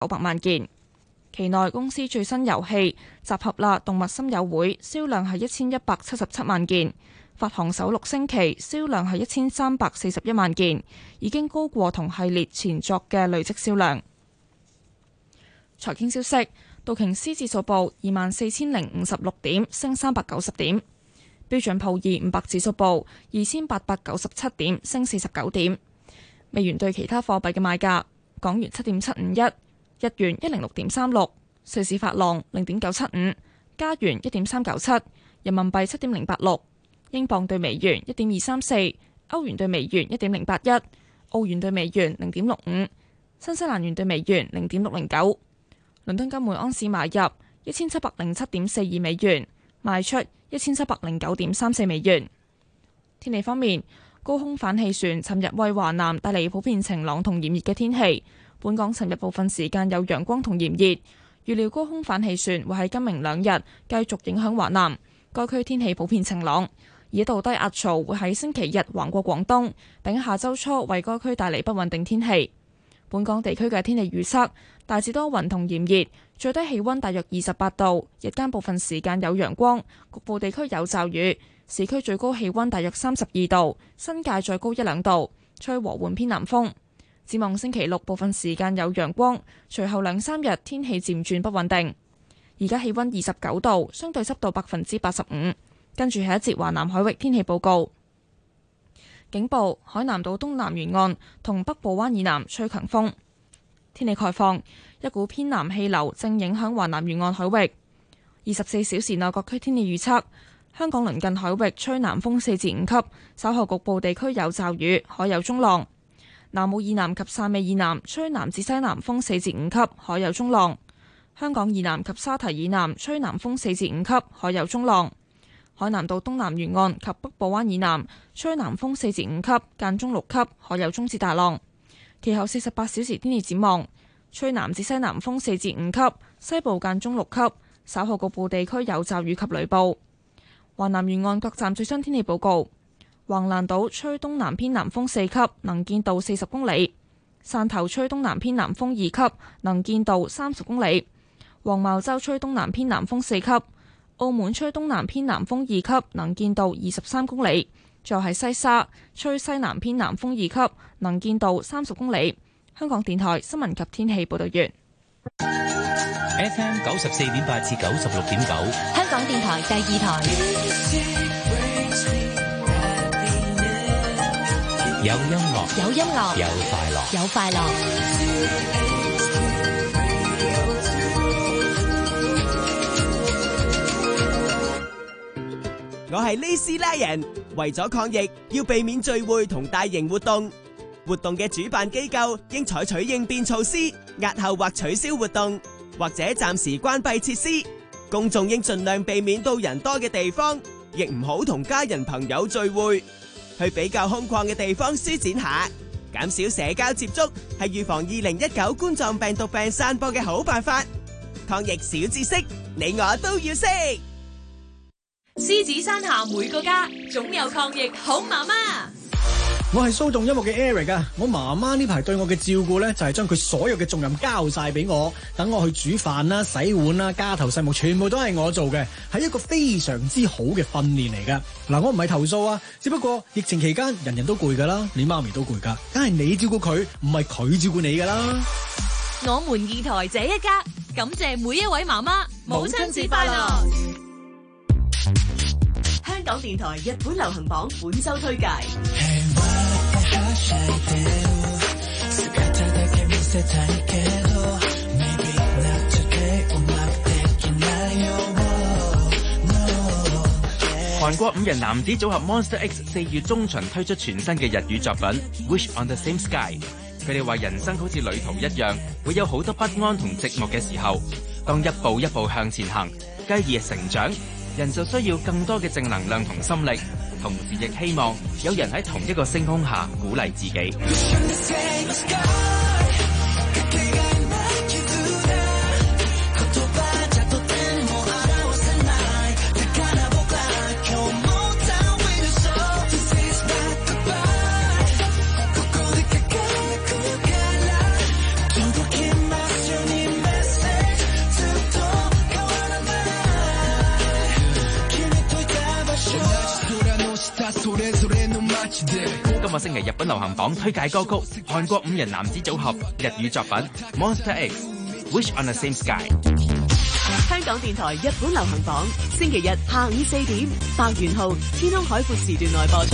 900萬件。期內公司最新遊戲集合啦動物森友會銷量係1177萬件，發行首6星期銷量係1341萬件，已經高過同系列前作嘅累積銷量。財經消息，道瓊斯指數報24,056點，升390點；標準普爾500指數報2897點，升49點。美元對其他貨幣嘅賣價：港元7.751。日元106.36，瑞士法郎0.975，加元1.397，人民幣7.086，英鎊對美元1.234，歐元對美元1.081，澳元對美元0.65，新西蘭元對美元0.609。倫敦金每盎司買入1707.42美元，賣出1709.34美元。天氣方面，高空反氣旋尋日為華南帶嚟普遍晴朗同炎熱嘅天氣。本港尋日部分時間有陽光同炎熱，預料高空反氣旋會喺今明兩日繼續影響華南，該區天氣普遍晴朗。而一道低壓槽會喺星期日橫過廣東，並下周初為該區帶嚟不穩定天氣。本港地區嘅天氣預測大致多雲同炎熱，最低氣溫大約28度，日間部分時間有陽光，局部地區有驟雨。市區最高氣溫大約32度，新界再高1-2度，吹和緩偏南風。展望星期六部分時間有陽光，隨後2-3日天氣漸轉不穩定。而家氣溫29度，相對濕度85%。跟住係一節華南海域天氣報告。警報：海南島東南沿岸同北部灣以南吹強風。天氣概況：一股偏南氣流正影響華南沿岸海域。24小時內各區天氣預測：香港鄰近海域吹南風4至5級，稍後局部地區有驟雨，海有中浪。南澳以南及汕尾以南吹南至西南風4至5級，海有中浪。香港以南及沙堤以南吹南風4至5級，海有中浪。海南島東南沿岸及北部灣以南吹南風4至5級，間中6級，海有中至大浪。其後48小時天氣展望：吹南至西南風4至5級，西部間中6級，稍後局部地區有驟雨及雷暴。華南沿岸各站最新天氣報告。橫瀾島吹東南偏南風4級，能見度40公里；汕頭吹東南偏南風2級，能見度30公里；黃茅洲吹東南偏南風4級；澳門吹東南偏南風2級，能見度23公里；再係西沙吹西南偏南風2級，能見度30公里。香港電台新聞及天氣報道完。 FM 94.8至96.9， 香港電台第2台。 有音樂， 有音樂， 有快樂， 有快樂。 我係呢斯拉人，為咗抗疫，要避免聚會同大型活動。活動嘅主辦機構應採取應變措施，押後或取消活動，或者暫時關閉設施。公眾應盡量避免到人多嘅地方，亦唔好同家人朋友聚會。去比較空曠嘅地方舒展下，減少社交接觸，係預防2019冠狀病毒病散播嘅好辦法。抗疫小知識，你我都要識。 獅子山下每個家，總有抗疫好媽媽。 我係蘇動音樂嘅 Eric 啊，我媽媽呢排對我嘅照顧呢，就係將佢所有嘅重任交晒俾我，等我去煮飯啦、洗碗啦、家頭細務全部都係我做嘅，係一個非常之好嘅訓練嚟噶。嗱，我唔係投訴啊，只不過疫情期間人人都攰噶啦，你媽咪都攰噶，梗係你照顧佢，唔係佢照顧你噶啦。 我們二台這一家，感謝每一位媽媽，母親節快樂。香港電台日本流行榜本周推介。 韓國5人男子組合 Monster X 4月中旬推出全新嘅日語作品 Wish on the Same Sky。佢哋話人生好似旅途一樣，會有好多不安同寂寞嘅時候，當一步一步向前行，繼而成長，人就需要更多嘅正能量同心力，同時亦希望有人喺同一個星空下鼓勵自己。 今個星期日本流行榜推介歌曲，韓國5人男子組合日語作品 Monster X，Wish on the Same Sky。 香港電台日本流行榜，星期日下午4點，白元浩天空海闊時段內播出。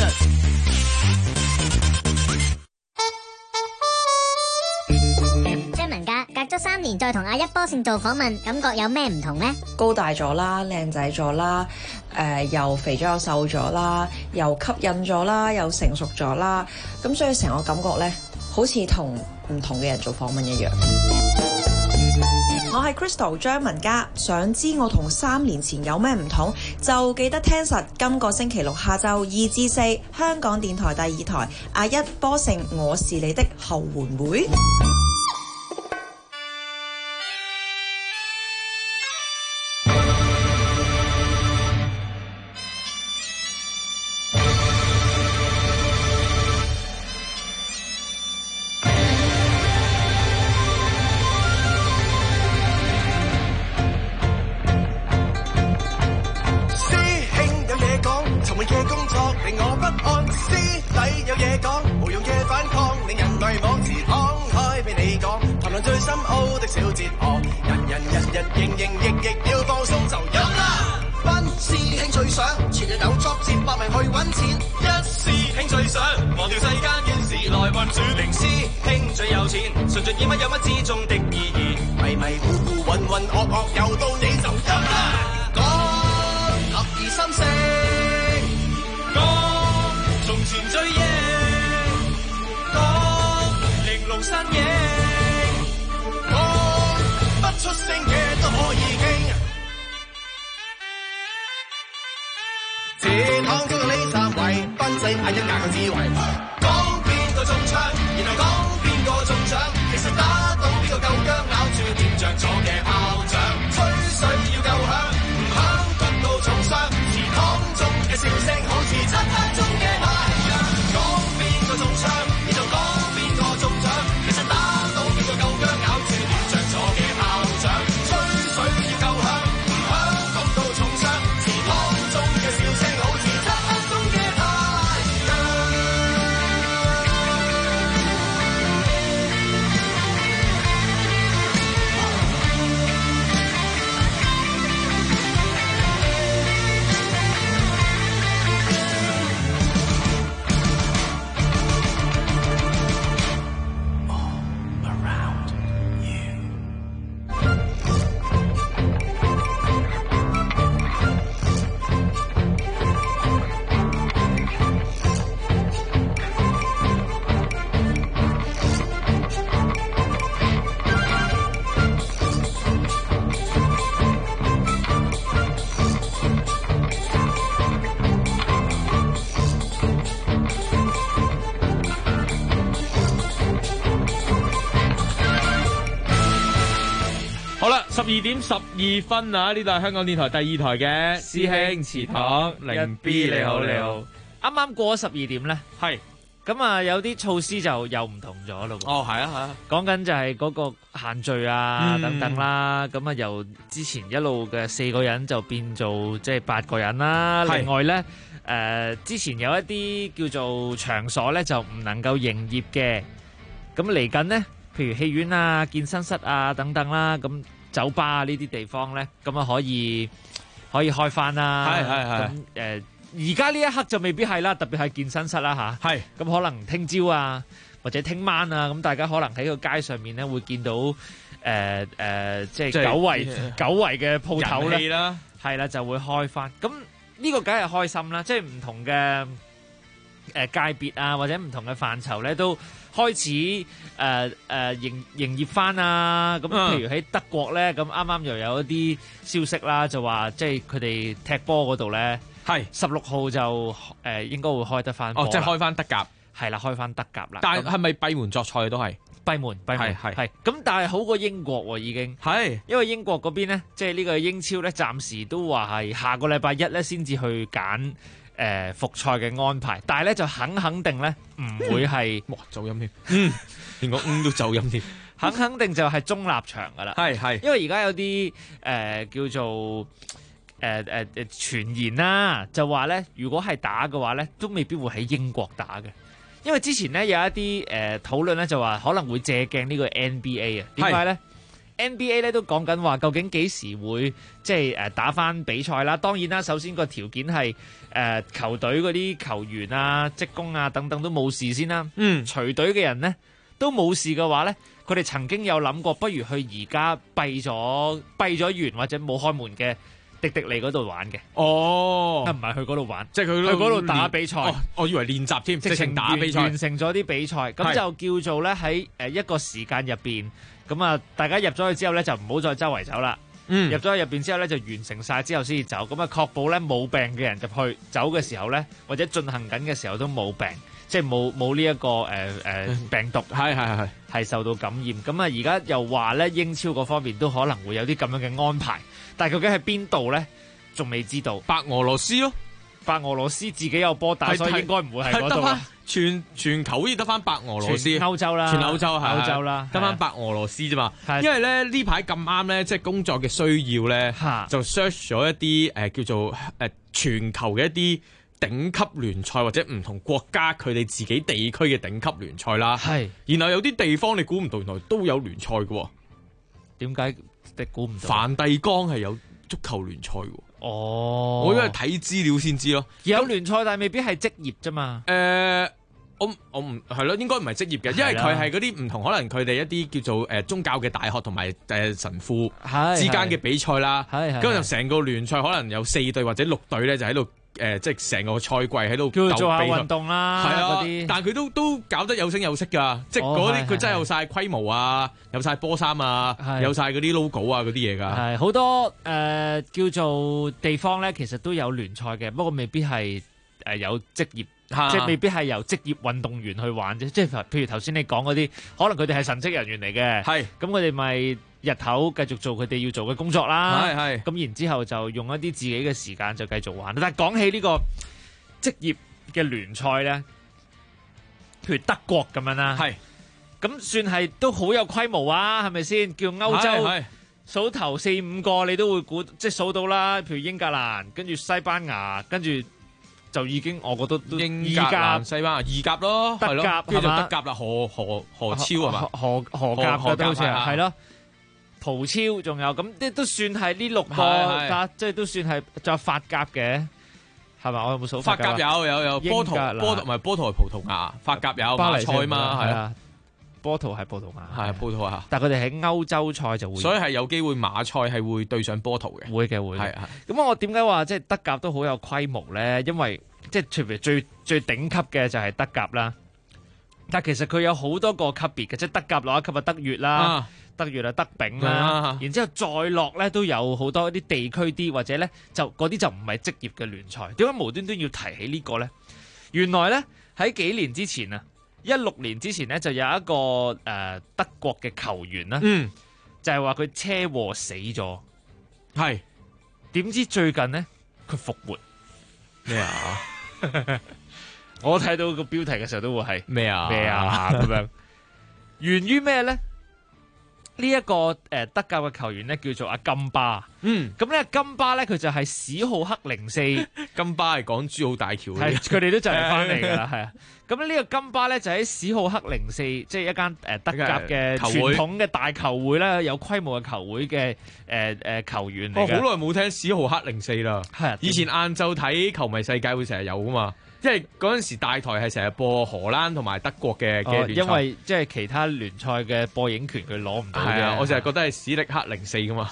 張文嘉隔咗3年再同阿一波勝做訪問，感覺有咩唔同呢？ 高大咗啦，靚仔咗啦，又肥咗又瘦咗啦，又吸引咗啦，又成熟咗啦，咁所以成個感覺呢，好似同唔同嘅人做訪問一樣。我係 Crystal 張文嘉，想知我同3年前有咩唔同，就記得聽實今個星期六下晝2至4，香港電台第2台阿一波勝我是你的後援會。 12點12分啊！呢度係香港電台第2台嘅師兄祠堂零 B， 你好你好。 啱啱過咗12點咧， 係咁啊，有啲措施就又唔同咗咯。 哦，係啊係啊， 講緊就係嗰個限聚啊等等啦。咁啊，由之前一路嘅4個人就變做即係8個人啦。另外咧，之前有一啲叫做場所咧就唔能夠營業嘅。咁嚟緊咧，譬如戲院啊、健身室啊等等啦，咁。酒吧啊呢啲地方咧，咁啊可以開翻啦。係。而家呢一刻就未必係啦，特別係健身室啦嚇。係。咁可能聽朝啊，或者聽晚啊，咁大家可能喺個街上面咧會見到即係久違嘅鋪頭咧。係啦，就會開翻。咁呢個梗係開心啦，即係唔同嘅界別啊，或者唔同嘅範疇咧都開始營業翻啊！咁譬如喺德國咧，咁啱啱又有一啲消息啦，就話即係佢哋踢波嗰度咧，係16號就應該會開得翻波。 哦，即係開翻德甲。係啦，開翻德甲啦。 但係咪閉門作賽都係？閉門。 係。咁但係好過英國喎，已經。係。因為英國嗰邊咧，即係呢個英超咧，暫時都話係下個禮拜1咧先至去揀。復賽嘅安排，但係咧就肯定咧唔會係哇走音添，連個都走音添， 肯定就係中立場噶啦，係，因為而家有啲叫做傳言啦，就話咧，如果係打嘅話咧，都未必會喺英國打嘅，因為之前咧有一啲討論咧就話可能會借鏡呢個 NBA 啊，點解咧？NBA 咧都講緊話，究竟幾時會即係打返比賽啦？當然啦，首先個條件係球隊嗰啲球員啊、職工啊等等都冇事先啦。隨隊嘅人呢都冇事嘅話呢，佢哋曾經有諗過，不如去而家閉咗園或者冇開門嘅迪迪尼嗰度玩嘅。唔係去嗰度玩， 即係去嗰度打比賽。 我以為練習添，直情打比賽， 完成咗啲比賽，咁就叫做咧喺一個時間入邊。咁啊，大家入咗去之後咧，就唔好再周圍走啦。入咗去入邊之後咧，就完成晒之後先至走。咁啊，確保咧冇病嘅人入去走嘅時候咧，或者進行緊嘅時候都冇病，即係冇呢一個病毒係受到感染。咁啊，而家又話咧英超嗰方面都可能會有啲咁樣嘅安排，但係究竟喺邊度咧，仲未知道。 白俄羅斯咯， 白俄羅斯自己有波打，所以應該唔會喺嗰度。 全球好似得翻白俄羅斯， 全歐洲啦， 全歐洲係歐洲啦， 得翻白俄羅斯啫嘛。因為咧呢排咁啱咧，即係工作嘅需要咧，就 search 咗一啲叫做全球嘅一啲頂級聯賽或者唔同國家佢哋自己地區嘅頂級聯賽啦。係，然後有啲地方你估唔到，原來都有聯賽嘅。點解你估唔到？梵蒂岡係有足球聯賽嘅。我因為睇資料先知咯， 有聯賽但係未必係職業啫嘛。 我唔係咯，應該唔係職業嘅，因為佢係嗰啲唔同，可能佢哋一啲叫做宗教嘅大學同埋神父之間嘅比賽啦。咁就成個聯賽可能有4隊或者6隊咧，就喺度即係成個賽季喺度叫做下運動啦。 係啊，但係佢都搞得有聲有色㗎，即係嗰啲佢真係有晒規模啊，有晒波衫啊，有晒嗰啲 logo 啊嗰啲嘢㗎。 係好多叫做地方咧，其實都有聯賽嘅，不過未必係有職業。即係未必係由職業運動員去玩啫，即係譬如頭先你講嗰啲，可能佢哋係神職人員嚟嘅，咁佢哋咪日頭繼續做佢哋要做嘅工作啦，咁然之後就用一啲自己嘅時間就繼續玩。但係講起呢個職業嘅聯賽咧，譬如德國咁樣啦，咁算係都好有規模啊，係咪先？叫歐洲數頭4-5個你都會估，即係數到啦。譬如英格蘭，跟住西班牙，跟住。就已經，我覺得都英格蘭、西班牙、意甲咯， 德甲跟住就德甲啦，荷超係嘛？ 荷甲嘅都好似係咯，葡超仲有咁，都算係呢6個，即係都算係，仲有法甲嘅，係咪？我有冇數？ 法甲有波圖，唔係波圖係葡萄牙，法甲有馬賽嘛，係啊， 波圖係葡萄牙， 係葡萄牙， 但係佢哋喺歐洲賽就會， 所以係有機會馬賽係會對上波圖嘅， 會嘅。咁我點解話即係德甲都好有規模咧？因為即係除非最頂級嘅就係德甲啦，但其實佢有好多個級別嘅，即係德甲落一級啊，德乙啦，德乙啊，德丙啦，然之後再落咧都有好多啲地區啲或者咧就嗰啲就唔係職業嘅聯賽。點解無端端要提起呢個咧？原來咧喺幾年之前啊，16年之前咧就有一個德國嘅球員啦，就係話佢車禍死咗，係點知最近咧佢復活咩啊？我睇到個標題嘅時候都會係咩啊咁樣，源於咩咧？呢一個德甲嘅球員咧叫做阿金巴，咁咧金巴咧佢就係史浩克04，金巴係港珠澳大橋，係佢哋都就嚟翻嚟噶啦，係啊。咁呢個金巴咧就喺史浩克04，即係一間德甲嘅傳統嘅大球會啦，有規模嘅球會嘅球員嚟嘅。 我好耐冇聽史浩克04啦，係啊，以前晏晝睇球迷世界會成日有噶嘛。因為嗰陣時大台係成日播荷蘭同埋德國嘅聯賽， 因為即係其他聯賽嘅播映權佢攞唔到嘅。係啊， 我成日覺得係史力克04噶嘛，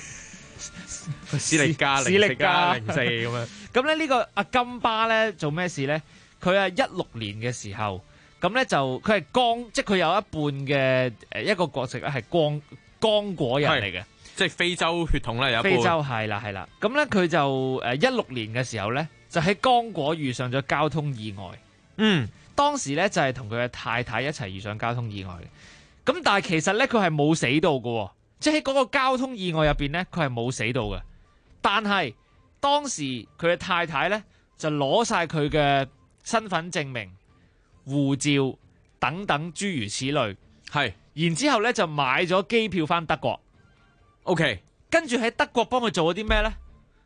史力加04咁樣。 咁咧呢個阿金巴咧做咩事咧？佢係16年嘅時候，咁咧就佢係剛，即係佢有一半嘅一個國籍咧係剛果人嚟嘅， 即係非洲血統咧有一半。 非洲係啦。咁咧佢就16年嘅時候咧。就喺剛果遇上咗交通意外，當時咧就係同佢嘅太太一齊遇上交通意外嘅，咁但係其實咧佢係冇死到嘅，即係喺嗰個交通意外入邊咧佢係冇死到嘅，但係當時佢嘅太太咧就攞晒佢嘅身份證明、護照等等諸如此類，係，然之後咧就買咗機票翻德國 ，OK， 跟住喺德國幫佢做咗啲咩咧？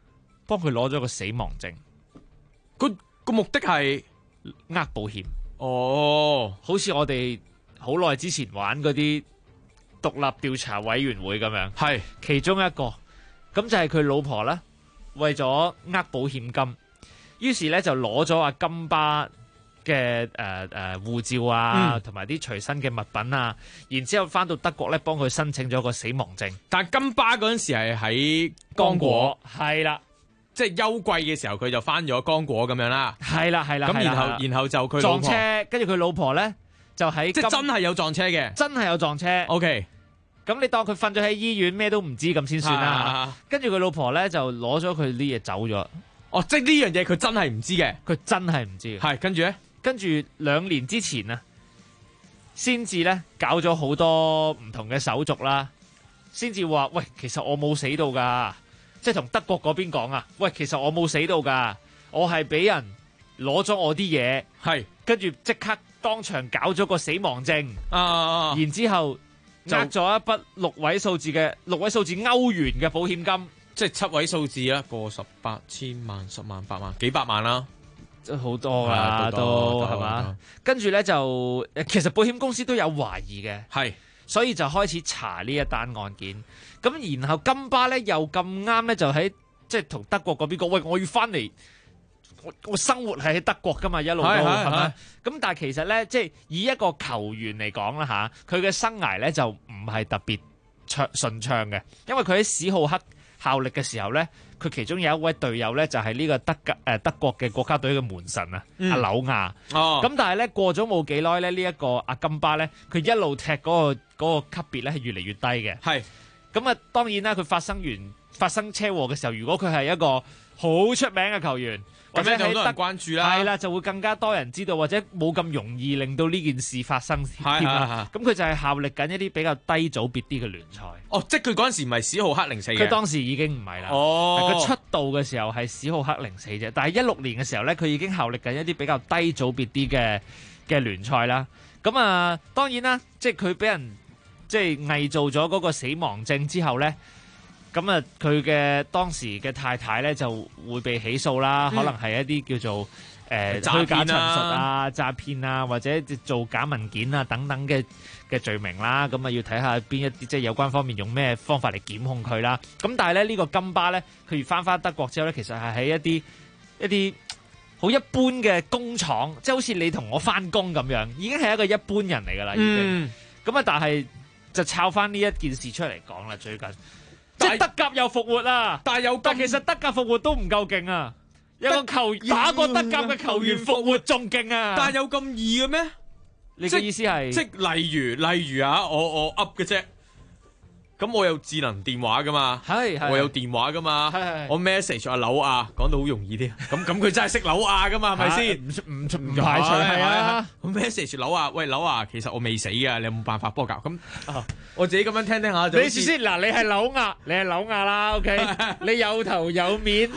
幫佢攞咗個死亡證。 個目的係呃保險。 哦， 好似我哋好耐之前玩嗰啲獨立調查委員會咁樣， 係其中一個，咁就係佢老婆啦，為咗呃保險金，於是咧就攞咗阿金巴嘅護照啊，同埋啲隨身嘅物品啊，然之後翻到德國咧幫佢申請咗個死亡證。 但金巴嗰陣時係喺剛果， 係啦。 即係休季嘅時候，佢就翻咗剛果咁樣啦。 係啦。 咁然後就佢撞車，跟住佢老婆咧就喺即係真係有撞車嘅， 真係有撞車。 OK， 咁你當佢瞓咗喺醫院，咩都唔知咁先算啦。跟住佢老婆咧就攞咗佢啲嘢走咗。 哦，即係呢樣嘢佢真係唔知嘅， 佢真係唔知。 係跟住咧， 跟住2年之前啊，先至咧搞咗好多唔同嘅手續啦，先至話喂，其實我冇死到噶。即係同德國嗰邊講啊，喂，其實我冇死到㗎，我係俾人攞咗我啲嘢， 係跟住即刻當場搞咗個死亡證， 然之後呃咗一筆6位數字歐元嘅保險金， 即係7位數字啦，過18千萬、10萬、8萬、幾百萬啦， 都好多㗎，都係嘛？跟住咧就其實保險公司都有懷疑嘅， 係，所以就開始查呢一單案件。咁然後金巴咧又咁啱咧就喺即係同德國嗰邊講，喂，我要翻嚟，我生活係喺德國噶嘛，一路都係咪？咁但係其實咧，即係以一個球員嚟講啦嚇，佢嘅生涯咧就唔係特別順暢嘅，因為佢喺史浩克效力嘅時候咧，佢其中有一位隊友咧就係呢個德國嘅國家隊嘅門神啊，阿紐亞。咁但係咧過咗冇幾耐咧，呢一個阿金巴咧，佢一路踢嗰個級別咧係越嚟越低嘅。係。咁啊，當然啦，佢發生車禍嘅時候，如果佢係一個好出名嘅球員，或者好多人關注啦， 係啦，就會更加多人知道，或者冇咁容易令到呢件事發生添啦。咁佢就係效力緊一啲比較低組別啲嘅聯賽。 哦，即係佢嗰陣時唔係史浩克04嘅， 佢當時已經唔係啦。哦，佢出道嘅時候係史浩克04啫，但係16年嘅時候咧，佢已經效力緊一啲比較低組別啲嘅聯賽啦。咁啊，當然啦，即係佢俾人即係偽造咗嗰個死亡證之後咧，咁啊佢嘅當時嘅太太咧就會被起訴啦，可能係一啲叫做虛假陳述啊、詐騙啊，或者做假文件啊等等嘅罪名啦。咁啊要睇下邊一啲即係有關方面用咩方法嚟檢控佢啦。咁但係咧呢個金巴咧，佢翻德國之後咧，其實係喺一啲好一般嘅工廠，即係好似你同我翻工咁樣，已經係一個一般人嚟噶啦，已經。咁啊，但係就抄翻呢一件事出嚟講啦，最近即係德甲又復活啦，但其實德甲復活都唔夠勁啊！有個打過德甲嘅球員復活仲勁啊！ 但係有咁易嘅咩？ 你嘅意思係即例如啊，我噏嘅啫。咁我有智能電話噶嘛，我有電話噶嘛，我 message 阿紐亞講到好容易啲，咁佢真係識紐亞噶嘛，係咪先？唔排除係啊。咁 message 紐亞，喂紐亞，其實我未死噶，你有冇辦法幫我搞？咁我自己咁樣聽下就。 你先嗱，你係紐亞啦 ，OK， 你有頭有面，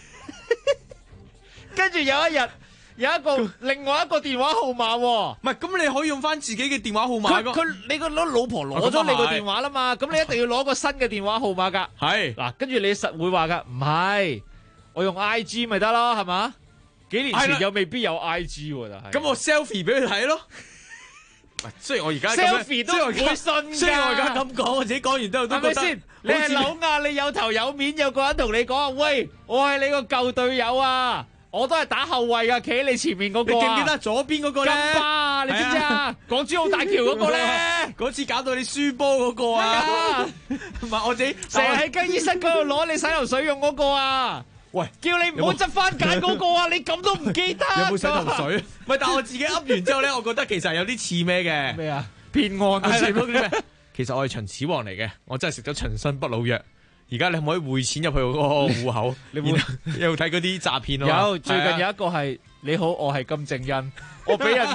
跟住有一日。有另外一個電話號碼喎， 唔係咁你可以用翻自己嘅電話號碼。 你個老婆攞咗你個電話啦嘛，咁你一定要攞個新嘅電話號碼㗎。係嗱，跟住你實會話㗎，唔係我用 IG 咪得咯，係嘛？幾年前又未必有 IG 喎，但係咁我 selfie 俾佢睇咯。雖然我而家 selfie 都唔會信㗎。 雖然我而家咁講，我自己講完之後都覺得。係咪先？ 你係紐亞，你有頭有面，有個人同你講，喂，我係你個舊隊友啊！我都係打後衛噶，企喺你前面嗰個。你記唔記得左邊嗰個咧？金巴，你知唔知啊？港珠澳大橋嗰個咧？ 嗰次搞到你輸波嗰個啊！唔係我自己成日喺更衣室嗰度攞你洗頭水用嗰個啊！喂，叫你唔好執番梘嗰個啊！你咁都唔記得？ 有冇洗頭水？唔係，但係我自己噏完之後咧，我覺得其實有啲似咩嘅？ 咩啊？騙案啊！ 其實我係秦始皇嚟嘅，我真係食咗秦身不老藥。而家你可唔可以匯錢入去嗰個戶口？你有睇嗰啲詐騙啊？ 有，最近有一個係你好，我係金正恩，我俾人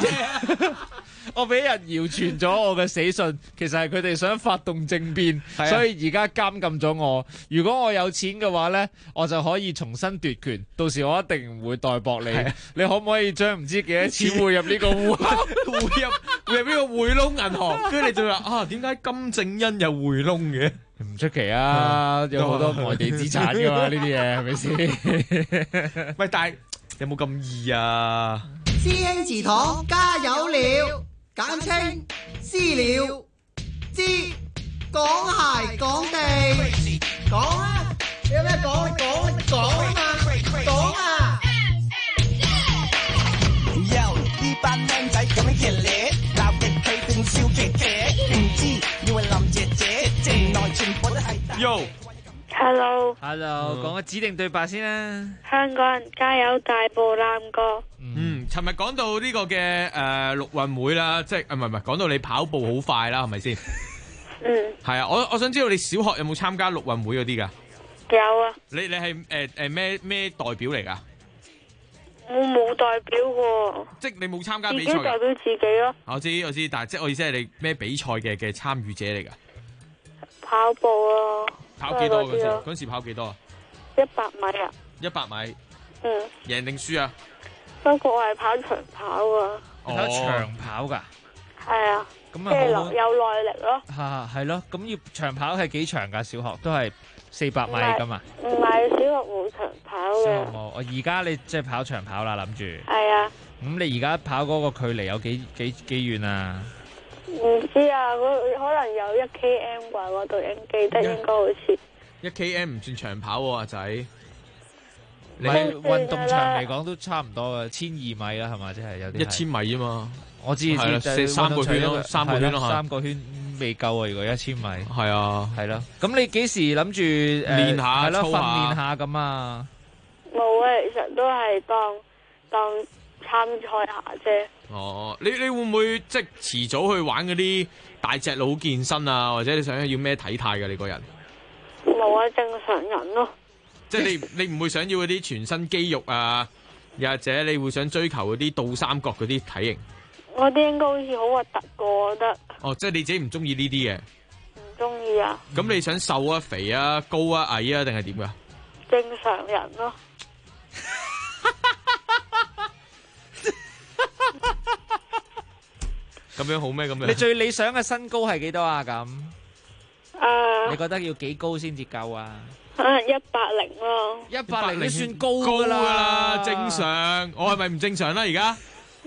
謠傳咗我嘅死訊，其實係佢哋想發動政變，所以而家監禁咗我。如果我有錢嘅話呢，我就可以重新奪權，到時我一定唔會代薄你。你可唔可以將唔知幾多錢匯入呢個戶口？ 匯入呢個匯窿銀行？跟住你就話啊，點解金正恩有匯窿嘅？ 唔出奇啊，有好多外地資產噶嘛，呢啲嘢係咪先？ 喂，但係有冇咁易啊？ 師兄祠堂加油了，簡稱私了。知講鞋講地，講啊！你有咩講？講啊嘛，講啊！ Yo， 呢班靚仔咁樣熱烈，鬧極佢定笑騎騎，唔知以為林姐姐，城內全部都係。 Yo，Hello， 講個指定對白先啦。 香港人加油，大步攬過。 尋日講到呢個嘅陸運會啦，即係唔係講到你跑步好快啦，係咪先？係啊，我想知道你小學有冇參加陸運會嗰啲㗎？ 有啊。 你係咩代表嚟㗎？ 我冇代表喎。 即係你冇參加比賽。 自己代表自己咯。 我知，但係即係我意思係你咩比賽嘅參與者嚟㗎？ 跑步啊。 跑幾多嗰時跑幾多啊 ？100米啊。 100米。贏定輸啊？ 不過我係跑長跑啊。 跑長跑㗎？ 係啊。 咁即係有耐力咯。 係咯，咁要長跑係幾長㗎？小學都係400米㗎嘛？ 唔係，小學冇長跑嘅。 小學冇，我而家你即係跑長跑啦，諗住。 係啊。咁你而家跑嗰個距離有幾遠啊？ 唔知啊，可能有1km 啩，我度應記得應該好似。 1km 唔算長跑喎，阿仔。 你運動場嚟講都差唔多嘅，1200米啦，係嘛？即係有啲 1000米啊嘛。 我知 3個圈咯，3 個圈未夠啊！如果1000米， 係啊， 係咯。咁你幾時諗住練下、 操下、訓練下咁啊？ 冇啊，其實都係當參賽下啫。 哦，你會唔會即係遲早去玩嗰啲大隻佬健身啊？或者你想要咩體態㗎？你個人冇啊，正常人咯。 即係你唔會想要嗰啲全身肌肉啊，又或者你會想追求嗰啲倒三角嗰啲體型？ 我啲應該好似好核突㗎，我覺得。 哦，即係你自己唔中意呢啲嘅？ 唔中意啊。 咁你想瘦啊、肥啊、高啊、矮啊，定係點㗎？ 正常人咯。 咁樣好咩？咁樣。 你最理想嘅身高係幾多啊？咁。你覺得要幾高先至夠啊 ？180咯。 180都算高㗎啦，正常。我係咪唔正常啦？而家？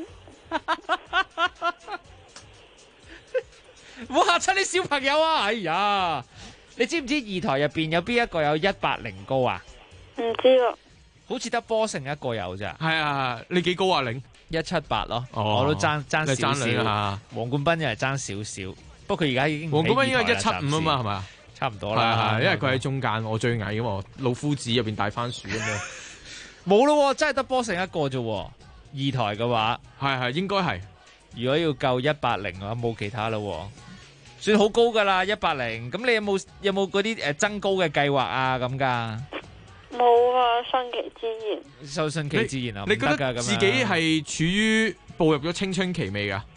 唔好嚇親啲小朋友啊！哎呀，你知唔知二台入邊有邊一個有180高啊？ 唔知喎， 好似得波成一個有咋？ 係啊，你幾高啊？領 178咯，我都爭少少。黃冠斌又係爭少少，不過佢而家已經黃冠斌應該175啊嘛，係咪？ 差唔多啦， 因為佢喺中間，我最矮噶嘛，老夫子入邊大番薯咁樣。 冇咯，真係得波成一個啫。二台嘅話， 係應該係。 如果要夠180嘅話，冇其他咯，算好高噶啦180。咁你有冇嗰啲增高嘅計劃啊？咁噶？ 冇啊，順其自然。 收順其自然啊！ 你覺得自己係處於步入咗青春期未噶？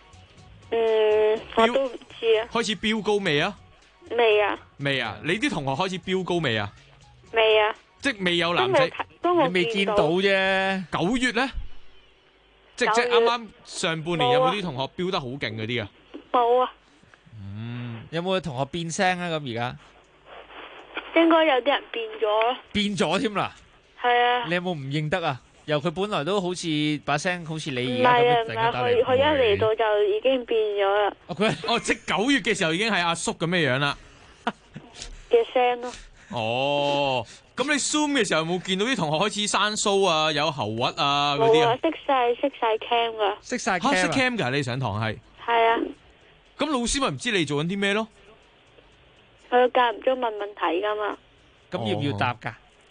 我都唔知啊。 開始飆高未啊？ 未啊。 未啊？你啲同學開始飆高未啊？ 未啊。 即係未有男仔， 你未見到啫。 9月咧？即啱啱上半年有冇啲同學飆得好勁嗰啲啊？ 冇啊。 有冇同學變聲啊？咁而家應該有啲人變咗咯。 變咗添啦。係啊。你有冇唔認得啊？由佢本來都好似把聲好似你而家咁樣，突然間打嚟。 佢一嚟到就已經變咗啦。 即9月嘅時候已經係阿叔咁嘅樣啦。 嘅聲咯。 哦，咁你 Zoom 嘅時候有冇見到啲同學開始生鬚啊，有喉核啊嗰啲啊？ 識晒 cam 噶。 識晒 cam 識 cam 噶？你上堂係？ 係啊。 咁老師咪唔知你做緊啲咩咯？ 佢間唔中問問題噶嘛。 咁要唔要答噶？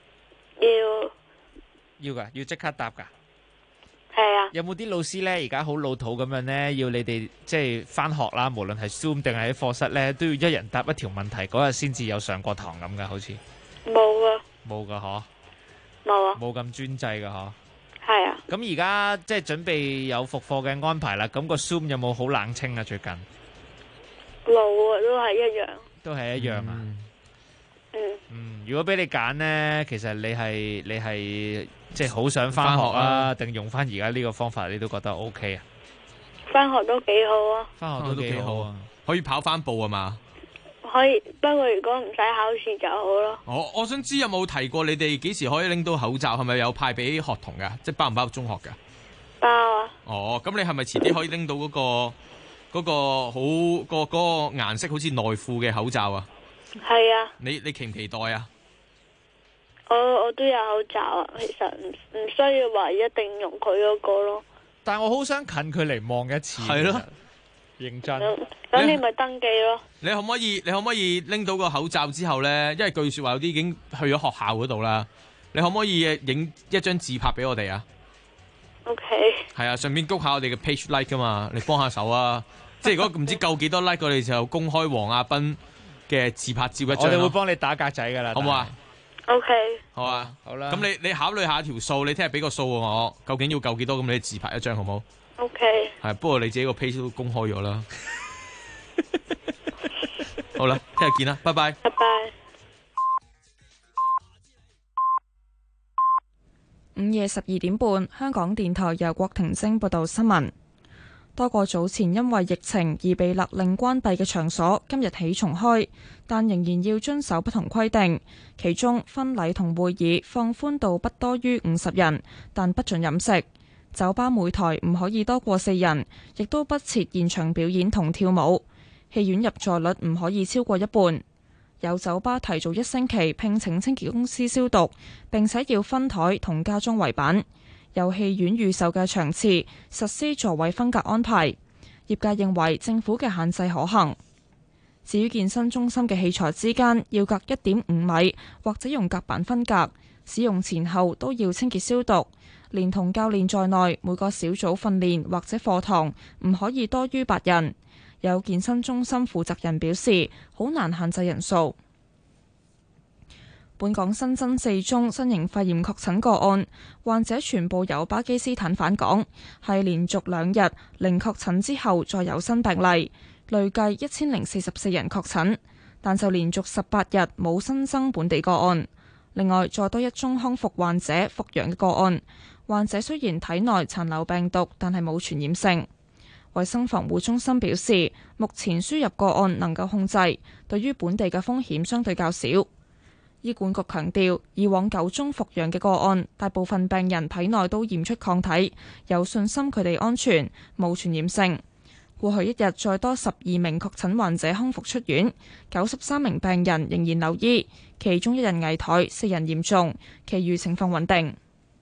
要噶，要即刻答噶。 係啊。 有冇啲老師咧，而家好老土咁樣咧，要你哋即係翻學啦，無論係 Zoom 定係喺課室咧，都要一人答一條問題，嗰日先至有上過堂咁噶，好似。 冇啊。 冇噶嗬。 冇啊。 冇咁專制噶嗬。 係啊。 咁而家即係準備有復課嘅安排啦，咁個 Zoom 有冇好冷清啊？最近。 冇啊，都係一樣。 都係一樣啊。如果俾你揀咧，其實你係即係好想翻學啊，定用翻而家呢個方法，你都覺得 OK 啊？ 翻學都幾好啊！ 翻學都幾好啊！ 可以跑翻步啊嘛？ 可可以，不過如果唔使考試就好咯。 我想知有冇提過你哋幾時可以拎到口罩？係咪有派俾學童㗎？即係包唔包中學㗎？ 包啊。 咁你係咪遲啲可以拎到嗰個好嗰個顏色好似內褲嘅口罩啊？ 係啊。 你期唔期待啊？ 我都有口罩啊，其實唔需要話一定用佢嗰個咯。 但係我好想近距離望一次。 係咯， 認真。 咁你咪登記咯。 你可唔可以拎到個口罩之後呢？因為據說話有啲已經去咗學校嗰度啦。你可唔可以影一張自拍俾我哋啊 ？OK。 係啊，順便谷下我哋嘅 page like 噶嘛，你幫下手啊！即係如果唔知夠幾多 like， 我哋就公開黃亞斌嘅自拍照一張。 我哋會幫你打格仔噶啦， 好唔好啊？ OK， 好啊， 好啦。 咁你考慮下條數，你聽日俾個數我，究竟要夠幾多？咁你自拍一張好唔好 ？OK。 係，不過你自己個 page 都公開咗啦。好啦，聽日見啦，拜拜。 拜拜。 午夜12點半，香港電台由郭婷晶報道新聞。多個早前因為疫情而被勒令關閉嘅場所，今日起重開，但仍然要遵守不同規定。其中婚禮同會議放寬到不多於50人，但不准飲食。酒吧每台唔可以多過4人，亦都不設現場表演同跳舞。戲院入座率唔可以超過一半。有酒吧提早1星期聘請清潔公司消毒，並且要分台同加裝圍板。有戲院預售嘅場次實施座位分隔安排，業界認為政府嘅限制可行。至於健身中心嘅器材之間要隔1.5米，或者用隔板分隔，使用前後都要清潔消毒。連同教練在內，每個小組訓練或者課堂唔可以多於8人。有健身中心負責人表示，好難限制人數。本港新增4宗新型肺炎確診個案，患者全部由巴基斯坦返港，係連續2日零確診之後再有新病例，累計1044人確診，但就連續18日冇新增本地個案。另外，再多1宗康復患者復陽嘅個案，患者雖然體內殘留病毒，但係冇傳染性。衛生防護中心表示，目前輸入個案能夠控制，對於本地嘅風險相對較少。醫管局強調，以往9宗復陽嘅個案，大部分病人體內都驗出抗體，有信心佢哋安全，冇傳染性。過去1日再多12名確診患者康復出院，93名病人仍然留醫，其中1人危殆，4人嚴重，其餘情況穩定。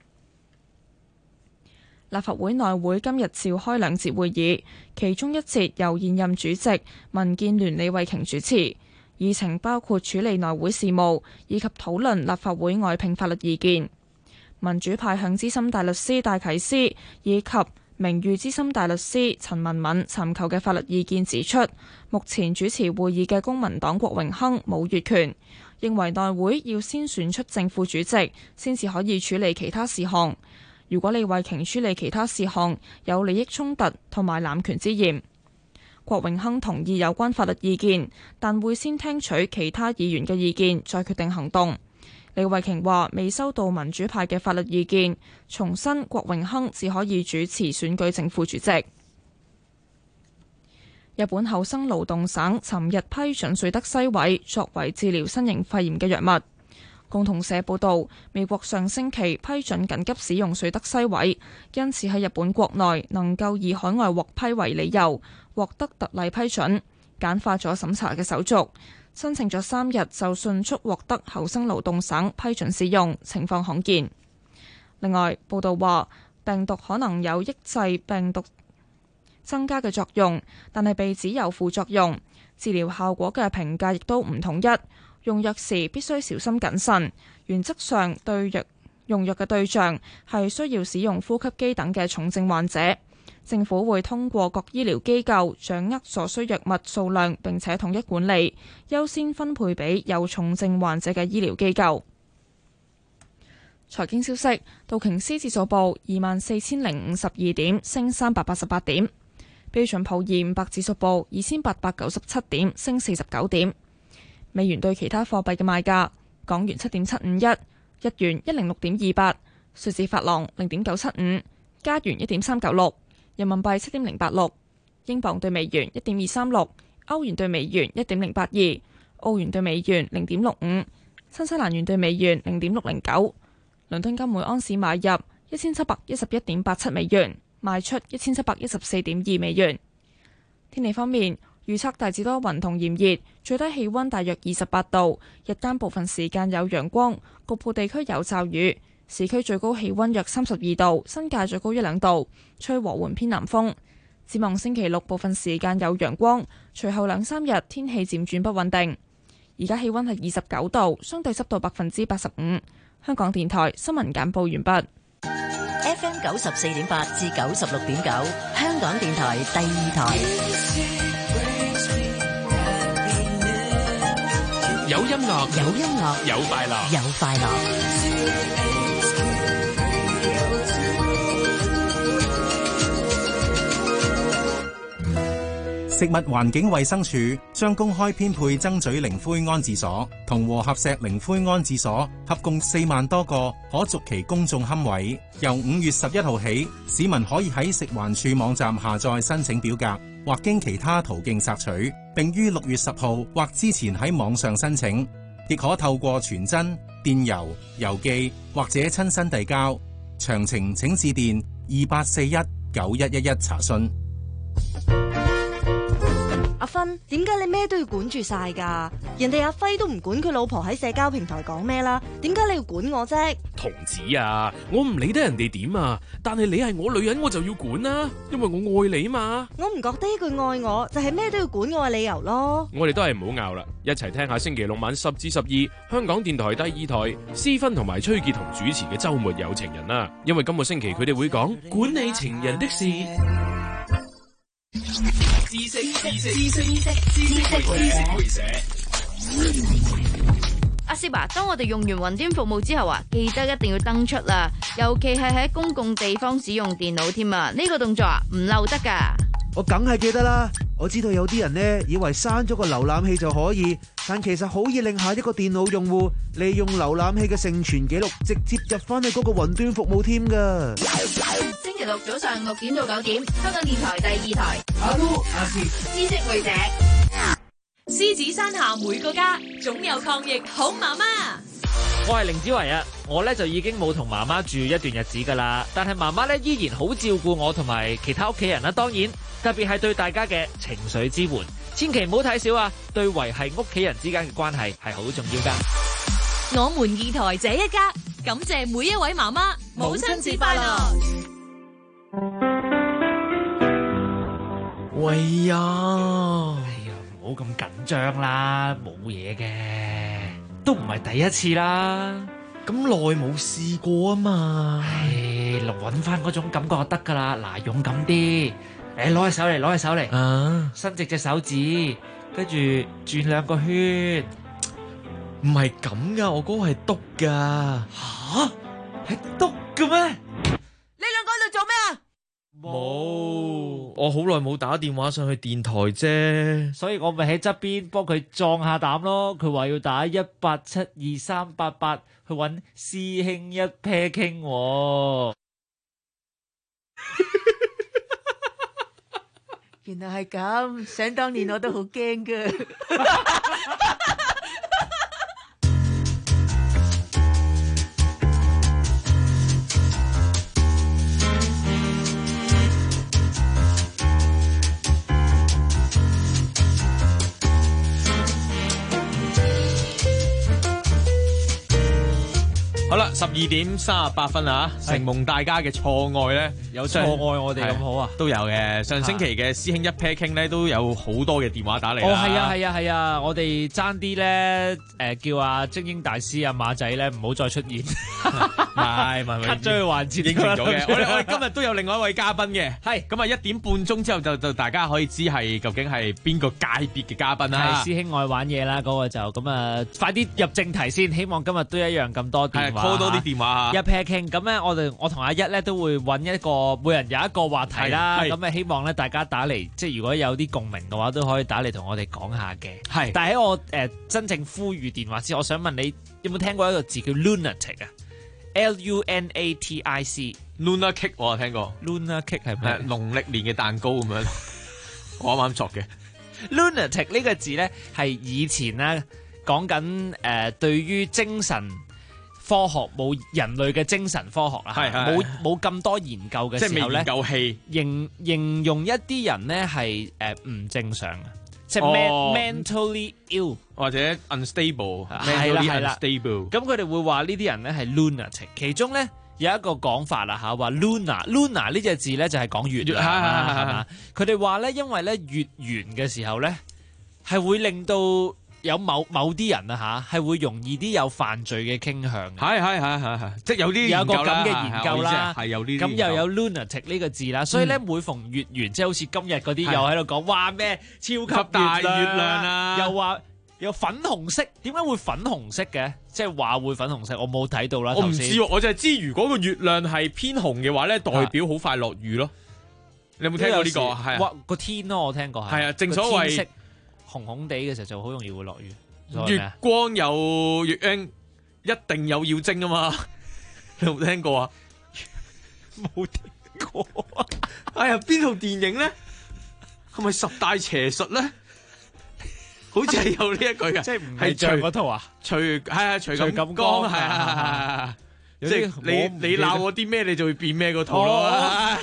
立法會內會今日召開2節會議，其中1節由現任主席民建聯李慧瓊主持。議程包括處理內會事務，以及討論立法會外聘法律意見。民主派向資深大律師戴啟思以及名譽資深大律師陳文敏尋求嘅法律意見指出，目前主持會議嘅公民黨郭榮鏗冇越權，認為內會要先選出正副主席，先至可以處理其他事項。如果李慧瓊處理其他事項，有利益衝突同埋濫權之嫌。郭榮鏗同意有關法律意見，但會先聽取其他議員嘅意見，再決定行動。李慧瓊話未收到民主派嘅法律意見，重申郭榮鏗只可以主持選舉正副主席。日本厚生勞動省尋日批准瑞德西韋作為治療新型肺炎嘅藥物。共同社報道，美國上星期批准緊急使用瑞德西韋，因此喺日本國內能夠以海外獲批為理由，獲得特例批准，簡化咗審查嘅手續。申請咗3日就迅速獲得厚生勞動省批准使用，情況罕見。另外，報道話病毒可能有抑制病毒增加嘅作用，但係被指有副作用，治療效果嘅評價亦都唔統一。用藥時必須小心謹慎，原則上用藥嘅對象係需要使用呼吸機等嘅重症患者。政府會通過各醫療機構掌握所需藥物數量，並且統一管理，優先分配俾有重症患者嘅醫療機構。財經消息，道瓊斯指數報24,052點，升388點；標準普爾500指數報2897點，升49點。美元對其他貨幣嘅賣價：港元7.751，日元106.28，瑞士法郎0.975，加元1.396，人民幣7.086，英鎊對美元1.236，歐元對美元1.082， 澳元對美元0.65，新西蘭元對美元0.609。倫敦金每安士買入1711.87美元，賣出1714.2美元。天氣方面，預測大致多雲同炎熱，最低氣溫大約28度，日間部分時間有陽光，局部地區有驟雨。市區最高氣溫約32度，新界最高1-2度，吹和緩偏南風。展望星期六部分時間有陽光，隨後2-3日天氣漸轉不穩定。而家氣溫係29度，相對濕度85%。香港電台新聞簡報完畢。 FM 94.8至96.9，香港電台第2台。 有音樂， 有音樂， 有快樂， 有快樂。 食物環境衛生署將公開編配曾咀靈灰安置所同和合石靈灰安置所合共4萬多個可續期公眾龕位，由5月11號起，市民可以喺食環署網站下載申請表格，或經其他途徑索取，並於6月10號或之前喺網上申請，亦可透過傳真、電郵、郵寄或者親身遞交。詳情請致電28419111查詢。 阿芬，點解你咩都要管住晒㗎？人哋阿輝都唔管佢老婆喺社交平台講咩啦，點解你要管我啫？ 童子啊，我唔理得人哋點啊，但係你係我女人，我就要管啦，因為我愛你嘛。 我唔覺得呢句愛我就係咩都要管我嘅理由咯。 我哋都係唔好拗啦，一齊聽下星期六晚10至12香港電台第2台思芬同埋崔潔彤主持嘅周末有情人啦，因為今個星期佢哋會講管理情人的事。知識會社。 阿師爸，當我哋用完雲端服務之後啊，記得一定要登出啦，尤其係喺公共地方使用電腦添啊，呢個動作啊唔漏得噶。 我梗係記得啦，我知道有啲人呢以為刪咗個瀏覽器就可以，但其實好易令下一個電腦用戶利用瀏覽器嘅盛傳記錄，直接入翻去嗰個雲端服務添噶。 星期六早上6點到9點，香港電台第2台。阿都阿師，知識會社。 獅子山下每個家總有抗疫好媽媽。 我係凌子維啊，我咧就已經冇同媽媽住一段日子噶啦，但係媽媽咧依然好照顧我同埋其他屋企人啦。當然，特別係對大家嘅情緒支援，千祈唔好睇少啊！對維繫屋企人之間嘅關係係好重要噶。 我們2台這一家，感謝每一位媽媽，母親節快樂！ 喂呀，唔好咁緊張啦，冇嘢嘅，都唔係第一次啦，咁耐冇試過啊嘛，揾翻嗰種感覺就得噶啦，嗱，勇敢啲，攞起手嚟，攞起手嚟，伸直隻手指，跟住轉2個圈， 唔係咁噶，我嗰個係篤噶， 吓，係篤嘅咩？ 你兩個喺度做咩啊？ 冇，我好耐冇打電話上去電台啫， 所以我咪喺側邊幫佢壯下膽咯。佢話要打1872388去搵師兄一 pair 傾。 原來係咁，想當年我都好驚噶。 好啦，12點38分啊！承蒙大家嘅錯愛咧， 有錯愛我哋咁好啊， 都有嘅。上星期嘅師兄一 pair 傾咧，都有好多嘅電話打嚟。 哦，係啊，我哋爭啲咧，叫阿精英大師阿馬仔咧，唔好再出現。 係 cut 咗佢環節應承咗嘅。我哋今日都有另外一位嘉賓嘅，係咁啊，1點半鐘之後就大家可以知係究竟係邊個界別嘅嘉賓啦。 係師兄愛玩嘢啦，嗰個就咁啊，快啲入正題先。希望今日都一樣咁多電話。 call 多啲電話一 pair 傾咁咧，我同阿一咧都會揾一個每人有一個話題啦。咁啊，希望咧大家打嚟，即係如果有啲共鳴嘅話，都可以打嚟同我哋講下嘅。係，但係喺我真正呼籲電話之前，我想問你有冇聽過一個字叫 lunatic 啊 ？Lunatic。Lunar cake 我聽過。 Lunar cake 係咩？ 農曆年嘅蛋糕咁樣，我啱啱作嘅。 lunatic 呢個字咧係以前咧講緊對於精神科學冇人類嘅精神科學啦，冇咁多研究嘅時候咧， 即係未研究器形容一啲人咧係唔正常嘅，即係 mentally ill 或者 unstable， 係啦。 unstable。 咁佢哋會話呢啲人咧係 lunatic， 其中咧有一個講法啦嚇，話 luna 呢隻字咧就係講月亮啦，係嘛？佢哋話咧，因為咧月圓嘅時候咧係會令到有某啲人啊嚇，係會容易啲有犯罪嘅傾向嘅。 係，即係有個咁嘅研究啦。 係有呢啲。 咁又有 lunatic 呢個字啦，所以咧每逢月圓，即係好似今日嗰啲又喺度講，哇咩超級大月亮啊，又話有粉紅色，點解會粉紅色嘅？即係話會粉紅色，我冇睇到啦。 我唔知喎，我就係知如果個月亮係偏紅嘅話咧，代表好快落雨咯。你有冇聽過呢個？係個天咯，我聽過係。 係啊，正所謂紅紅地嘅時候就好容易會落雨。 月光有月英，一定有妖精啊嘛！你有冇聽過啊？ 冇聽過。 哎呀，邊套電影咧？係咪十大邪術咧？好似係有呢一句嘅， 即係唔係像嗰套啊？ 徐錦江係，即係你鬧我啲咩，你就會變咩嗰套咯。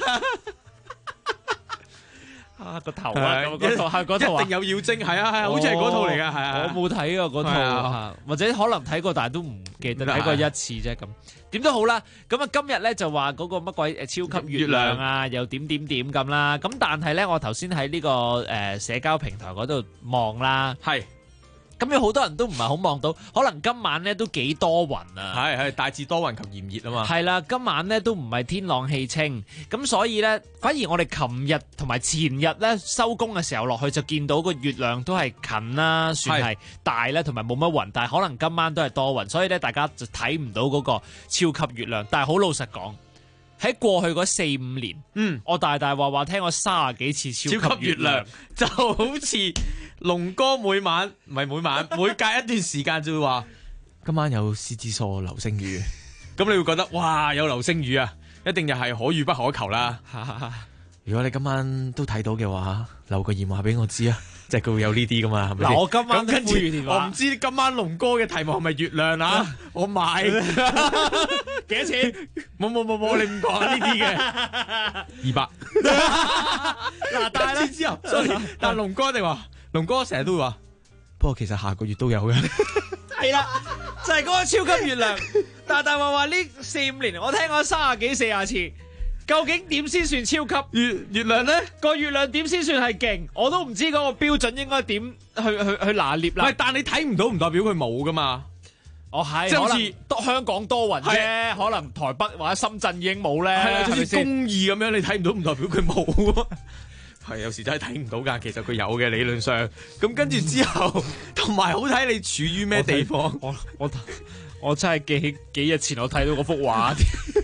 個頭啊，嗰套一定有妖精，係啊，好似係嗰套嚟噶，係啊， 我冇睇過嗰套，或者可能睇過，但係都唔記得睇過一次啫。咁點都好啦，咁啊今日咧就話嗰個乜鬼超級月亮啊，又點咁啦。咁但係咧，我頭先喺呢個社交平台嗰度望啦， 係。 咁有好多人都唔係好望到，可能今晚咧都幾多雲啊！ 係大致多雲及炎熱啊嘛。 係啦，今晚咧都唔係天朗氣清，咁所以咧，反而我哋琴日同埋前日咧收工嘅時候落去就見到個月亮都係近啦，算係大咧，同埋冇乜雲，但係可能今晚都係多雲，所以咧大家就睇唔到嗰個超級月亮。但係好老實講，喺過去嗰4-5年，我大話聽過30幾次超級月亮， 就好似龍哥每隔一段時間就會話今晚有獅子座流星雨，咁你會覺得哇有流星雨啊，一定又係可遇不可求啦。如果你今晚都睇到嘅話，留個電話俾我知啊，即係佢會有呢啲噶嘛，係咪？ 嗱，我今晚跟住我唔知今晚龍哥嘅題目係咪月亮啊？我買幾多錢？冇，你唔講呢啲嘅200。嗱，但係咧之後，但係龍哥一定話，龍哥成日都會話，不過其實下個月都有嘅。 係啦，就係嗰個超級月亮。但話呢4-5年，我聽過30幾40次。究竟點先算超級月亮咧？ 個月亮點先算係勁？我都唔知嗰個標準應該點去拿捏啦。 喂，但你睇唔到唔代表佢冇噶嘛？ 係， 即係好似香港多雲啫，可能台北或者深圳已經冇咧。 係啊，好似公義咁樣，你睇唔到唔代表佢冇。係有時真係睇唔到㗎，其實佢有嘅理論上。咁跟住之後，同埋好睇你處於咩地方。 我真係幾日前我睇到嗰幅畫。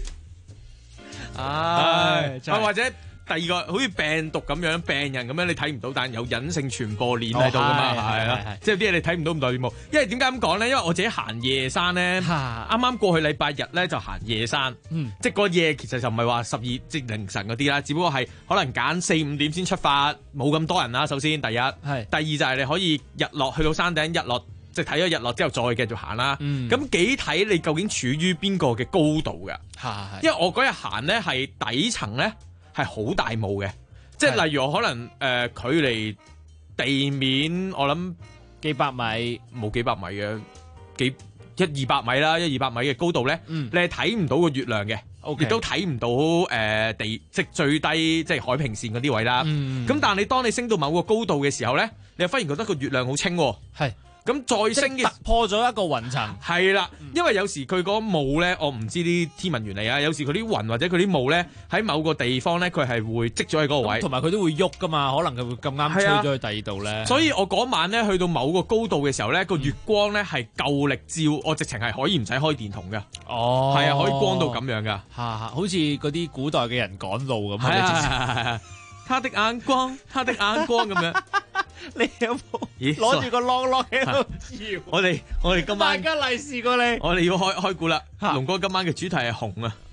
或者第二個好似病毒咁樣，病人咁樣你睇唔到，但有隱性傳播鏈喺度噶嘛，係啦，即係啲嘢你睇唔到唔代表冇。因為點解咁講咧？因為我自己行夜山咧，啱啱過去禮拜日咧就行夜山，即係個夜其實就唔係話12即凌晨嗰啲啦，只不過係可能揀4-5點先出發，冇咁多人啦。首先第一，第二就係你可以日落去到山頂，日落即係睇咗日落之後再繼續行啦。咁幾睇你究竟處於邊個嘅高度㗎？因為我嗰日行咧係底層咧係好大霧嘅，即係例如我可能距離地面我諗幾百米， 冇幾百米嘅100-200米啦，100-200米嘅高度咧，你係睇唔到個月亮嘅，亦都睇唔到地即係最低即係海平線嗰啲位啦。咁但係當你升到某個高度嘅時候咧，你又忽然覺得個月亮好清喎。係。咁再升嘅突破咗一個雲層， 係啦，因為有時佢嗰個霧咧，我唔知啲天文原理啊。有時佢啲雲或者佢啲霧咧，喺某個地方咧，佢係會積咗喺嗰個位， 同埋佢都會喐噶嘛，可能佢會咁啱吹咗去第二度咧。 所以我嗰晚咧去到某個高度嘅時候咧，個月光咧係夠力照，我直情係可以唔使開電筒噶。 哦， 係啊，可以光到咁樣噶， 好似嗰啲古代嘅人趕路咁。 係他的眼光咁樣。 你有冇攞住個啷啷喺度搖？ 我哋今晚大家利是過你。 我哋要開估啦。龍哥今晚嘅主題係紅啊！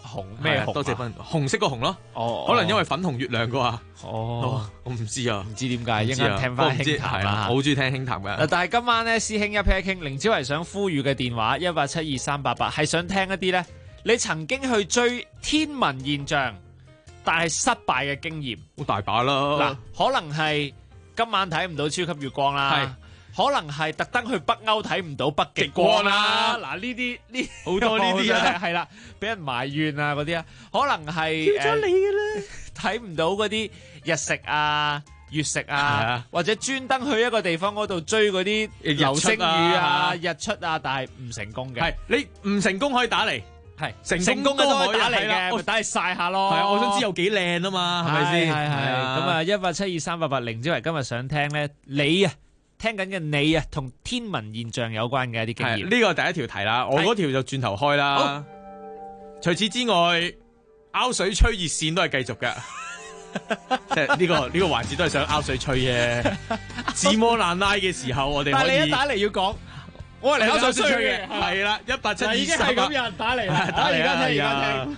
紅咩紅？ 多謝分紅色個紅咯。 哦， 可能因為粉紅月亮啩。 哦， 我唔知啊， 唔知點解，應該聽翻輕談啦。 我好中意聽輕談嘅。 但係今晚咧，師兄一傾一傾，凌超係想呼籲嘅電話1872388，係想聽一啲咧，你曾經去追天文現象，但係失敗嘅經驗， 好大把啦。 嗱，可能係今晚睇唔到超級月光啦。可能係特登去北歐睇唔到北極光啦，嗱呢好多呢啲啊， 係啦，俾人埋怨啊嗰啲啊，可能係叫咗你嘅咧， 睇唔到嗰啲日食啊、月食啊，或者專登去一個地方嗰度追嗰啲流星雨啊、日出啊，但係唔成功嘅。 係你唔成功可以打嚟， 係成功嘅都可以打嚟嘅，咪打嚟曬下咯。 係啊，我想知有幾靚啊嘛，係咪先？ 係咁啊，1872388，凌超係今日想聽咧，你啊。聽緊嘅你啊，同天文現象有關嘅一啲經驗。 呢個第一條題啦，我嗰條就轉頭開啦。除此之外，拗水吹熱線都係繼續嘅，即係呢個環節都係想拗水吹嘅。自摸爛拉嘅時候，我哋可以。但係你一打嚟要講，我係嚟拗水吹嘅，係啦，1872388已經係咁有人打嚟啦，打而家聽。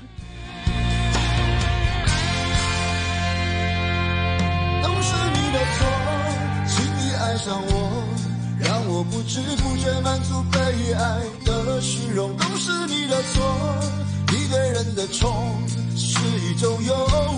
都是你的錯。愛上我，讓我不知不覺滿足被愛的虛榮，都是你的錯。你對人的寵是一種誘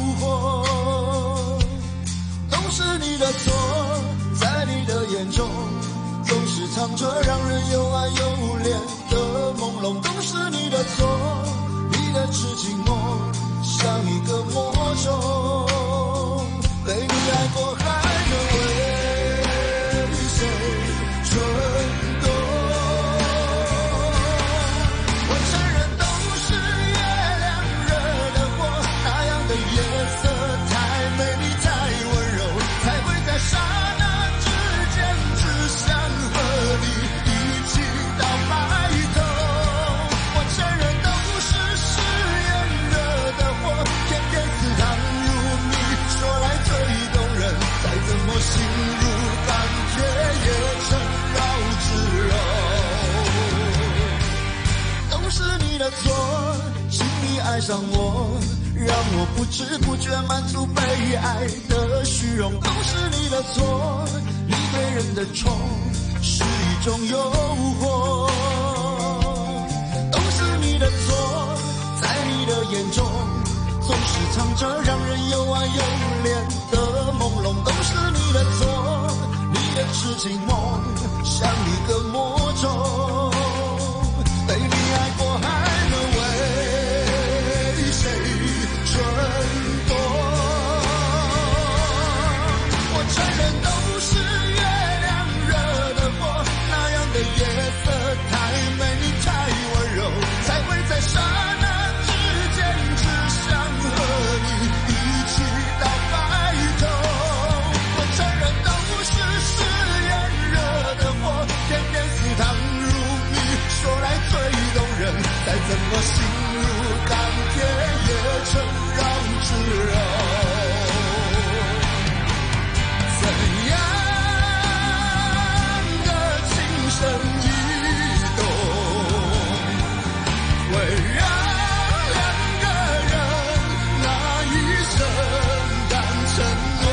惑，都是你的錯。在你的眼中，總是藏着讓人又愛又戀的朦朧，都是你的錯。你的痴情夢像一個魔咒，被你愛過還能為春冬，我承認都是月亮惹的禍，那樣的夜色太美麗太溫柔，才會在剎那之間只想和你一起到白頭。我承認都是誓言惹的禍，偏偏似糖如蜜，說來最動人，再怎麼心如鋼鐵也成都是你的錯，請你愛上我，讓我不知不覺滿足被愛的虛榮，都是你的錯。你對人的寵是一種誘惑，都是你的錯。在你的眼中，總是藏着讓人又愛又戀的朦朧，都是你的錯。你的痴情夢像一個魔咒，被你愛過還能為誰春冬？我承認都是月亮惹的禍，那樣的夜色太美麗太溫柔，才會在剎那之間只想和你一起到白頭。我承認都是誓言惹的禍，偏偏似糖如蜜，說來最動人，再怎麼心如鋼鐵也成繞指柔。怎樣的情深意動，會讓兩個人那一生當承諾。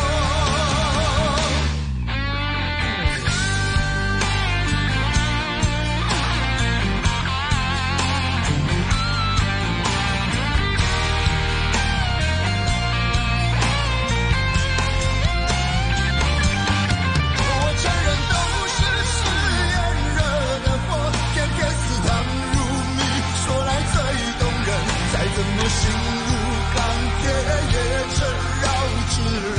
怎麼心如鋼鐵也成繞指柔？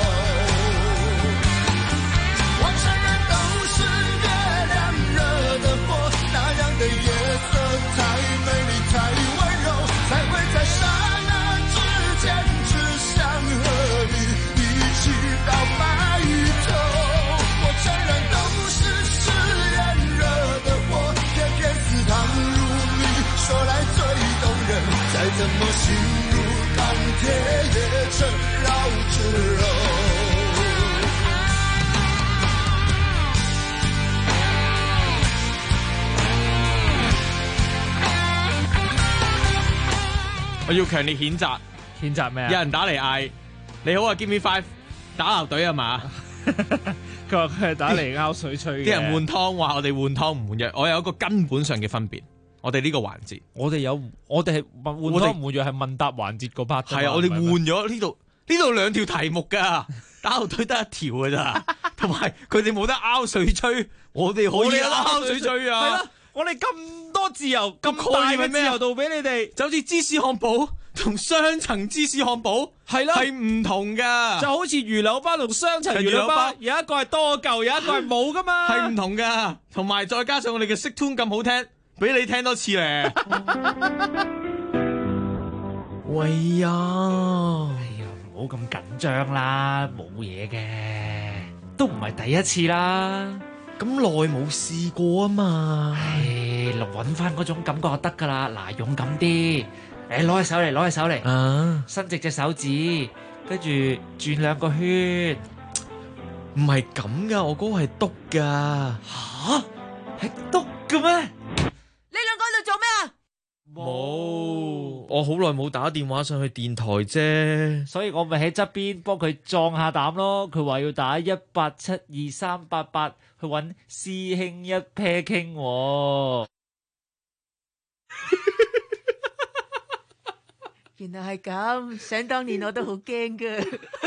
我承認都是月亮惹的禍，那樣的夜色太美麗太溫柔，才會在剎那之間只想和你一起到白頭。我承認都是誓言惹的禍，偏偏似糖如蜜，說來最動人。再怎麼心如鋼鐵也成繞指柔。 我要強烈譴責。 譴責咩啊？ 有人打嚟嗌你好啊 ，Give me 5，打鬧隊啊嘛？ 佢話佢係打嚟拗水吹嘅。 啲人換湯話我哋換湯唔換藥，我有一個根本上嘅分別。我哋呢個環節， 我哋係換湯唔換藥係問答環節嗰 part。 係啊，我哋換咗呢度兩條題目㗎，打鬧隊得一條㗎咋，同埋佢哋冇得拗水吹，我哋可以拗水吹啊！ 係啦，我哋咁多自由，咁大嘅自由度俾你哋， 就好似芝士漢堡同雙層芝士漢堡係啦， 係唔同噶， 就好似魚柳包同雙層魚柳包，有一個係多嚿，有一個係冇噶嘛， 係唔同噶，同埋再加上我哋嘅 Sick Tune 咁好聽，俾你聽多次咧。 喂呀， 唔好咁緊張啦，冇嘢嘅，都唔係第一次啦， 咁耐冇試過啊嘛， 揾翻嗰種感覺就得噶啦，嗱，勇敢啲。攞起手嚟，伸直隻手指，跟住轉2個圈。 唔係咁噶，我嗰個係篤噶。 吓？係篤嘅咩？ 你兩個喺度做咩啊？ 冇，我好耐冇打電話上去電台啫， 所以我咪喺側邊幫佢壯下膽咯。佢話要打1872388去揾師兄一 pair 傾。 原來係咁，想當年我都好驚噶。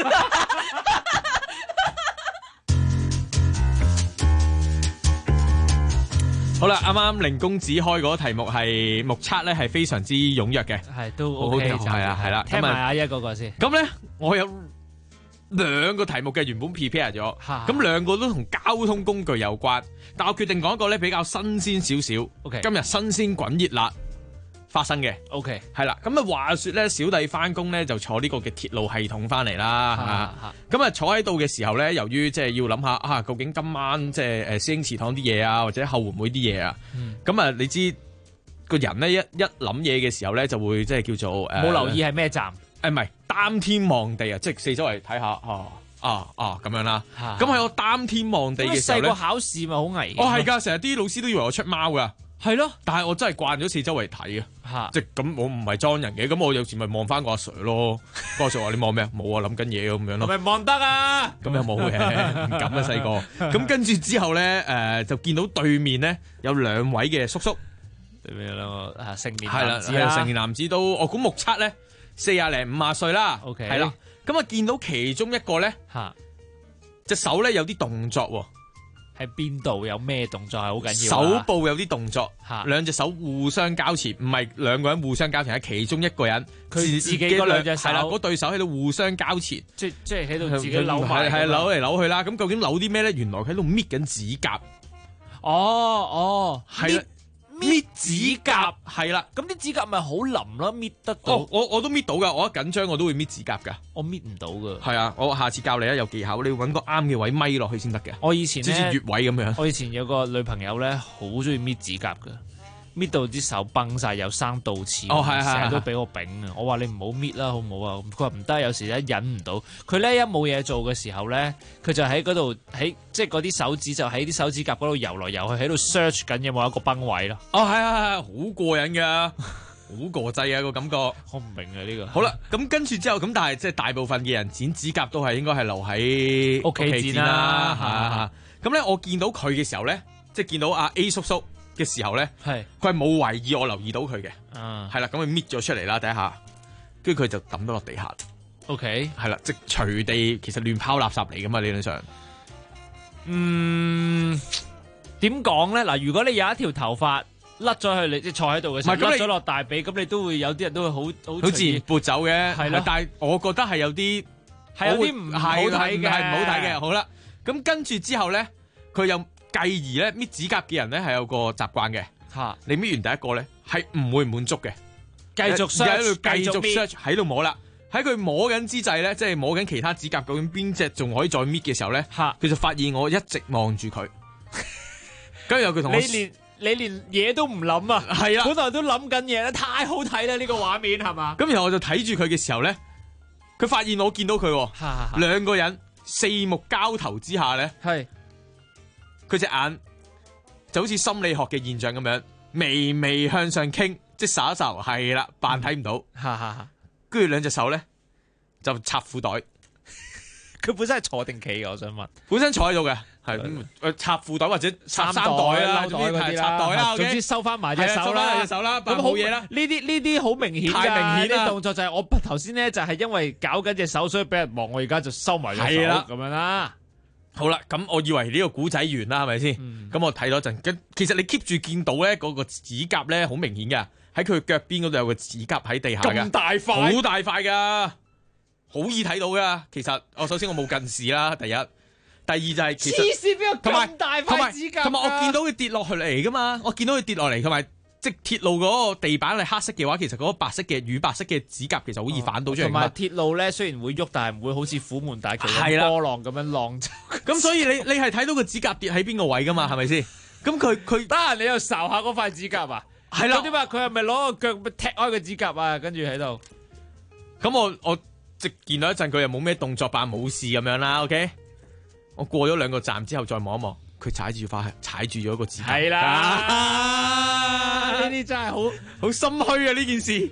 好啦，啱啱凌公子開嗰個題目係目測咧，係非常之踴躍嘅， 係都好好聽，係啦。 聽埋阿一嗰個先。 咁咧，我有2個題目嘅，原本 prepare 咗，咁2個都同交通工具有關，但我決定講一個咧比較新鮮少少。 OK， 今日新鮮滾熱辣發生嘅。OK， 係啦。咁啊話說咧，小弟翻工咧就坐呢個嘅鐵路系統翻嚟啦。咁啊坐喺度嘅時候咧，由於即係要諗下啊，究竟今晚即係師兄祠堂啲嘢啊，或者後援會啲嘢啊。咁啊，你知個人咧一諗嘢嘅時候咧，就會即係叫做冇留意係咩站？ 唔係擔天望地啊，即係四周圍睇下咁樣啦。咁喺我擔天望地嘅時候咧， 細個考試咪好危險。 係㗎，成日啲老師都以為我出貓㗎。 係咯， 但係我真係慣咗四周圍睇啊，即係咁我唔係裝人嘅，咁我有時咪望翻個阿 Sir 咯。個阿 Sir 話你望咩啊？冇啊，諗緊嘢咁樣咯。 咪望得啊？ 咁又冇嘅，唔敢啊細個。咁跟住之後咧，就見到對面咧有2位嘅叔叔， 對面有2個成年男子啦，成年男子都我估目測咧40零50歲啦。 OK， 係啦。咁啊見到其中一個咧，隻手咧有啲動作喎。 喺邊度有咩動作係好緊要？ 手部有啲動作，2隻手互相交纏，唔係2個人互相交纏，係其中一個人佢自己嗰2隻手， 係啦，嗰對手喺度互相交纏， 即係喺度自己扭埋， 係扭嚟扭去啦。咁究竟扭啲咩咧？原來佢喺度搣緊指甲。係啦。搣指甲係啦， 咁啲指甲咪好腍咯，搣得到。 我都搣到噶，我一緊張我都會搣指甲噶。 我搣唔到噶。係啊，我下次教你啊，有技巧，你要揾個啱嘅位咪落去先得嘅。 我以前咧， 好似穴位咁樣。 我以前有個女朋友咧，好中意搣指甲噶，搣到啲手崩晒，又生倒刺。成日都俾我丙啊！我話你唔好搣啦，好唔好啊？佢話唔得，有時咧忍唔到。佢咧一冇嘢做嘅時候咧，佢就喺嗰度即係嗰啲手指就喺啲手指甲嗰度游來游去，喺度 search 緊有冇一個崩位咯。 係，好過癮噶，好過劑啊個感覺。 我唔明啊呢個。 好啦，咁跟住之後咁，但係即係大部分嘅人剪指甲都係應該係留喺屋企剪啦。 咁咧，我見到佢嘅時候咧，即係見到阿 A 叔叔嘅時候咧，佢係冇懷疑我留意到佢嘅。係啦，咁佢搣咗出嚟啦，第一下，跟住佢就抌咗落地下。 OK， 係啦，即係隨地其實亂拋垃圾嚟噶嘛，理論上。 點講咧？嗱，如果你有一條頭髮甩咗去，你坐喺度嘅時候甩咗落大髀，咁你都會有啲人都會好自然撥走嘅。係啦，但係我覺得係有啲唔好睇嘅， 係唔好睇嘅。好啦，咁跟住之後咧，佢又繼而咧搣指甲嘅人咧係有個習慣嘅。你搣完第一個咧係唔會滿足嘅， 繼續 search 喺度摸啦。喺佢摸緊之際咧，即係摸緊其他指甲，究竟邊隻仲可以再搣嘅時候咧，佢就發現我一直望住佢。跟住有佢同我， 你連嘢都唔諗啊！ 係啊， 本來都諗緊嘢咧，太好睇啦！呢個畫面係嘛？ 咁然後我就睇住佢嘅時候咧，佢發現我見到佢，2個人4目交投之下咧，佢隻眼就好似心理學嘅現象咁樣，微微向上傾， 即係睄一睄，係啦，扮睇唔到，跟住兩隻手咧就插褲袋。 佢本身係坐定企嘅，我想問。 本身坐喺度嘅，係插褲袋或者插衫袋啦， 褸袋嗰啲插袋啦， 總之收翻埋隻手啦， 咁冇嘢啦。 呢啲好明顯㗎， 太明顯啦！ 啲動作就係我頭先咧就係因為搞緊隻手，所以俾人望，我而家就收埋隻手咁樣啦。 好啦，咁我以為呢個古仔完啦，係咪先？咁我睇咗陣，其實你 keep 住見到咧嗰個指甲咧好明顯㗎，喺佢腳邊嗰度有個指甲喺地下㗎， 咁大塊， 好大塊㗎。好易睇到噶，其實我首先我冇近視啦，第一，第二就係其實黐線邊有咁大塊指甲， 同埋我見到佢跌落去嚟噶嘛，我見到佢跌落嚟，同埋即係鐵路嗰個地板係黑色嘅話，其實嗰個白色嘅乳白色嘅指甲其實好易反到出嚟。 同埋鐵路咧雖然會喐，但係唔會好似虎門大橋咁波浪咁樣浪走。 咁所以你係睇到個指甲跌喺邊個位噶嘛？係咪先？咁佢得閒你又睄下嗰塊指甲啊？ 係啦， 點啊？佢係咪攞個腳踢開個指甲啊？跟住喺度。 咁我。即見到一陣佢又冇咩動作，扮冇事咁樣啦。OK， 我過咗2個站之後再望一望，佢踩住咗個指甲。係啦， 呢啲真係好心虛啊！呢件事，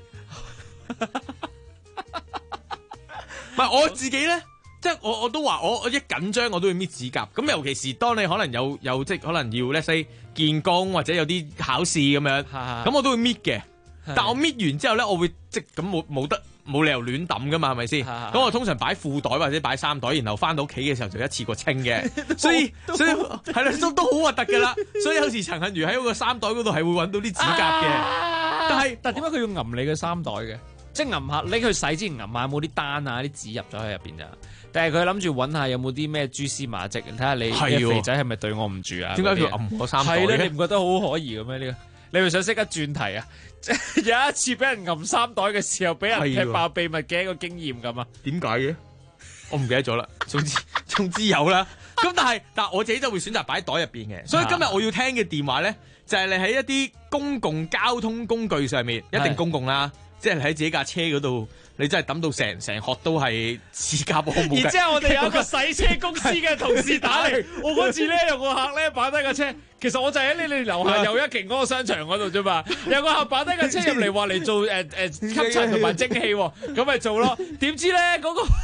唔係我自己咧，即係我都話我一緊張我都會搣指甲。咁尤其是當你可能有即係可能要 let's say 見工或者有啲考試咁樣，咁我都會搣嘅。但我搣完之後咧，我會即係咁冇理由亂抌噶嘛，係咪先？咁我通常擺褲袋或者擺衫袋，然後翻到屋企嘅時候就一次過清嘅。所以係啦，都好核突噶啦。所以有時陳幸如喺嗰個衫袋嗰度係會揾到啲指甲嘅。 但係點解佢要揞你嘅衫袋嘅？即係揞下拎去洗之前揞下有冇啲單啊啲紙入咗喺入邊咋？定係佢諗住揾下有冇啲咩蛛絲馬跡，睇下你嘅肥仔係咪對我唔住啊？ 點解佢揞我衫袋？ 係咧，你唔覺得好可疑嘅咩？呢個你咪想識得轉題啊？有一次俾人揞衫袋嘅時候，俾人踢爆秘密嘅一個經驗咁啊？ 點解嘅？我唔記得咗啦。總之有啦。咁但係我自己就會選擇擺喺袋入邊嘅。所以今日我要聽嘅電話咧，就係你喺一啲公共交通工具上面，一定公共啦，即係喺自己架車嗰度，你真係抌到成殼都係指甲。 然之後我哋有一個洗車公司嘅同事打嚟，我嗰次咧有個客咧擺低架車。其實我就喺你哋樓下又一勁嗰個商場嗰度啫嘛，有個客擺低架車入嚟話嚟做吸塵同埋蒸汽喎，咁咪做咯。點知咧嗰個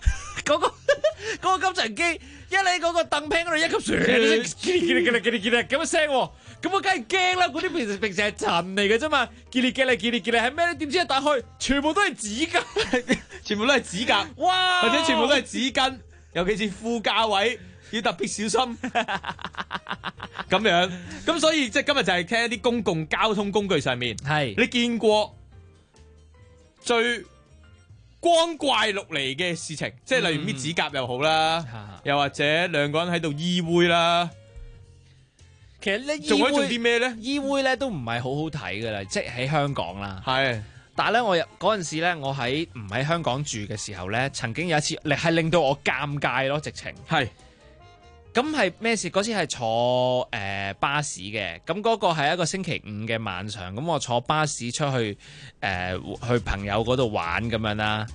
吸塵機一喺嗰個凳柄嗰度一吸咁嘅聲，咁我梗係驚啦。嗰啲平時係塵嚟嘅啫嘛，結嚟係咩咧？點知一打開，全部都係指甲， 全部都係指甲，哇！或者全部都係紙巾，尤其是副駕位。要特別小心咁樣，咁所以即係今日就係聽一啲公共交通工具上面，你見過最光怪陸離嘅事情，即係例如搣指甲又好啦，又或者兩個人喺度依偎啦。 其實咧， 仲可以做啲咩咧？ 依偎咧都唔係好好睇噶啦，即係喺香港啦。 係， 但係咧，我嗰陣時咧，我喺唔喺香港住嘅時候咧，曾經有一次係令到我尷尬咯，直情係。 咁係咩事？嗰次係坐巴士嘅，咁嗰個係一個星期五嘅晚上，咁我坐巴士出去去朋友嗰度玩咁樣啦。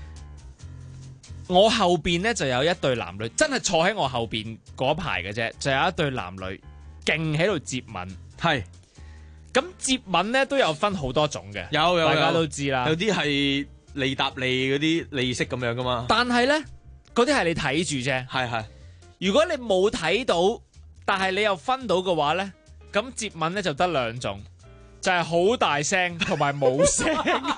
我後邊咧就有一對男女，真係坐喺我後邊嗰排嘅啫，就有一對男女勁喺度接吻。 係， 咁接吻咧都有分好多種嘅， 有大家都知啦。 有啲係利搭利嗰啲利息咁樣噶嘛。 但係咧，嗰啲係你睇住啫。 係。 如果你冇睇到，但係你又分到嘅話咧，咁接吻咧就得2種，就係好大聲同埋冇聲。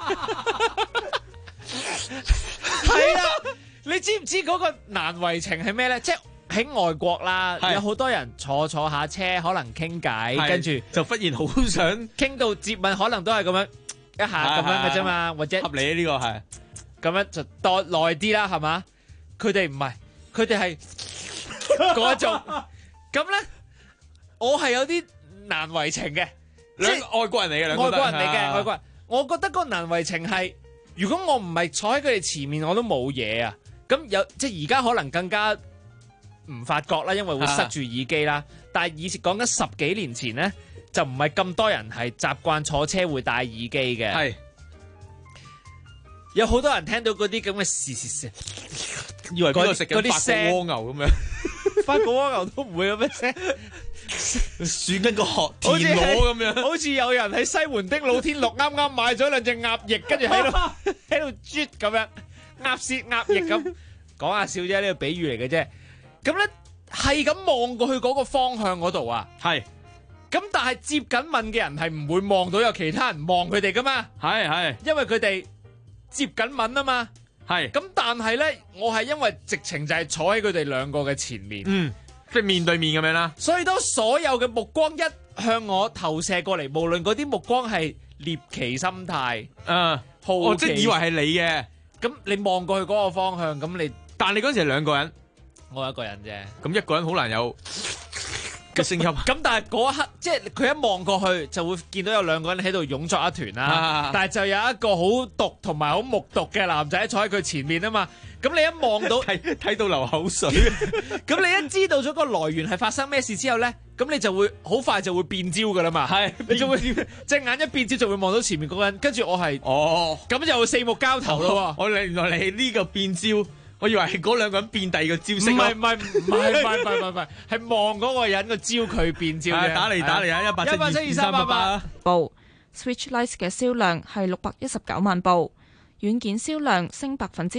係啊，你知唔知嗰個難為情係咩咧？即係喺外國啦，有好多人坐下車，可能傾偈，跟住就忽然好想傾到接吻，可能都係咁樣一下咁樣嘅啫嘛，或者合理呢個係咁樣就多耐啲啦，係嘛？佢哋唔係，佢哋係。嗰種咁咧，我係有啲難為情嘅，即係外國人嚟嘅， 外國人嚟嘅外國人。我覺得個難為情係，如果我唔係坐喺佢哋前面，我都冇嘢啊。咁有即係而家可能更加唔發覺啦，因為會塞住耳機啦。但係以前講緊10幾年前咧，就唔係咁多人係習慣坐車會戴耳機嘅。係有好多人聽到嗰啲咁嘅事，以為嗰度食緊法國蝸牛咁樣。法國蝸牛都唔會有咩聲， 選緊個田螺咁樣， 好似有人喺西門町老天樂啱啱買咗兩隻鴨翼，跟住喺度啜咁樣，鴨舌鴨翼咁，講下笑啫，呢個比喻嚟嘅啫。咁咧係咁望過去嗰個方向嗰度啊， 係。 咁但係接緊問嘅人係唔會望到有其他人望佢哋噶嘛？ 係， 因為佢哋接緊問啊嘛。 係。 咁但係咧，我係因為直情就係坐喺佢哋兩個嘅前面， 即係面對面咁樣啦。 所以當所有嘅目光一向我投射過嚟，無論嗰啲目光係獵奇心態，好奇， 即係以為係你嘅。 咁你望過去嗰個方向，咁你， 但你嗰陣時係兩個人， 我一個人啫。 咁一個人好難有嘅聲音。 咁但係嗰一刻，即係佢一望過去，就會見到有兩個人喺度擁作一團啦。但係就有一個好毒同埋好木獨嘅男仔坐喺佢前面啊嘛。咁你一望到睇到流口水。 咁你一知道咗個來源係發生咩事之後咧，咁你就會好快就會變焦噶啦嘛。係，你就會隻眼一變焦就會望到前面嗰個人，跟住我係咁就四目交投咯。 我原來你呢個變焦。我以為係嗰兩個人變第二個招式。 唔係，係望嗰個人個招佢變招嘅。 打嚟啊！1872388 部 Switch Lite 嘅銷量係619萬部，軟件銷量升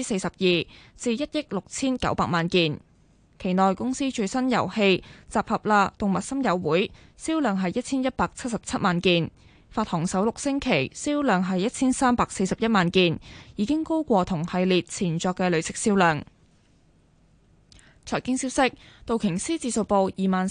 42%至1億6900萬件。期內公司最新遊戲集合啦動物森友會銷量係1177萬件。發行首6星期銷量係1341萬件，已經高過同系列前作嘅累積銷量。財經消息，道瓊斯指數報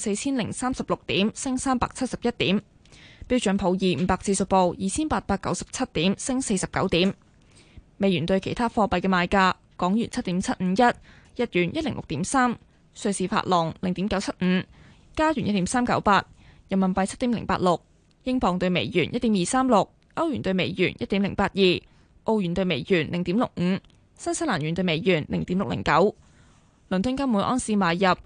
24,036點，升371點；標準普爾500指數報2897點，升49點。美元對其他貨幣嘅賣價：港元7.751，日元106.3，瑞士法郎0.975，加元1.398，人民幣7.086。英鎊對美元1.236，歐元對美元1.082，澳元對美元0.65，新西蘭元對美元0.609。倫敦金每安士買入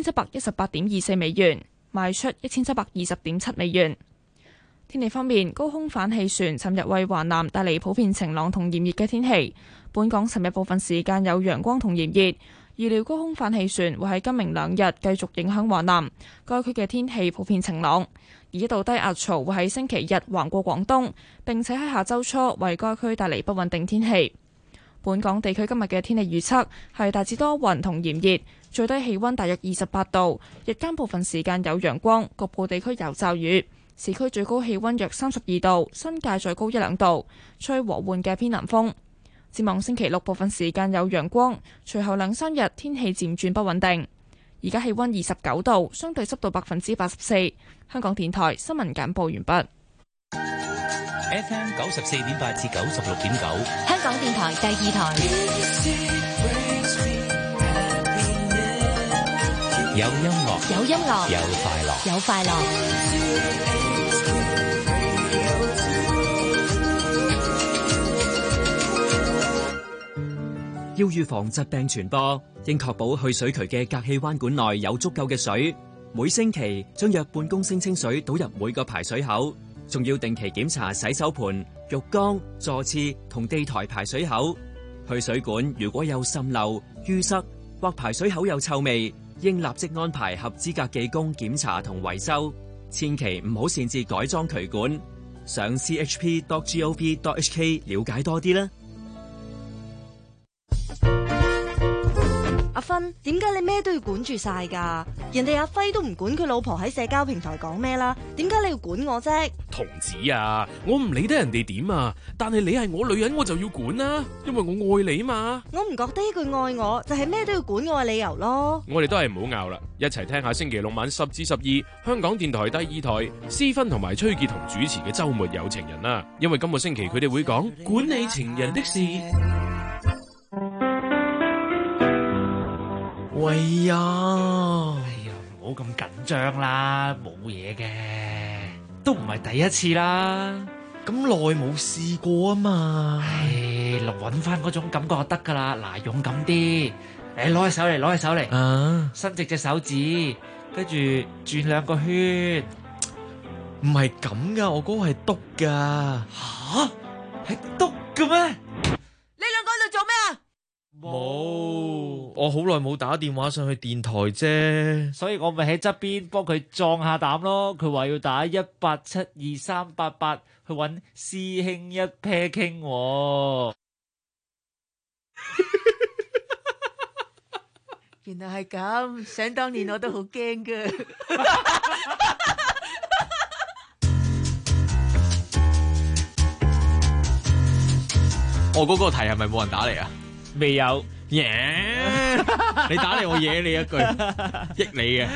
1718.24美元，賣出1720.7美元。天氣方面，高空反氣旋尋日為華南帶嚟普遍晴朗同炎熱嘅天氣。本港尋日部分時間有陽光同炎熱，預料高空反氣旋會喺今明兩日繼續影響華南，該區嘅天氣普遍晴朗。而一道低壓槽會喺星期日橫過廣東，並且喺下周初為該區帶嚟不穩定天氣。本港地區今日嘅天氣預測係大致多雲同炎熱，最低氣溫大約28度，日間部分時間有陽光，局部地區有驟雨。市區最高氣溫約32度，新界再高1-2度，吹和緩嘅偏南風。展望星期六部分時間有陽光，隨後2-3日天氣漸轉不穩定。而家氣溫29度，相對濕度84%。香港電台新聞簡報完畢。 FM 94.8至96.9， 香港電台第2台。 有音樂， 有音樂， 有快樂， 有快樂。 要預防疾病傳播，應確保去水渠嘅隔氣彎管內有足夠嘅水。每星期將約半公升清水倒入每個排水口，仲要定期檢查洗手盆、浴缸、座廁同地台排水口。去水管如果有滲漏、淤塞或排水口有臭味，應立即安排合資格技工檢查同維修。千祈唔好擅自改裝渠管。上 chp.gov.hk 了解多啲啦。 阿芬，點解你咩都要管住晒㗎？人哋阿輝都唔管佢老婆喺社交平台講咩啦，點解你要管我啫？ 童子啊，我唔理得人哋點啊，但係你係我女人，我就要管啦，因為我愛你嘛。 我唔覺得呢句愛我就係咩都要管我嘅理由咯。 我哋都係唔好拗啦，一齊聽下星期六晚10至12香港電台第2台思芬同埋崔潔彤主持嘅周末有情人啦，因為今個星期佢哋會講管理情人的事。 喂呀， 唔好咁緊張啦，冇嘢嘅，都唔係第一次啦， 咁耐冇試過啊嘛。 揾翻嗰種感覺就得噶啦，嗱，勇敢啲，攞起手嚟，攞起手嚟，伸直隻手指，跟住轉2個圈。 唔係咁噶，我嗰個係篤噶。 吓？係篤嘅咩？ 你兩個喺度做咩啊？ 冇，我好耐冇打電話上去電台啫， 所以我咪喺側邊幫佢壯下膽咯。佢話要打18723888去揾師兄一 pair 傾喎。 原來係咁，想當年我都好驚㗎。 我嗰個題係咪冇人打嚟啊？ 未有， 耶！你打嚟我惹你一句，益你嘅。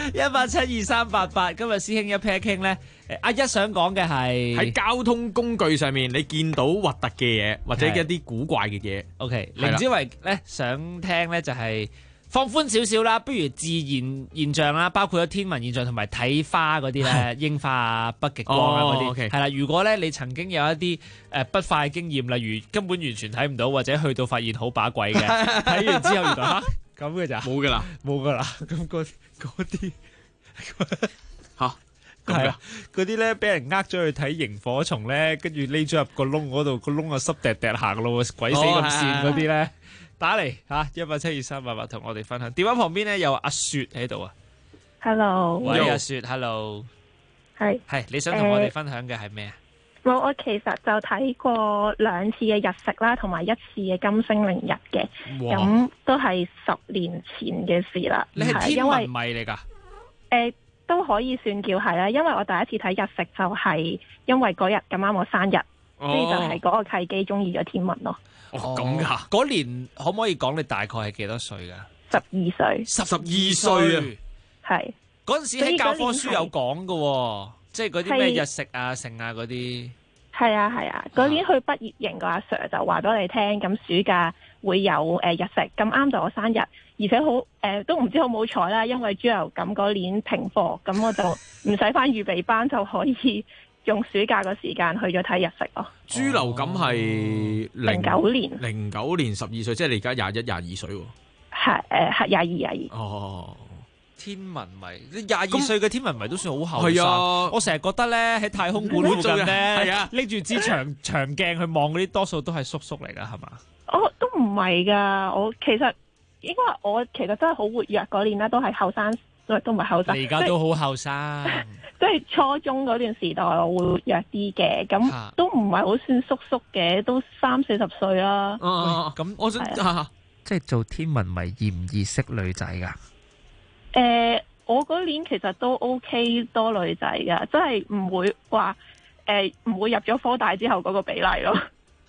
18723888，今日師兄一 pair 傾咧。阿一想講嘅係喺交通工具上面，你見到核突嘅嘢，或者一啲古怪嘅嘢。 OK，凌之維咧想聽咧就係放寬少少啦，不如自然現象啦，包括咗天文現象同埋睇花嗰啲咧，櫻花啊、北極光啊嗰啲，係啦。如果咧你曾經有一啲不快嘅經驗，例如根本完全睇唔到，或者去到發現好把鬼嘅，睇完之後原來咁嘅咋？ 冇噶啦， 冇噶啦。咁嗰啲嚇。 係啊，嗰啲咧俾人呃咗去睇螢火蟲咧，跟住匿咗入個窿嗰度，個窿啊濕滴滴行路，鬼死咁線嗰啲咧，打嚟嚇18723888同我哋分享。電話旁邊咧有阿雪喺度啊 ，Hello， 喂阿雪 ，Hello， 係你想同我哋分享嘅係咩啊？ 我其實就睇過2次嘅日食啦，同埋1次嘅金星凌日嘅，咁都係10年前嘅事啦。 你係天文迷嚟㗎？ 都可以算叫係啦，因為我第一次睇日食就係因為嗰日咁啱我生日，所以就係嗰個契機中意咗天文咯。 哦，咁㗎？ 嗰年可唔可以講你大概係幾多歲㗎 ？12歲。 12歲啊！ 係。 嗰陣時喺教科書有講㗎喎，即係嗰啲咩日食啊、成啊嗰啲。 係啊係啊，嗰年去畢業營個阿 Sir 就話俾你聽，咁暑假會有日食，咁啱就我生日，而且好都唔知好冇彩啦，因為豬流感嗰年停課，咁我就唔使返預備班就可以用暑假個時間去咗睇日食咯。 豬流感係 09年 ，09年12歲，即係你而家21、22歲喎。 係22。 哦。 天文迷，你22歲嘅天文迷都算好後生。 係啊， 我成日覺得咧喺太空館附近咧，拎住支長鏡去望嗰啲，多數都係叔叔嚟噶，係嘛？ 都唔係噶，我其實應該我其實真係好活躍嗰年咧，都係後生，都唔係後生。 你而家都好後生， 即係初中嗰段時代我會活躍啲嘅，咁都唔係好算叔叔嘅，都30-40歲啦。 咁我想即係做天文迷易唔易識女仔噶？ 我嗰年其實都 OK 多女仔噶，即係唔會話唔會入咗科大之後嗰個比例咯。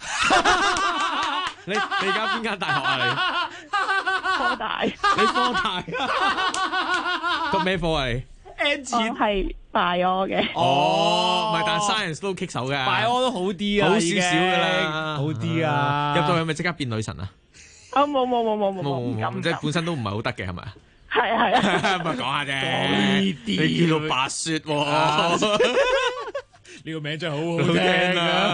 你而家邊間大學啊？你科大。 你科大？讀咩科啊？你 N 字係 bio 嘅。 哦，唔係，但 science 都棘手嘅。 bio 都好啲啊， 好少少噶啦， 好啲啊。 入到去咪即刻變女神啊？ 冇， 即係本身都唔係好得嘅，係咪啊？ 係啊， 咪講下啫。你叫到白雪喎， 呢個名真係好好聽啊！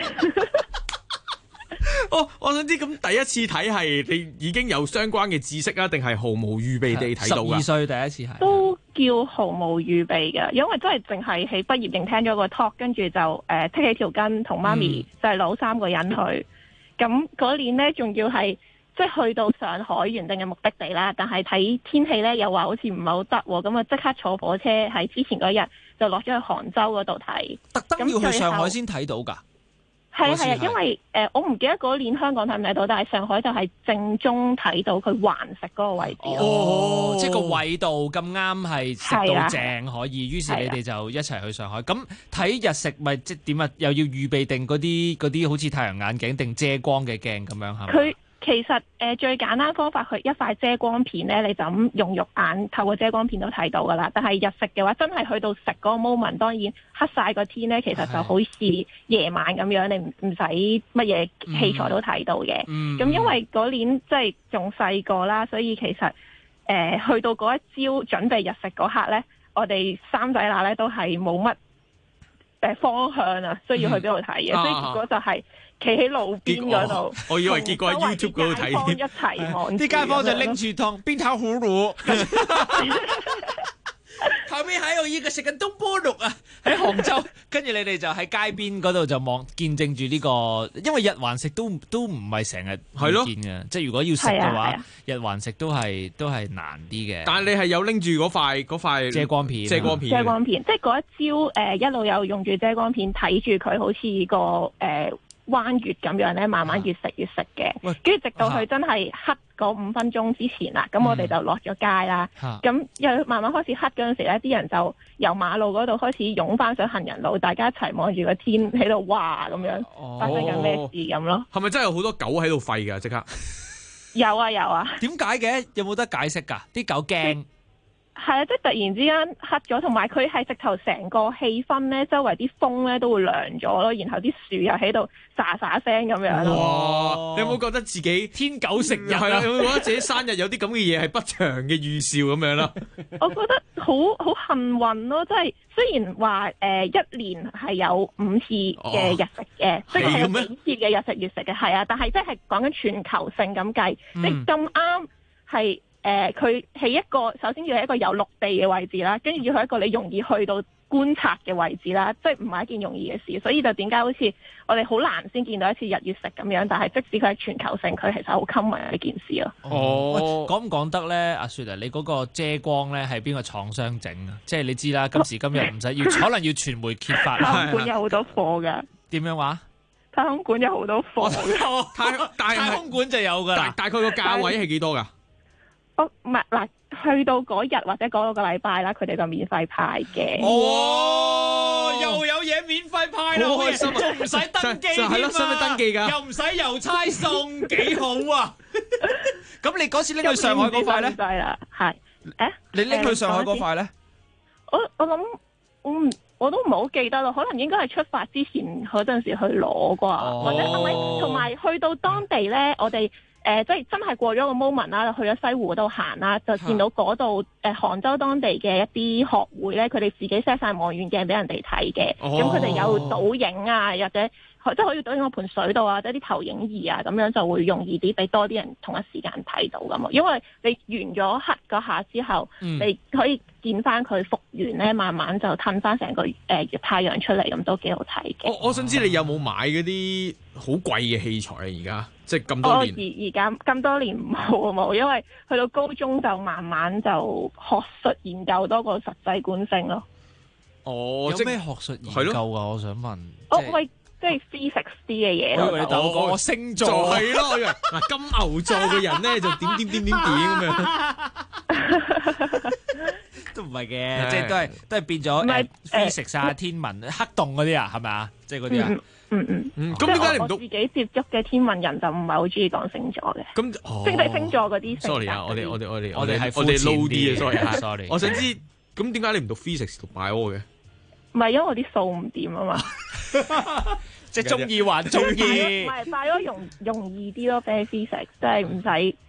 我想知咁第一次睇係你已經有相關嘅知識啊，定係毫無預備地睇到㗎？12 歲第一次係都叫毫無預備嘅，因為真係淨係喺畢業營聽咗個 talk，跟住就剔起條筋同媽咪細佬3個人去。咁嗰年呢，仲要係即係去到上海原定嘅目的地啦，但係睇天氣呢，又話好似唔係好得喎，咁啊即刻坐火車喺之前嗰日就落咗去杭州嗰度睇。 特登要去上海先睇到㗎？ 係啊，因為我唔記得嗰年香港睇唔睇到，但係上海就係正中睇到佢環食嗰個位置咯。 哦，即係個緯度咁啱係食到正可以，於是你哋就一齊去上海。咁睇日食咪即係點啊？又要預備定嗰啲好似太陽眼鏡定遮光嘅鏡咁樣係咪？ 佢其實最簡單方法，佢一塊遮光片咧，你就咁用肉眼透過遮光片都睇到噶啦。但係日食嘅話，真係去到食嗰個 moment，當然黑晒個天咧，其實就好似夜晚咁樣，你唔使乜嘢器材都睇到嘅。咁因為嗰年即係仲細個啦，所以其實去到嗰一朝準備日食嗰刻咧，我哋三仔乸咧都係冇乜方向啊，需要去邊度睇嘅，所以結果就係企喺路邊嗰度， 我以為結果喺 YouTube 嗰度睇， 一齊望， 啲街坊就拎住湯邊炒葫蘆，他旁邊還有一個食緊東坡肉啊，喺杭州，跟住你哋就喺街邊嗰度就望見證住呢個，因為日環食都唔係成日見嘅，即係如果要食嘅話，日環食都係難啲嘅。 但係你係有拎住嗰塊遮光片， 即係嗰一朝一路有用住遮光片睇住佢，好似個彎月咁樣咧，慢慢越食越食嘅，跟住直到佢真係黑嗰5分鐘之前啦，咁我哋就落咗街啦。咁又慢慢開始黑嗰陣時咧，啲人就由馬路嗰度開始湧翻上行人路，大家一齊望住個天喺度哇咁樣發生緊咩事咁咯。 係咪真係有好多狗喺度吠㗎？即刻有啊。 點解嘅？有冇得解釋㗎？啲狗驚。 係啊，即係突然之間黑咗，同埋佢係直頭成個氣氛咧，周圍啲風咧都會涼咗咯，然後啲樹又喺度沙沙聲咁樣咯。 哇！你有冇覺得自己天狗食日係啊？有冇覺得自己生日有啲咁嘅嘢係不祥嘅預兆咁樣啦？ 我覺得好幸運咯，即係雖然話一年係有5次嘅日食嘅，即係有幾次嘅日食月食嘅，係啊，但係即係講緊全球性咁計，即係咁啱係。佢係一個首先要係一個有陸地嘅位置啦，跟住要係一個你容易去到觀察嘅位置啦，即係唔係一件容易嘅事，所以就點解好似我哋好難先見到一次日月食咁樣，但係即使佢係全球性，佢其實好 common 嘅一件事咯。 講唔講得咧？阿雪啊，你嗰個遮光咧係邊個廠商整啊？即係你知啦，今時今日唔使要，可能要傳媒揭發。 太空館有好多貨㗎。 點樣話？ 太空館有好多貨㗎。 太空館就有㗎啦。 大概個價位係幾多㗎？ 唔係嗱，去到嗰日或者嗰個禮拜啦，佢哋就免費派嘅。 又有嘢免費派啦， 好開心啊！ 仲唔使登記添啊？ 係咯，使唔使登記㗎？ 又唔使郵差送，幾好啊！咁你嗰次拎去上海嗰塊咧？ 係你拎去上海嗰塊咧？ 我諗我都唔係好記得咯，可能應該係出發之前嗰陣時去攞啩，或者係咪同埋去到當地咧，我哋。即係真係過咗個 moment 啦，去咗西湖嗰度行啦，就見到嗰度杭州當地嘅一啲學會咧，佢哋自己 set 晒望遠鏡俾人哋睇嘅，咁佢哋有倒影啊，或者即係可以倒影喺盆水度啊，或者啲投影儀啊，咁樣就會容易啲俾多啲人同一時間睇到㗎嘛。因為你完咗黑嗰下之後，你可以見翻佢復原咧，慢慢就褪翻成個太陽出嚟，咁都幾好睇嘅。 我想知你有冇買嗰啲好貴嘅器材啊？而家即係咁多年， 而家咁多年冇，因為去到高中就慢慢就學術研究多過實際觀星咯。 有咩學術研究啊？我想問。 即係 physics 啲嘅嘢咯。 我以為你等我講我星座係咯，嗱金牛座嘅人咧就點咁樣， 都唔係嘅，即係都係變咗 physics 啊、天文、黑洞嗰啲啊，係咪啊？即係嗰啲啊。 咁點解你唔讀？ 我自己接觸嘅天文人就唔係好中意講星座嘅。咁即係星座嗰啲。 Sorry 啊，我哋 low 啲啊 ，sorry。我想知咁點解你唔讀 physics 讀 bio 嘅？ 唔係因為我啲數唔掂啊嘛， 即係中意還中意。 唔係，bio容易啲咯，比 physics 即係唔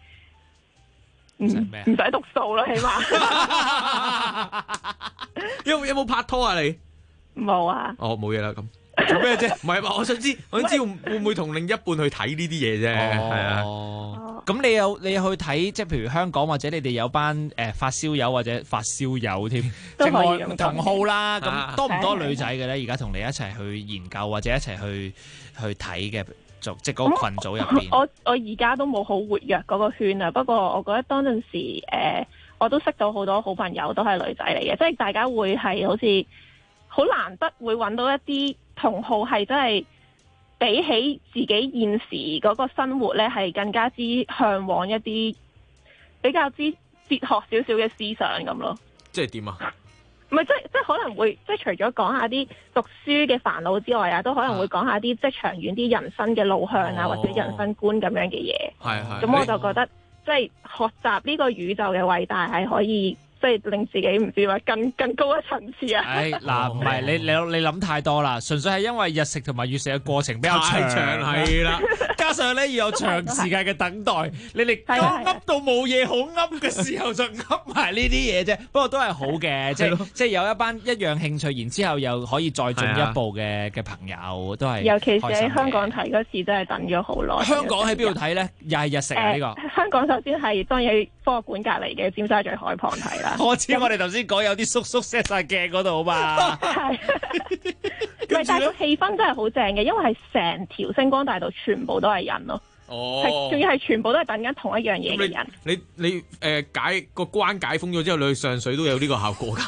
使讀數咯，起碼。 有冇拍拖啊你？ 冇啊。 哦，冇嘢啦咁。做咩啫？唔係嘛，我想知會唔會同另一半去睇呢啲嘢啫？係啊。 咁你有去睇，即係譬如香港或者你哋有班發燒友或者發燒友添，即係同好啦。咁多唔多女仔嘅咧？而家同你一齊去研究或者一齊去睇嘅，即係嗰個群組入邊。 我而家都冇好活躍嗰個圈啊。不過我覺得當陣時我都識到好多好朋友都係女仔嚟嘅，即係大家會係好似好難得會揾到一啲同好係真係。比起自己現時嗰個生活咧，係更加之嚮往一啲比較之哲學少少嘅思想咁咯。 即係點啊？ 唔係即係可能會即係除咗講下啲讀書嘅煩惱之外啊，都可能會講下啲即係長遠啲人生嘅路向啊，或者人生觀咁樣嘅嘢。係。咁我就覺得即係學習呢個宇宙嘅偉大係可以。即係令自己唔知話更高一層次啊！ 嗱，唔係你諗太多啦，純粹係因為日食同埋月食嘅過程比較長，係啦，加上咧要有長時間嘅等待，你哋噏到冇嘢好噏嘅時候就噏埋呢啲嘢啫。不過都係好嘅，即係有一班一樣興趣，然之後又可以再進一步嘅朋友都係。尤其是喺香港睇嗰次真係等咗好耐。 香港喺邊度睇咧？又係日食啊？呢個香港首先係當然科學館隔離嘅尖沙咀海旁睇啦。 我知我哋頭先講有啲叔叔 set 晒鏡嗰度嘛。 係，但係個氣氛真係好正嘅，因為係成條星光大道全部都係人咯。 哦， 仲要係全部都係等緊同一樣嘢嘅人。 你解個關解封咗之後，你去上水都有呢個效果㗎。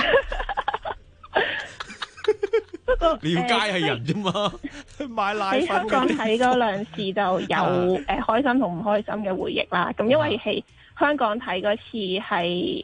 廟街係人啫嘛，買奶粉。 喺香港睇嗰兩次就有開心同唔開心嘅回憶啦。咁因為係香港睇嗰次係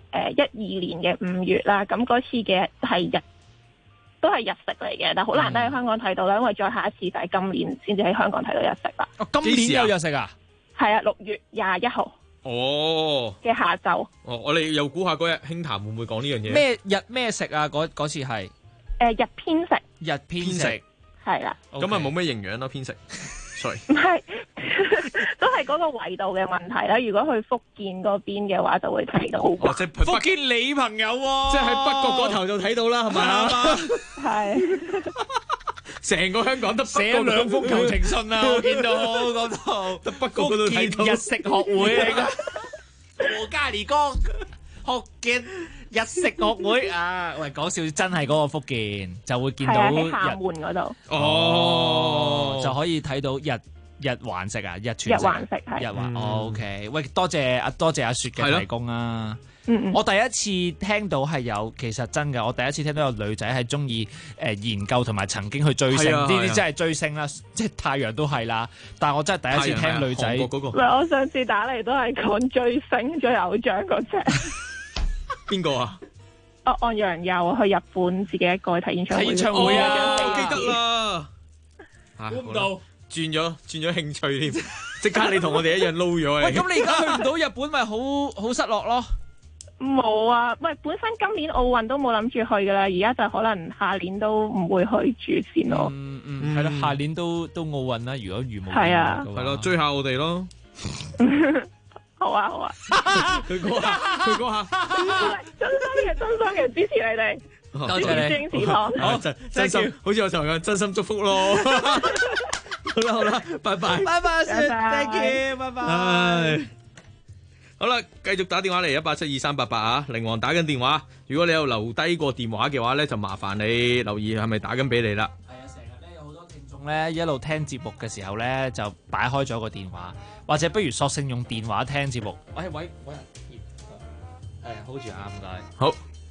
12年嘅5月啦，咁嗰次嘅係都係日食嚟嘅，但好難得喺香港睇到啦，因為再下一次就係今年先至喺香港睇到日食啦。 今年有日食啊？ 係啊，6月21號。 哦。嘅下晝。 哦，我哋又估下嗰日輕談會唔會講呢樣嘢？ 咩食啊？嗰次係日偏食。 日偏食。係啦。 咁咪冇咩營養咯，偏食。sorry。 唔係，都係嗰個緯度嘅問題啦。如果去福建嗰邊嘅話，就會睇到。 即係福建你朋友喎， 即係喺北角嗰頭就睇到啦，係咪啊？ 係。 成個香港得寫兩封求情信啊！我見到嗰度得北角嗰度睇到。 福建日食學會嚟㗎，和加利江福建日食學會啊！喂，講笑真係嗰個福建就會見到喺廈門嗰度。 哦，就可以睇到日環食啊，日全食。 日環食係。 日環OK，喂，多謝阿雪嘅提供啊！我第一次聽到係有，其實真嘅，我第一次聽到有女仔係中意研究同埋曾經去追星，呢啲真係追星啦，即係太陽都係啦。但係我真係第一次聽女仔。 唔係，我上次打嚟都係講追星、追偶像嗰隻。 邊個啊？ 安陽佑去日本自己一個去睇演唱會。 睇演唱會啊！ 我記得啦。 估唔到， 轉咗興趣添，即刻你同我哋一樣撈咗。 喂，咁你而家去唔到日本，咪好失落咯？ 冇啊，喂，本身今年奧運都冇諗住去噶啦，而家就可能下年都唔會去住先咯。 係咯，下年都奧運啦。如無係啊， 係咯，追下我哋咯。 好啊。 佢講下， 真心嘅支持你哋。 多謝你。 好，真心，好似我同樣真心祝福咯。好啦，拜拜。 拜拜，thank you，拜拜。 好啦，繼續打電話嚟1872388啊！凌王打緊電話，如果你有留低過電話嘅話咧，就麻煩你留意係咪打緊俾你啦。 係啊，成日咧有好多聽眾咧一路聽節目嘅時候咧就擺開咗個電話，或者不如索性用電話聽節目。喂，hold 住啊，唔該。 好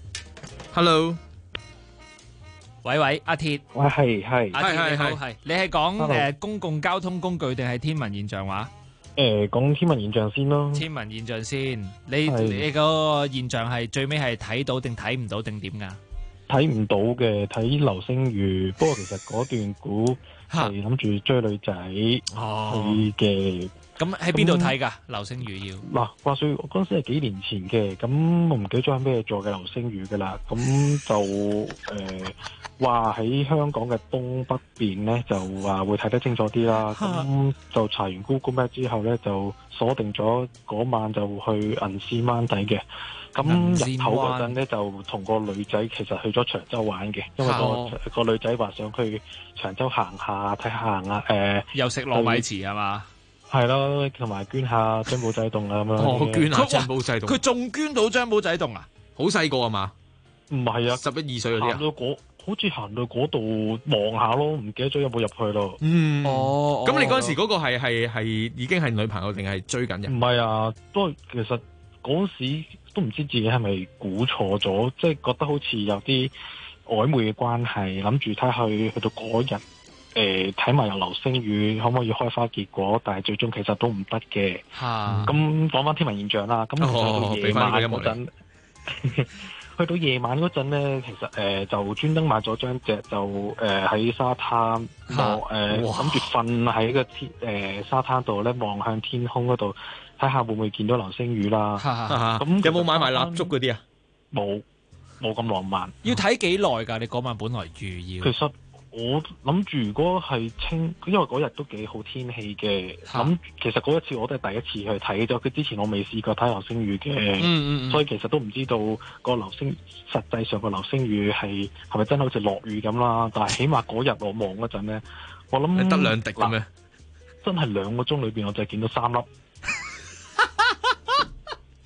，Hello， 喂，阿鐵。 喂，係。 阿鐵你好，係。你係講公共交通工具定係天文現象話？ 講天文現象先咯。 天文現象先，你嗰個現象係最尾係睇到定睇唔到定點噶？ 睇唔到嘅，睇流星雨。不過其實嗰段估係諗住追女仔去嘅。 咁喺邊度睇噶？流星雨要嗱，話說我嗰陣時係幾年前嘅，咁我唔記得咗係咩座嘅流星雨噶啦。咁就話喺香港嘅東北邊咧，就話會睇得清楚啲啦。咁就查完 Google Map 之後咧，就鎖定咗嗰晚就去銀線灣睇嘅。咁日頭嗰陣咧，就同個女仔其實去咗長洲玩嘅，因為個女仔話想去長洲行下睇下又食糯米糍係嘛？ 係咯，同埋捐下張保仔洞啊咁樣。 捐下張保仔洞。 佢仲捐到張保仔洞啊？ 好細個啊嘛？ 唔係啊 ，11、12歲嗰啲啊。 好似行到嗰度望下咯，唔記得咗有冇入去咯。 咁你嗰時嗰個係已經係女朋友定係追緊人？ 唔係啊，都其實嗰時都唔知自己係咪估錯咗，即係覺得好似有啲曖昧嘅關係，諗住睇下去到嗰日睇埋有流星雨可唔可以開花結果，但係最終其實都唔得嘅。咁講翻天文現象啦，咁其實夜晚嗰陣。去到夜晚嗰陣咧，其實就專登買咗張隻，就喺沙灘諗住瞓喺個沙灘度咧，望向天空嗰度睇下會唔會見到流星雨啦。 咁有冇買埋蠟燭嗰啲啊？ 冇咁浪漫。 要睇幾耐㗎？你嗰晚本來預要。 其實我諗住如果係因為嗰日都幾好天氣嘅，其實嗰一次我都係第一次去睇咗，佢之前我未試過睇流星雨嘅，所以其實都唔知道個流星實際上個流星雨係咪真係好似落雨咁啦。但係起碼嗰日我望嗰陣咧，我諗得2滴咁咩？ 真係2個鐘裏邊我就係見到3粒。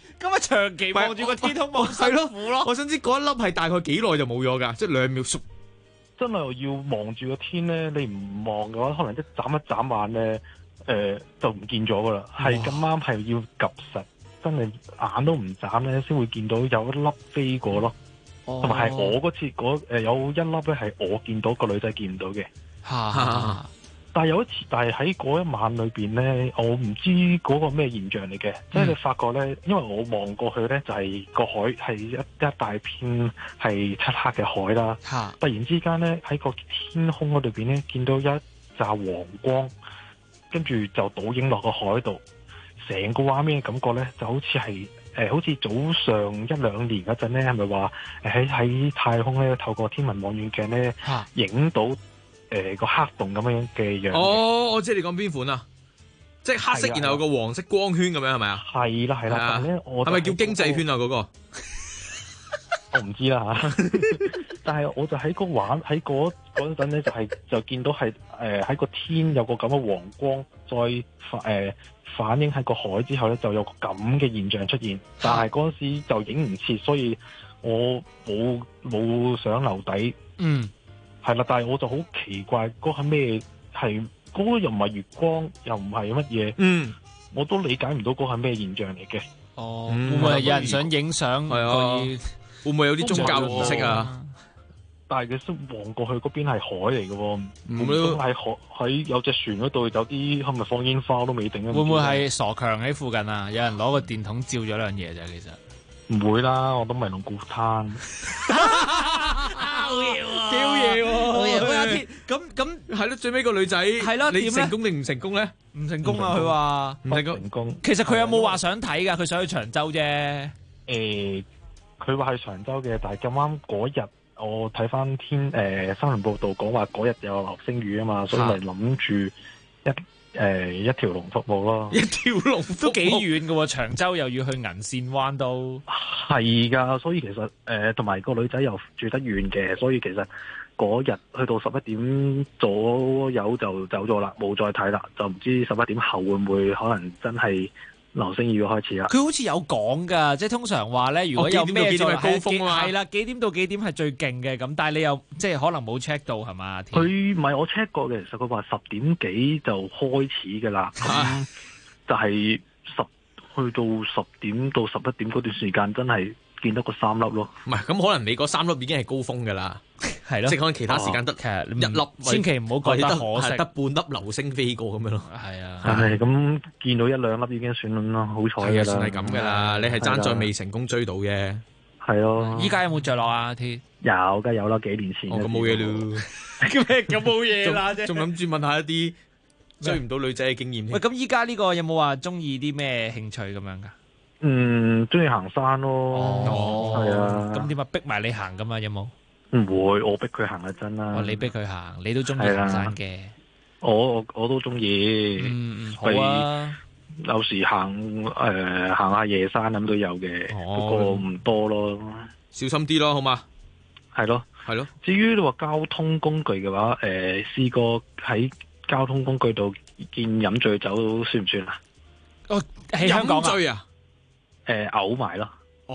長期望住個天空望辛苦咯。 我想知嗰一粒係大概幾耐就冇咗㗎？即係2秒縮。 真係要望住個天咧，你唔望嘅話，可能一眨一眨眼咧，就唔見咗噶啦。係咁啱係要及實，真係眼都唔眨咧，先會見到有一粒飛過咯。同埋係我嗰次有一粒咧係我見到，個女仔見唔到嘅。但係有一次，但係喺嗰一晚裏邊咧，我唔知嗰個咩現象嚟嘅，即係你發覺咧，因為我望過去咧，就係個海係一大片係漆黑嘅海啦。突然之間咧，喺個天空嗰度邊咧，見到一紮黃光，跟住就倒影落個海度，成個畫面嘅感覺咧，就好似係好似早上1-2年嗰陣咧，係咪話喺太空咧，透過天文望遠鏡咧，影到個黑洞咁樣嘅樣。 哦，我知你講邊款啊？即係黑色，然後有個黃色光圈咁樣係咪啊？ 係啦係啦，但係咧我係咪叫經濟圈啊？嗰個我唔知啦嚇。但係我就喺嗰陣咧，就見到係喺個天有個咁嘅黃光，再反映喺個海之後咧，就有個咁嘅現象出現。但係嗰陣時就影唔切，所以我冇想留底。係啦，但係我就好奇怪，嗰係咩？係嗰個又唔係月光，又唔係乜嘢。我都理解唔到嗰係咩現象嚟嘅。 會唔會係有人想影相？ 係啊，會唔會有啲宗教儀式啊？ 但係佢望過去嗰邊係海嚟嘅喎，咁係喺有隻船嗰度有啲係咪放煙花都未定啊？ 會唔會係傻強喺附近啊？有人攞個電筒照咗兩嘢啫，其實唔會啦，我都唔係龍鼓灘。 好嘢喎！ 幾好嘢喎！ 好嘢！喂阿鐵，咁係咯，最尾個女仔係咯， 你成功定唔成功咧？ 唔成功啊！佢話唔成功。 其實佢有冇話想睇㗎？佢想去長洲啫。 佢話去長洲嘅，但係咁啱嗰日我睇翻新聞報道講話嗰日有流星雨啊嘛，所以咪諗住一條龍服務咯。 一條龍都幾遠㗎喎，長洲又要去銀線灣都係㗎，所以其實同埋個女仔又住得遠嘅，所以其實嗰日去到11點左右就走咗啦，冇再睇啦，就唔知11點後會唔會可能真係流星雨開始啦。 佢好似有講㗎，即係通常話咧，如果有咩再高峰啊， 係啦，幾點到幾點係最勁嘅咁，但係你又即係可能冇 check 到係嘛？ 佢唔係我 check 過嘅，其實佢話10點幾就開始㗎啦，咁就係去到10點到11點嗰段時間真係見到個3粒咯。 唔係咁，可能你嗰3粒已經係高峰㗎啦。 係咯， 即係可能其他時間得一粒， 千祈唔好覺得可惜， 得半粒流星飛過咁樣咯。 係啊， 係咁見到1-2粒已經算咯，好彩㗎啦。 算係咁㗎啦，你係爭在未成功追到嘅。 係咯。 依家有冇着落啊？天有，梗有啦，幾年前。 咁冇嘢咯。 咁冇嘢啦啫。 仲諗住問下一啲追唔到女仔嘅經驗。 喂，咁依家呢個有冇話中意啲咩興趣咁樣噶？ 中意行山咯。係啊。 咁點啊？逼埋你行噶嘛？有冇？ 唔會，我逼佢行啊，真啦。 你逼佢行，你都中意行山嘅。 我都中意。 好啊。 有時行下夜山咁都有嘅，不過唔多咯。 小心啲咯，好嘛？ 係咯。至於你話交通工具嘅話，試過喺交通工具度見飲醉酒算唔算啊？ 喺香港飲醉啊？ 嘔埋咯。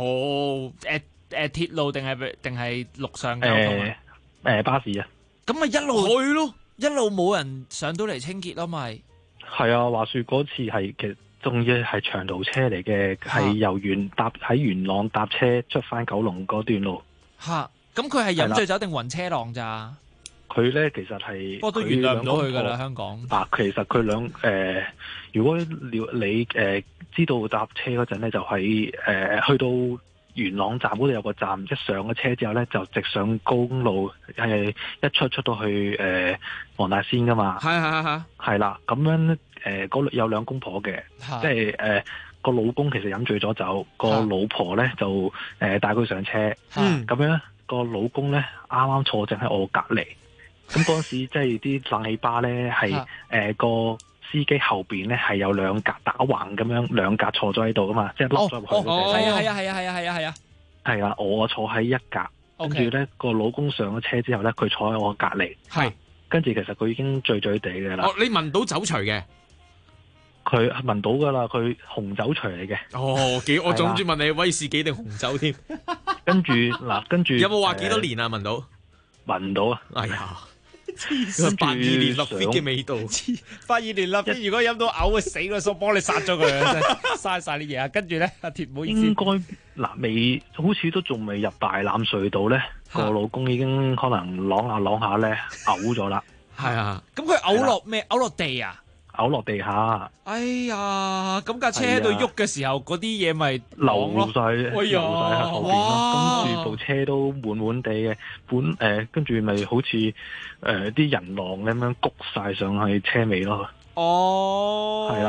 鐵路定係陸上交通啊？ 巴士啊。 咁咪一路去咯， 一路冇人上到嚟清潔咯，咪係啊！話說嗰次係其實仲要係長途車嚟嘅，係由喺元朗搭車出翻九龍嗰段路。 吓，咁佢係飲醉酒定暈車浪咋？ 佢咧其實係， 不過都原諒唔到佢噶啦，香港。 其實佢如果你知道搭車嗰陣咧，就喺去到元朗站嗰度有個站，一上咗車之後咧，就直上公路，一出到去黃大仙噶嘛。係啦，咁樣嗰有兩公婆嘅，即係個老公其實飲醉咗酒，個老婆咧就帶佢上車，咁樣個老公咧啱啱坐正喺我隔離，咁嗰陣時即係啲冷氣巴咧係個司機後邊咧係有兩格打橫咁樣，兩格坐咗喺度噶嘛，即係凹咗入去。 係啊。 係啊，我坐喺一格，跟住咧個老公上咗車之後咧，佢坐喺我隔離。係，跟住其實佢已經醉醉地嘅啦。 你聞到酒除嘅？ 佢聞到㗎啦，佢紅酒除嚟嘅。 哦，我仲諗住問你威士忌定紅酒添。跟住有冇話幾多年啊？聞到啊！ 哎呀， 黐八二年立 fit 嘅味道， 八二年立 fit 如果飲到嘔啊死啦，所幫你殺咗佢啊，真係嘥晒啲嘢啊！跟住咧，阿鐵唔好意思， 應該未，好似都仲未入大欖隧道咧，個老公已經可能啷下咧嘔咗啦。 係啊，咁佢嘔落咩？嘔落地啊？ 嘔落地下。 哎呀，咁架車喺度喐嘅時候，嗰啲嘢咪流晒喺後邊咯，跟住部車都滿滿地嘅，跟住咪好似啲人浪咁樣谷晒上去車尾咯。 哦， 係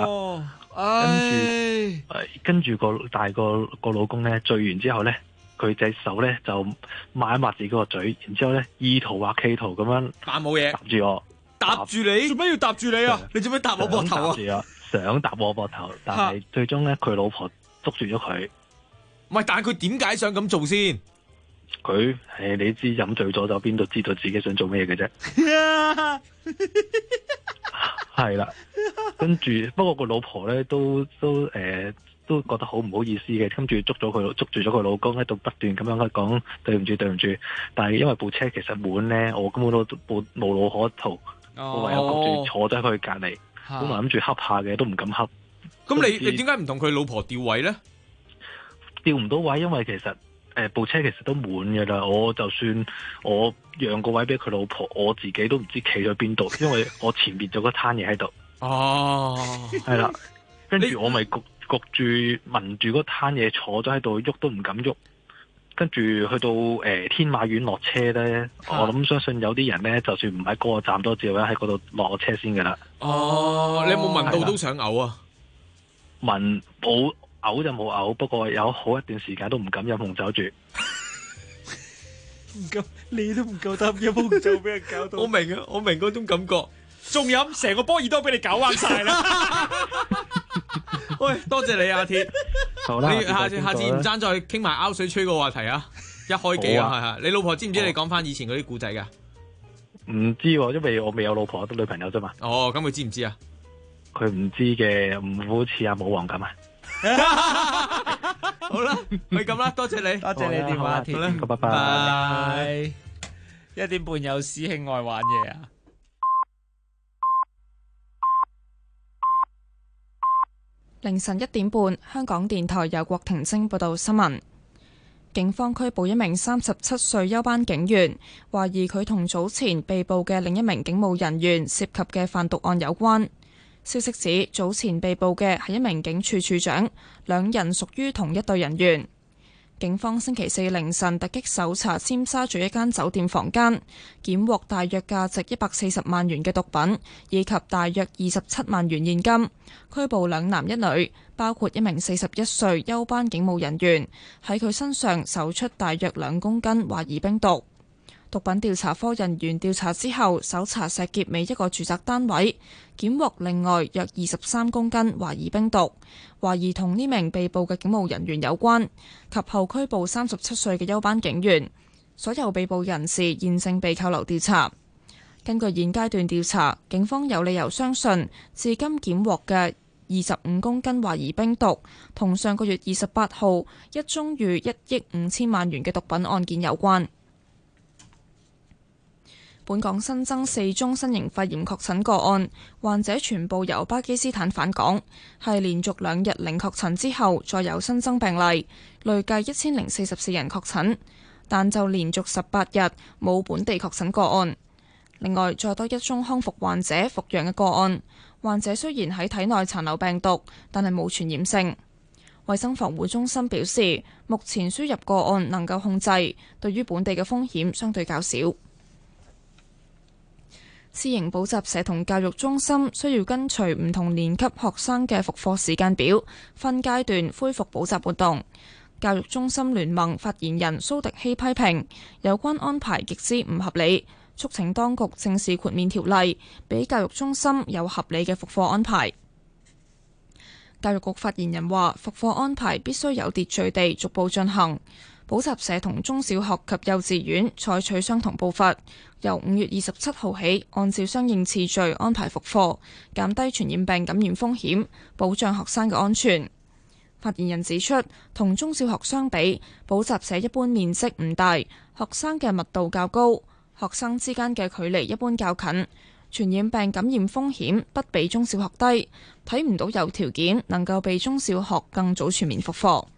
啦，跟住個老公咧醉完之後咧，佢隻手咧就抹一抹自己個嘴，然之後咧意圖或企圖咁樣扮冇嘢搭住我。 搭住你？做咩要搭住你啊？你做咩搭我膊頭啊？ 想搭我膊頭，但係最終咧佢老婆捉住咗佢。 唔係，但係佢點解想咁做先？ 佢你知飲醉咗就邊度知道自己想做咩嘅啫？係啦，跟住不過個老婆咧都覺得好唔好意思嘅，跟住捉住咗佢老公喺度不斷咁樣講對唔住，但係因為部車其實滿咧，我根本都無路可逃。我唯有焗住坐咗喺佢隔離，本來諗住恰下嘅，都唔敢恰。 咁你點解唔同佢老婆調位咧？ 調唔到位，因為其實部車其實都滿嘅啦。我就算我讓個位俾佢老婆，我自己都唔知企咗邊度，因為我前面仲有個攤嘢喺度。 哦， 係啦，跟住我咪焗住聞住嗰攤嘢坐咗喺度，喐都唔敢喐。跟住去到天馬苑落車咧，我諗相信有啲人咧，就算唔喺嗰個站都照喺嗰度落車先噶啦。 哦，你有冇聞到都想嘔啊？ 聞冇嘔就冇嘔，不過有好一段時間都唔敢飲紅酒住。 唔夠，你都唔夠膽飲紅酒俾人搞到。 我明啊，我明嗰種感覺。 仲飲成個波爾多俾你搞彎晒啦！ 喂，多謝你阿鐵。 好啦， 你下次唔爭再傾埋拗水吹個話題啊！一開幾啊，係你老婆知唔知你講翻以前嗰啲故仔噶？ 唔知喎，因為我未有老婆，得女朋友啫嘛。 哦，咁佢知唔知啊？ 佢唔知嘅，唔好似阿武王咁啊！ 好啦，係咁啦，多謝你， 多謝你電話，鐵啦， 拜拜。 1點半有師兄愛玩嘢啊！ 凌晨1點半，香港電台由郭婷晶報道新聞。警方拘捕一名37歲休班警員，懷疑佢同早前被捕嘅另一名警務人員涉及嘅販毒案有關。消息指，早前被捕嘅係一名警署處長，兩人屬於同一隊人員。警方星期四凌晨突擊搜查尖沙咀一間酒店房間，檢獲大約價值140萬元嘅毒品，以及大約27萬元現金，拘捕2男1女，包括一名41歲休班警務人員，喺佢身上搜出大約2公斤懷疑冰毒。毒品調查科人員調查之後，搜查石硤尾一個住宅單位，檢獲另外約23公斤懷疑冰毒，懷疑同呢名被捕嘅警務人員有關，及後拘捕37歲嘅休班警員。所有被捕人士現正被扣留調查。根據現階段調查，警方有理由相信，至今檢獲嘅25公斤懷疑冰毒，同上個月28號一宗逾1億5千萬元嘅毒品案件有關。本港新增4宗新型肺炎確診個案，患者全部由巴基斯坦返港，係連續2日零確診之後再有新增病例，累計1044人確診，但就連續18日冇本地確診個案。另外，再多1宗康復患者復陽嘅個案，患者雖然喺體內殘留病毒，但係冇傳染性。衛生防護中心表示，目前輸入個案能夠控制，對於本地嘅風險相對較少。私營補習社同教育中心需要跟隨唔同年級學生嘅復課時間表，分階段恢復補習活動。教育中心聯盟發言人蘇迪希批評有關安排極之唔合理，促請當局正視豁免條例，俾教育中心有合理嘅復課安排。教育局發言人話：復課安排必須有秩序地逐步進行， 補習社同中小學及幼稚園採取相同步伐，由5月27號起，按照相應次序安排復課，減低傳染病感染風險，保障學生嘅安全。發言人指出，同中小學相比，補習社一般面積唔大，學生嘅密度較高，學生之間嘅距離一般較近，傳染病感染風險不比中小學低，睇唔到有條件能夠比中小學更早全面復課。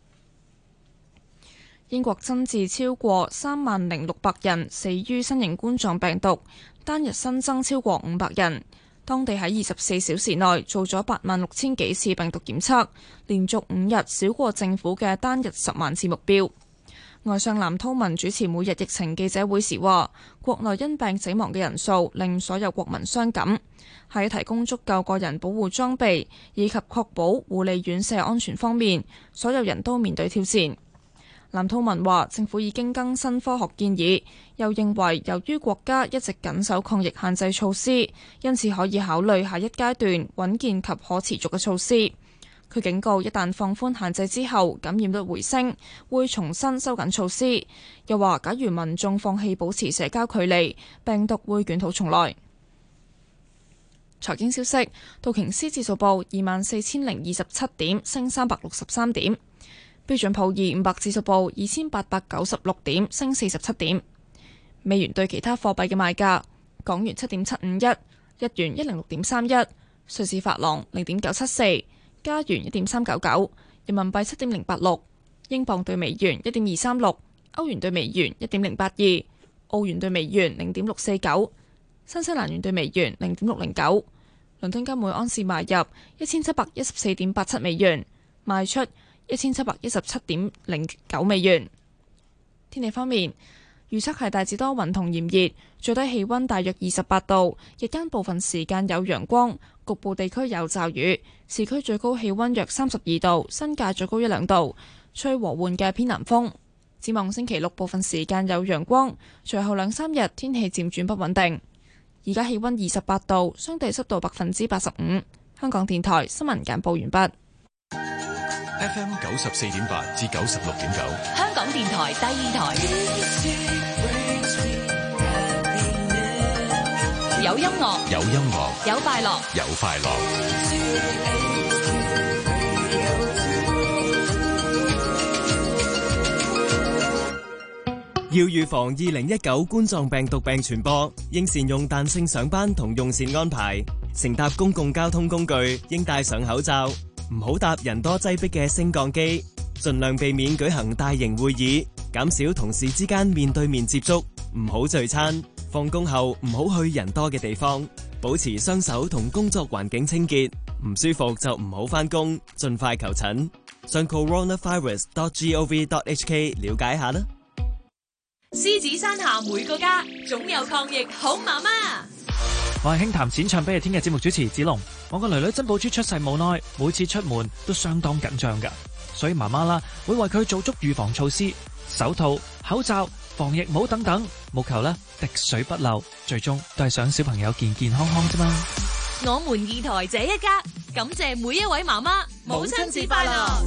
英國增至超過30,600人死於新型冠狀病毒，單日新增超過500人。當地喺24小時內做咗86,000幾次病毒檢測，連續5日少過政府嘅單日10萬次目標。外相藍韜文主持每日疫情記者會時話，國內因病死亡嘅人數令所有國民傷感。喺提供足夠個人保護裝備以及確保護理院舍安全方面，所有人都面對挑戰。藍韜文話，政府已經更新科學建議，又認為由於國家一直緊守抗疫限制措施，因此可以考慮下一階段穩健及可持續嘅措施。佢警告，一旦放寬限制之後，感染率回升，會重新收緊措施。又話，假如民眾放棄保持社交距離，病毒會捲土重來。財經消息，道瓊斯指數報24,027點，升363點。標準普爾500指數報2,896點，升47點。美元對其他貨幣嘅賣價：港元7.751，日元106.31，瑞士法郎0.974，加元1.399，人民幣7.086，英鎊對美元1.236，歐元對美元1.082，澳元對美元0.649，新西蘭元對美元0.609。倫敦金每盎司買入1714.87美元，賣出1717.09美元。天氣方面，預測係大致多雲同炎熱，最低氣溫大約28度，日間部分時間有陽光，局部地區有驟雨。市區最高氣溫約32度，新界最高1-2度，吹和緩嘅偏南風。展望星期六部分時間有陽光，隨後2-3日天氣漸轉不穩定。而家氣溫28度，相對濕度85%。香港電台新聞簡報完畢。 FM 94.8至96.9， 香港電台第二台，有音樂， 有音樂， 有快樂， 有快樂。 要預防2019冠狀病毒病傳播，應善用彈性上班同用膳安排。乘搭公共交通工具應戴上口罩，唔好搭人多擠迫嘅升降機，盡量避免舉行大型會議，減少同事之間面對面接觸，唔好聚餐。放工後唔好去人多嘅地方，保持雙手同工作環境清潔。唔舒服就唔好返工，盡快求診。上 coronavirus.gov.hk 了解下啦。 獅子山下每個家，總有抗疫好媽媽。 我係輕談淺唱俾你聽嘅節目主持子龍。我個女女珍寶珠出世冇耐，每次出門都相當緊張㗎，所以媽媽啦會為佢做足預防措施，手套、口罩、防疫帽等等，務求咧滴水不漏，最終都係想小朋友健健康康啫嘛。 我們二台這一家，感謝每一位媽媽，母親節快樂。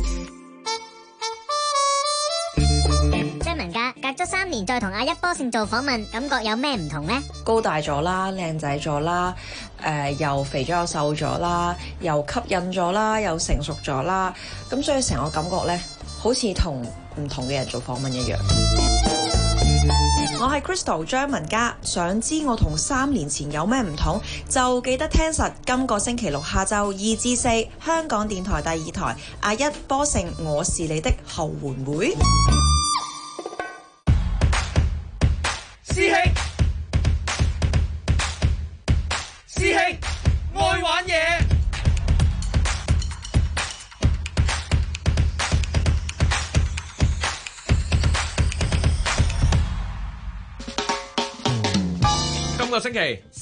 張文嘉隔咗3年再同阿一波勝做訪問，感覺有咩唔同呢？ 高大咗啦，靚仔咗啦，又肥咗又瘦咗啦，又吸引咗啦，又成熟咗啦，咁所以成個感覺呢，好似同唔同嘅人做訪問一樣。我係 Crystal 張文嘉，想知我同3年前有咩唔同，就記得聽實今個星期六下晝2至4，香港電台第2台阿一波勝我是你的後援會。 師兄，師兄，愛玩嘢。 今個星期，師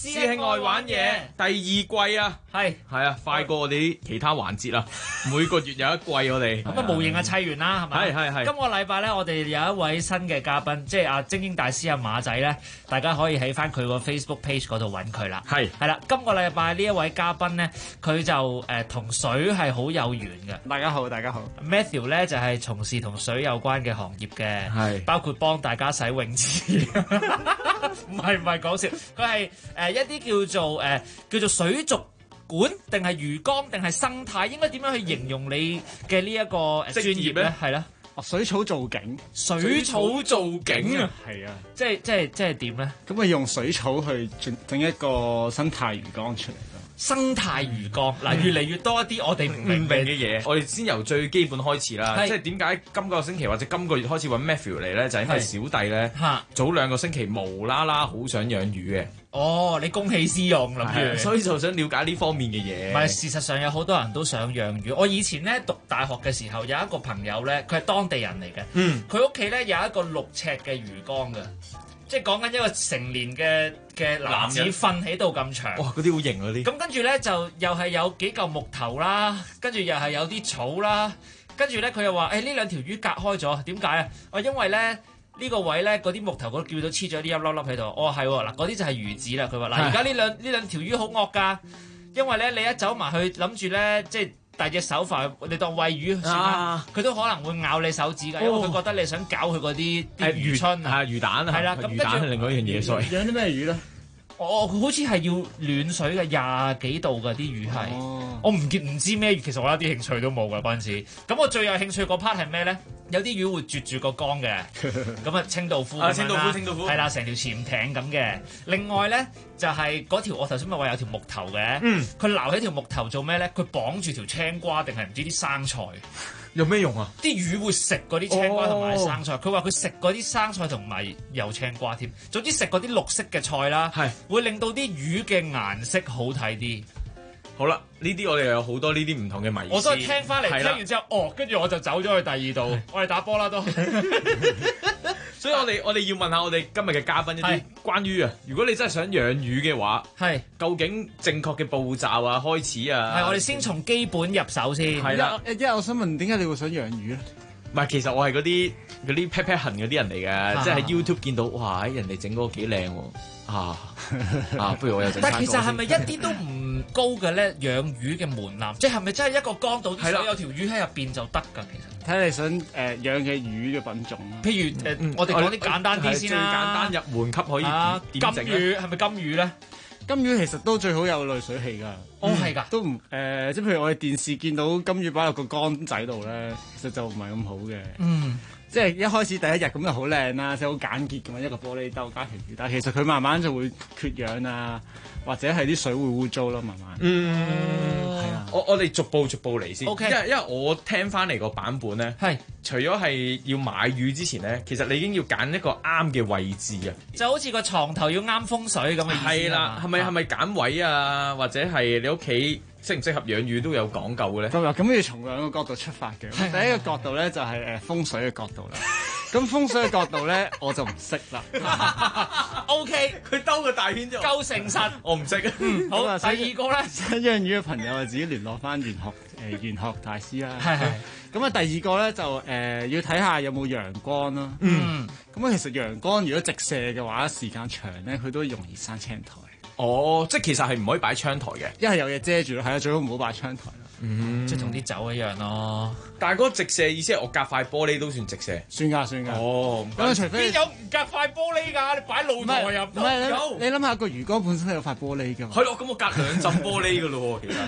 師兄愛玩嘢第二季啊，係啊，快過我哋啲其他環節啦，每個月有一季我哋。 咁啊，模型啊砌完啦，係咪？ 係。 今個禮拜咧，我哋有一位新嘅嘉賓，即係阿精英大師阿馬仔咧，大家可以喺翻佢個 Facebook page 嗰度揾佢啦。係啦，今個禮拜呢一位嘉賓咧，佢就同水係好有緣嘅。 大家好，大家好。 Matthew 咧就係從事同水有關嘅行業嘅，係包括幫大家洗泳池。唔係講笑，佢係一啲叫做水族館定係魚缸定係生態，應該點樣去形容你嘅呢一個專業咧？係啦， 水草造景， 水草造景啊， 係啊， 即係點咧？ 咁啊，用水草去整一個生態魚缸出嚟咯。 生態魚缸嗱，越嚟越多一啲我哋唔明嘅嘢。 我哋先由最基本開始啦，即係點解今個星期或者今個月開始揾 Matthew 嚟咧？就係因為小弟咧早2個星期無啦啦好想養魚嘅。 哦，你公器私用諗住， 所以就想了解呢方面嘅嘢。 唔係，事實上有好多人都想養魚。我以前咧讀大學嘅時候，有一個朋友咧，佢係當地人嚟嘅。佢屋企咧有一個6尺嘅魚缸嘅。即係講緊一個成年嘅男子瞓喺度咁長， 哇！嗰啲好型嗰啲。 咁跟住咧就又係有幾嚿木頭啦，跟住又係有啲草啦，跟住咧佢又話：呢兩條魚隔開咗，點解啊？因為咧呢個位咧嗰啲木頭嗰度叫到黐咗啲一粒粒喺度。哦，係喎，嗱嗰啲就係魚子啦。佢話嗱，而家呢兩條魚好惡㗎，因為咧你一走埋去諗住咧即係。大隻手法，你當餵魚算啦，佢都可能會咬你手指㗎，因為佢覺得你想搞佢嗰啲魚春啊、 魚蛋啊， 係啦，咁魚蛋係另外一樣嘢。所以養啲咩魚咧？ 佢好似係要暖水嘅20幾度嘅啲魚係，我唔知咩魚，其實我一啲興趣都冇㗎嗰陣時。咁我最有興趣嗰 part 係咩咧？有啲魚會啜住個缸嘅，咁啊清道夫清道夫係啦，成條潛艇咁嘅。另外咧就係嗰條我頭先咪話有條木頭嘅，佢撈起條木頭做咩咧？佢綁住條青瓜定係唔知啲生菜？ 有咩用啊？ 啲魚會食嗰啲青瓜同埋生菜，佢話佢食嗰啲生菜同埋有青瓜添。總之食嗰啲綠色嘅菜啦，會令到啲魚嘅顏色好睇啲。 好啦，呢啲我哋有好多呢啲唔同嘅迷思。 我都係聽翻嚟，聽完之後，跟住我就走咗去第二度，我哋打波啦都。 所以我哋要問下我哋今日嘅嘉賓一啲關於如果你真係想養魚嘅話，究竟正確嘅步驟啊、開始啊， 我哋先從基本入手先。 係啦，因為我想問點解你會想養魚咧？ 唔係，其實我係嗰啲 pat pat 痕嗰啲人嚟嘅，即係喺 YouTube 見到哇，人哋整嗰個幾靚喎，不如我又整。 但其實係咪一啲都唔高嘅咧？養魚嘅門檻，即係咪真係一個缸度所有條魚喺入邊就得㗎？其實睇你想養嘅魚嘅品種。 譬如我哋講啲簡單啲先啦。 最簡單入門級可以點整？ 金魚係咪金魚咧？ 金魚其實都最好有濾水器㗎。 係㗎。 都唔即係譬如我哋電視見到金魚擺落個缸仔度咧，其實就唔係咁好嘅。即係一開始第一日咁就好靚啦，即係好簡潔咁樣一個玻璃兜加條魚，但係其實佢慢慢就會缺氧啊，或者係啲水會污糟咯，慢慢。係啊。 我哋逐步嚟先。 OK。 因為我聽翻嚟個版本咧，除咗係要買魚之前咧，其實你已經要揀一個啱嘅位置啊。 就好似個床頭要啱風水咁嘅意思。 係啦，係咪揀位啊，或者係你屋企適唔適合養魚都有講究嘅咧？ 咁要從2個角度出發嘅。第一個角度咧就係風水嘅角度啦。咁風水嘅角度咧，我就唔識啦。 OK， 佢兜個大圈就夠誠實。 我唔識。 好，第二個咧， 想養魚嘅朋友自己聯絡翻玄學大師啦。咁啊，第二個咧就要睇下有冇陽光啦。咁啊，其實陽光如果直射嘅話，時間長咧，佢都容易生青苔。 即係其實係唔可以擺窗台嘅， 一係有嘢遮住咯，係啊，最好唔好擺窗台啦。 即係同啲酒一樣咯。 但係嗰個直射意思係我隔塊玻璃都算直射？ 算㗎。 咁除非邊有唔隔塊玻璃㗎？你擺露台入唔係你諗下個魚缸本身有塊玻璃㗎嘛？ 係咯，咁我隔2浸玻璃㗎咯喎，其實。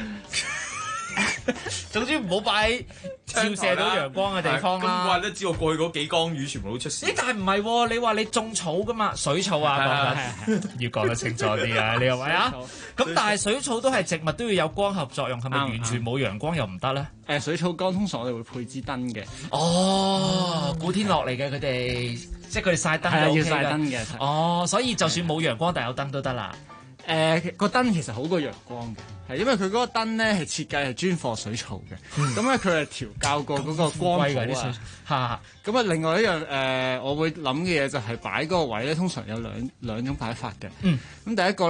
總之唔好擺照射到陽光嘅地方啦。 咁怪得知我過去嗰幾缸魚全部都出事。 但係唔係喎？你話你種草㗎嘛？水草啊，要講得清楚啲啊！你又話啊？咁但係水草都係植物，都要有光合作用，係咪完全冇陽光又唔得咧？ 水草缸通常我哋會配支燈嘅。 古天樂嚟嘅佢哋，即係佢哋曬燈係要曬燈嘅。 所以就算冇陽光，但有燈都得啦。 個燈其實好過陽光嘅，係因為佢嗰個燈咧係設計係專貨水草嘅，咁咧佢係調校過嗰個光譜啊。咁啊，另外一樣我會諗嘅嘢就係擺嗰個位咧，通常有兩種擺法嘅。咁第一個咧就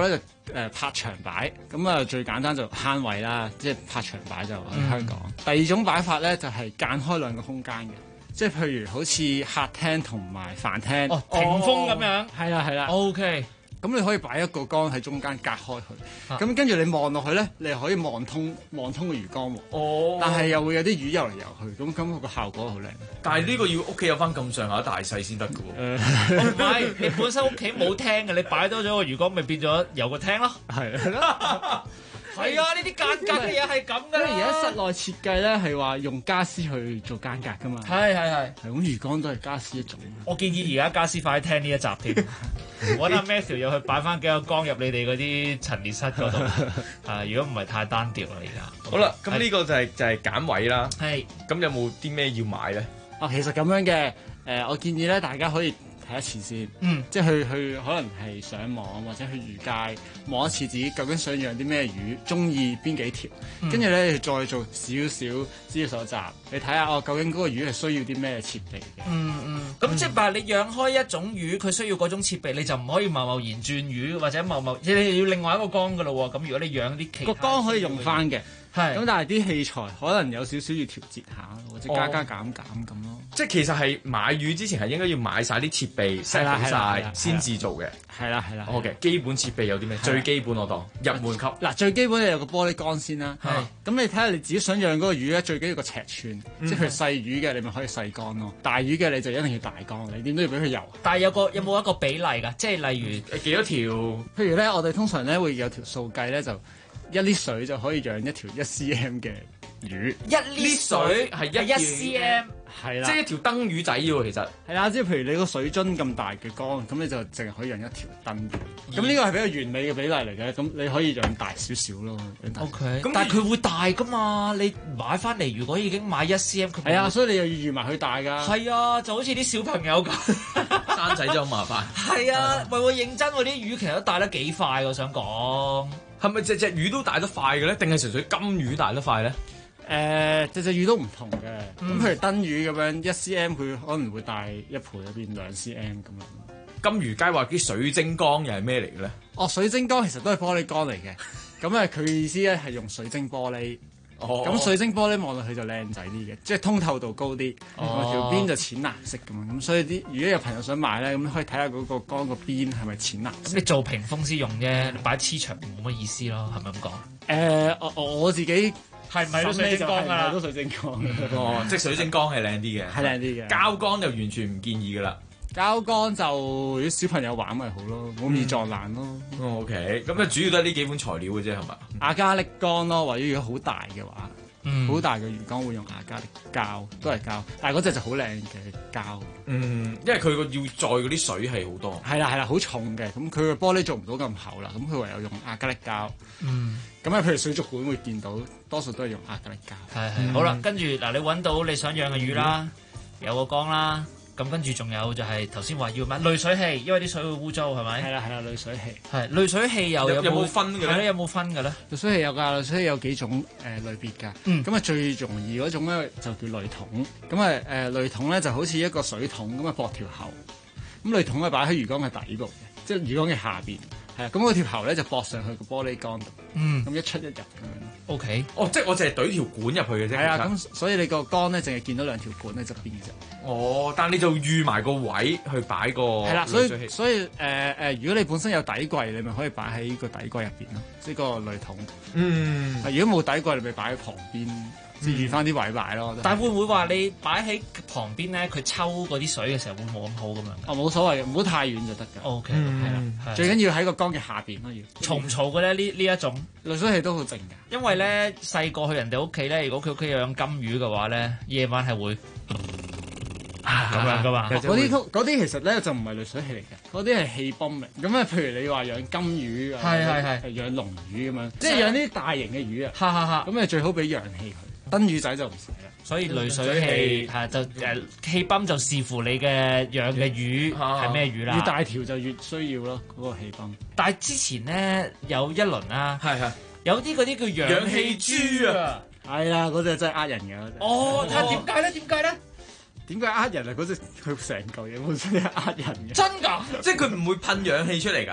拍長擺，咁啊最簡單就慳位啦，即係拍長擺就喺香港。第二種擺法咧就係間開兩個空間嘅，即係譬如好似客廳同埋飯廳， 屏風咁樣。 係啦係啦。 OK。 咁你可以擺一個缸喺中間隔開佢，咁跟住你望落去咧，你又可以望通個魚缸喎。但係又會有啲魚游嚟游去，咁個效果好靚。 但係呢個要屋企有翻咁上下大細先得㗎喎。 唔係，你本身屋企冇廳嘅，你擺多咗個魚缸，咪變咗有個廳咯。 係啦。 係啊，呢啲間隔嘅嘢係咁嘅。 因為而家室內設計咧係話用家私去做間隔噶嘛。 係。 咁魚缸都係家私一種。 我建議而家家私快啲聽呢一集添。揾阿 Matthew 又去擺翻幾個缸入你哋嗰啲陳列室嗰度。如果唔係太單調啦，而家。 好啦，咁呢個就係揀位啦。 係。 咁有冇啲咩要買咧？ 其實咁樣嘅，我建議咧大家可以睇一次先，即係去可能係上網或者去魚街望一次自己究竟想養啲咩魚，中意邊幾條，跟住咧再做少少資料搜集，你睇下究竟嗰個魚係需要啲咩設備嘅。 咁即係話你養開一種魚，佢需要嗰種設備，你就唔可以貿然轉魚或者你要另外一個缸噶咯喎。咁如果你養啲其他， 個缸可以用翻嘅。 係咁，但係啲器材可能有少少要調節下，或者加減咁咯。 即係其實係買魚之前係應該要買晒啲設備 set 好晒先至做嘅。係啦。OK， 基本設備有啲咩？最基本我當入門級。 嗱，最基本你有個玻璃缸先啦。咁你睇下你自己想養嗰個魚咧，最緊要個尺寸。即係佢細魚嘅，你咪可以細缸咯。大魚嘅你就一定要大缸，你點都要俾佢游。 但係有冇一個比例㗎？即係例如幾多條？ 譬如咧，我哋通常咧會有條數計咧就。1 litre水就可以養一條1 cm 嘅魚。 1 litre水係1 cm， 係啦， 即係一條燈魚仔喎，其實係啦，即係譬如你個水樽咁大嘅缸，咁你就淨係可以養一條燈魚。咁呢個係比較完美嘅比例嚟嘅，咁你可以養大少少咯。 OK，但係佢會大噶嘛？你買翻嚟如果已經買1 cm， 佢係啊，所以你又要預埋佢大㗎。 係啊，就好似啲小朋友咁， 生仔真好麻煩。 係啊，喂，認真喎，啲魚其實都大得幾快，我想講。 係咪隻魚都大得快嘅咧？定係純粹金魚大得快咧？ 隻魚都唔同嘅。咁譬如燈魚咁樣1 cm， 佢可能會大1倍，變2 cm 咁樣。 金魚街話啲水晶缸又係咩嚟嘅咧？ 水晶缸其實都係玻璃缸嚟嘅。咁佢意思咧係用水晶玻璃。咁水晶玻璃望落去就靚仔啲嘅，即係通透度高啲，條邊就淺藍色咁樣。咁所以如果有朋友想買咧，咁可以睇下嗰個缸個邊係咪淺藍色。 咁你做屏風先用啫，你擺黐牆冇乜意思咯，係咪咁講？我自己係唔係都水晶缸啊？ 都水晶缸。 即係水晶缸係靚啲嘅， 係靚啲嘅。 膠缸就完全唔建議噶啦。 膠缸就如果小朋友玩咪好咯，冇咁易撞爛咯。 OK，咁主要都係呢幾款材料嘅啫，係嘛？ 亞加力缸咯，或者如果好大嘅話，好大嘅魚缸會用亞加力膠，都係膠，但係嗰隻就好靚嘅膠。 因為佢個要載嗰啲水係好多。 係啦，好重嘅，咁佢個玻璃做唔到咁厚啦，咁佢唯有用亞加力膠。咁譬如水族館會見到，多數都係用亞加力膠。 係。好啦，跟住嗱，你揾到你想養嘅魚啦，有個缸啦。咁跟住仲有就係頭先話要買濾水器，因為啲水會污糟係咪？ 係啦，濾水器。 係濾水器有冇分嘅咧？ 係咯，有冇分嘅咧？ 濾水器有㗎，濾水器有幾種類別㗎。咁最容易嗰種咧就叫濾桶。咁濾桶咧就好似一個水桶咁駁條喉。咁濾桶係擺喺魚缸嘅底部嘅，即係魚缸嘅下邊。係啊，咁嗰條喉咧就駁上去個玻璃缸度。咁一出一入咁樣。 O K。 即係我淨係懟條管入去嘅啫。 係啊，咁所以你個缸咧淨係見到2條管喺側邊嘅啫。 但係你就預埋個位去擺個係啦，所以如果你本身有底櫃，你咪可以擺喺個底櫃入邊咯，即係個濾桶。如果冇底櫃，你咪擺喺旁邊。預翻啲位擺咯。 但會唔會話你擺喺旁邊咧，佢抽嗰啲水嘅時候會冇咁好咁樣？ 冇所謂嘅，唔好太遠就得㗎。 O K，係啦，最緊要喺個缸嘅下邊咯，要。 嘈唔嘈嘅咧？呢一種濾水器都好靜㗎。 因為咧細個去人哋屋企咧，如果佢屋企養金魚嘅話咧，夜晚係會咁樣㗎嘛。 嗰啲其實咧就唔係濾水器嚟嘅，嗰啲係氣泵嚟。咁譬如你話養金魚係養龍魚咁樣，即係養啲大型嘅魚啊。咁最好俾氧氣佢。燈魚仔就唔使啦， 所以濾水器就氣泵就視乎你嘅養嘅魚係咩魚啦。 越大條就越需要咯，嗰個氣泵。 但係之前咧有一輪啦，有啲嗰啲叫氧氣豬啊， 係啊，嗰隻真係呃人嘅。 睇下點解咧？ 點解呃人啊？嗰隻佢成嚿嘢本身係呃人嘅。 真㗎？ 即係佢唔會噴氧氣出嚟㗎？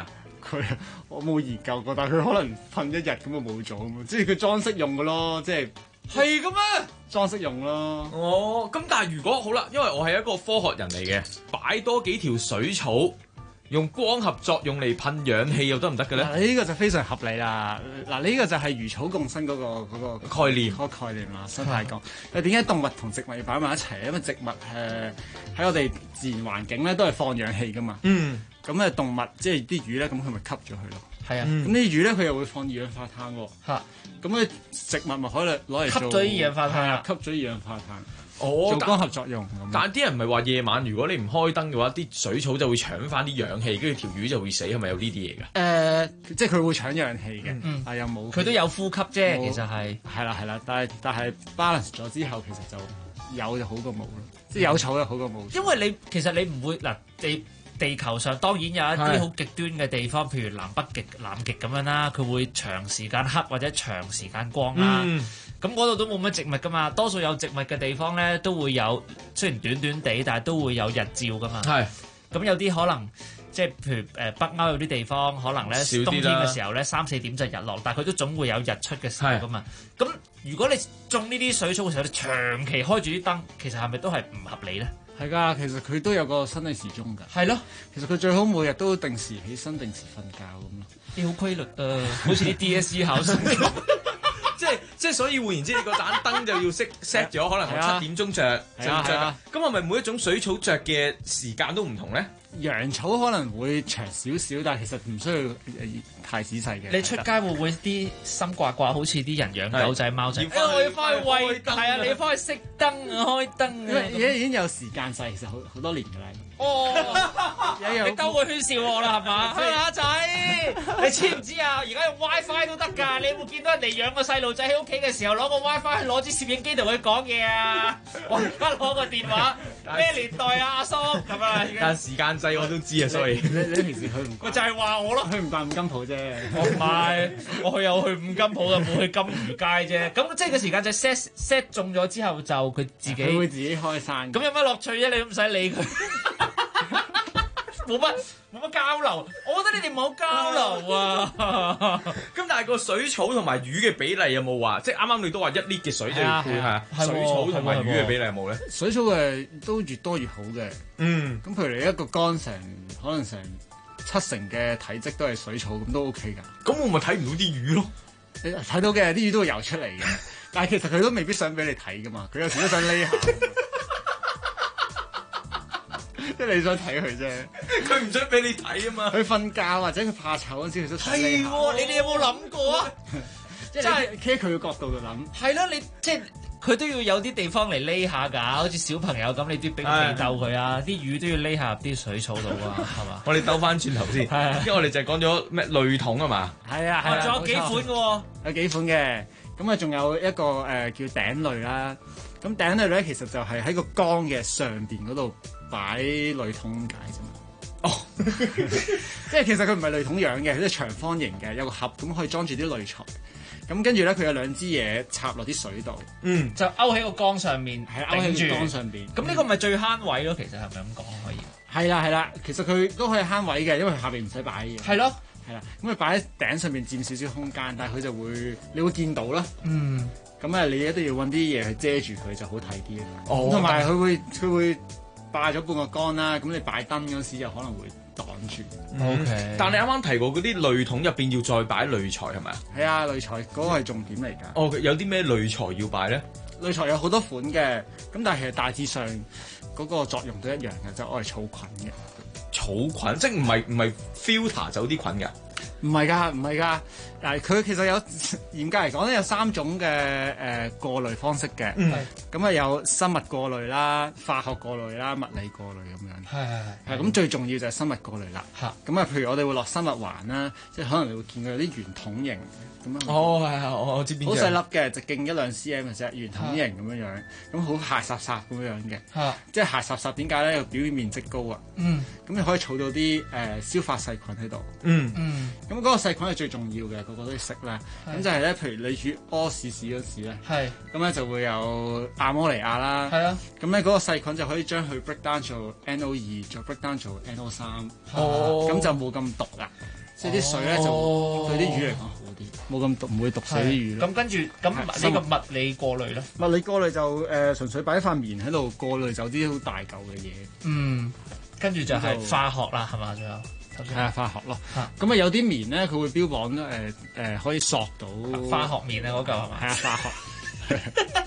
佢，我冇研究過，但係佢可能瞓一日咁就冇咗咁，即係佢裝飾用嘅咯，即係係嘅咩？ 裝飾用咯。 哦，咁但係如果好啦，因為我係一個科學人嚟嘅，擺多幾條水草。用光合作用嚟噴氧氣又得唔得嘅咧？ 呢個就非常合理啦。嗱，呢個就係魚草共生嗰個概念， 嗰個概念啦。生態講，點解動物同植物要擺埋一齊？因為植物喺我哋自然環境咧都係放氧氣噶嘛。咁動物即係啲魚咧，咁佢咪吸咗佢咯。係啊。咁啲魚咧，佢又會放二氧化碳喎。咁咧植物咪可以攞嚟吸咗二氧化碳。 吸咗二氧化碳。做光合作用。 但係啲人唔係話夜晚如果你唔開燈嘅話，啲水草就會搶翻啲氧氣，跟住條魚就會死，係咪有呢啲嘢㗎？ 即係佢會搶氧氣嘅，但係又冇。 佢都有呼吸啫，其實係。 係啦，但係 balance 咗之後，其實就有就好過冇咯，即係有草就好過冇。 因為其實你唔會嗱地球上當然有一啲好極端嘅地方，譬如南極咁樣啦，佢會長時間黑或者長時間光啦。咁嗰度都冇乜植物噶嘛，多數有植物嘅地方咧都會有，雖然短短地，但係都會有日照噶嘛。咁有啲可能即係譬如北歐有啲地方可能咧冬天嘅時候咧3-4點就日落，但係佢都總會有日出嘅時候噶嘛。咁如果你種呢啲水草嘅時候，你長期開住啲燈，其實係咪都係唔合理咧？ 係㗎，其實佢都有個生理時鐘㗎。係咯，其實佢最好每日都定時起身、定時瞓覺咁咯。 你好規律好似啲 DSE 考生。 即係所以換言之，你個盞燈就要識 set 咗，可能我7點鐘着就着。咁係咪每一種水草着嘅時間都唔同咧？ 陽草可能會長少少，但係其實唔需要太仔細嘅。 你出街會唔會啲心掛掛，好似啲人養狗仔貓仔？我要翻去餵，係啊，你翻去熄燈啊，開燈啊。 而家已經有時間掣，其實好多年㗎啦。 你兜個圈笑我啦，係嘛？阿仔，你知唔知啊？而家用 WiFi 都得㗎。你有冇見到人哋養個細路仔喺屋企嘅時候攞個 WiFi 攞支攝影機同佢講嘢啊？我而家攞個電話，咩年代啊，阿叔咁啊？ 但時間掣我都知啊，所以你平時去唔？ 佢就係話我咯， 去唔慣五金鋪啫。 我唔係，我有去五金鋪嘅，冇去金魚街啫。咁即係個時間就 set 中咗之後就佢自己會自己開山。 咁有乜樂趣啫？你都唔使理佢。冇乜交流，我覺得你哋冇交流啊！ 咁但係個水草同埋魚嘅比例有冇話？即係啱啱你都話1 lit 嘅水就要配下水草同埋魚嘅比例有冇咧？ 水草都越多越好嘅。咁譬如你一個缸可能成70%嘅體積都係水草，咁都 OK 㗎。 咁我咪睇唔到啲魚咯？ 你睇到嘅啲魚都會游出嚟嘅，但係其實佢都未必想俾你睇㗎嘛。佢有時都想匿下。即係你想睇佢啫， 佢唔想俾你睇啊嘛。 佢瞓覺或者佢怕醜嗰陣時，佢都想匿下。 係喎，你哋有冇諗過啊？ 即係企喺佢嘅角度度諗。 係咯，你即係佢都要有啲地方嚟匿下㗎，好似小朋友咁，你都要俾佢鬥佢啊！啲魚都要匿下入啲水草度啊，係嘛？ 我哋兜翻轉頭先，因為我哋就係講咗咩類桶啊嘛。 係啊， 仲有幾款嘅喎？ 有幾款嘅，咁啊仲有一個叫頂類啦。咁頂類咧其實就係喺個缸嘅上邊嗰度擺濾桶解啫嘛。即係其實佢唔係濾桶樣嘅，佢係長方形嘅，有個盒咁可以裝住啲濾材。咁跟住咧，佢有2支嘢插落啲水度， 就勾喺個缸上面， 係勾喺個缸上邊。 咁呢個咪最慳位咯？其實係咪咁講可以？ 係啦，其實佢都可以慳位嘅，因為佢下邊唔使擺嘢。 係咯。 係啦，咁佢擺喺頂上面佔少少空間，但係佢就會你會見到啦。咁你一定要揾啲嘢去遮住佢就好睇啲咯。同埋佢會霸咗半個缸啦，咁你擺燈嗰時就可能會擋住。 OK。但你啱啱提過嗰啲濾桶入邊要再擺濾材係咪啊？ 係啊，濾材嗰個係重點嚟㗎。 有啲咩濾材要擺咧？ 濾材有好多款嘅，咁但係其實大致上嗰個作用都一樣嘅，就係愛嚟草菌嘅。 草菌即係唔係 filter 走啲菌㗎？ 唔係㗎。嗱，佢其實有嚴格嚟講咧，有3種嘅過濾方式嘅。咁有生物過濾啦、化學過濾啦、物理過濾咁樣。係咁最重要就係生物過濾啦。咁譬如我哋會落生物環啦，即係可能你會見到有啲圓筒形咁樣。 我知邊隻。 好細粒嘅，直徑1-2 cm 嘅啫，圓筒形咁樣樣，咁好鞋霎咁樣嘅。即係鞋霎點解咧？表面面積高啊。咁你可以儲到啲消化細菌喺度。 咁嗰個細菌係最重要嘅，個個都要識啦。咁就係咧，譬如你煮屙屎嗰時咧，咁咧就會有亞摩尼亞啦。咁咧嗰個細菌就可以將佢 break down 做 NO2，再 break down 做 NO3。咁就冇咁毒啦。即係啲水咧就對啲魚嚟講好啲，冇咁毒，唔會毒死啲魚。 咁跟住咁呢個物理過濾咧？ 物理過濾就純粹擺一塊棉喺度過濾走啲好大嚿嘅嘢。 跟住就係化學啦，係嘛？仲有係啊，化學咯。咁啊有啲棉咧，佢會標榜可以索到化學棉啊嗰嚿係嘛？ 係啊，化學。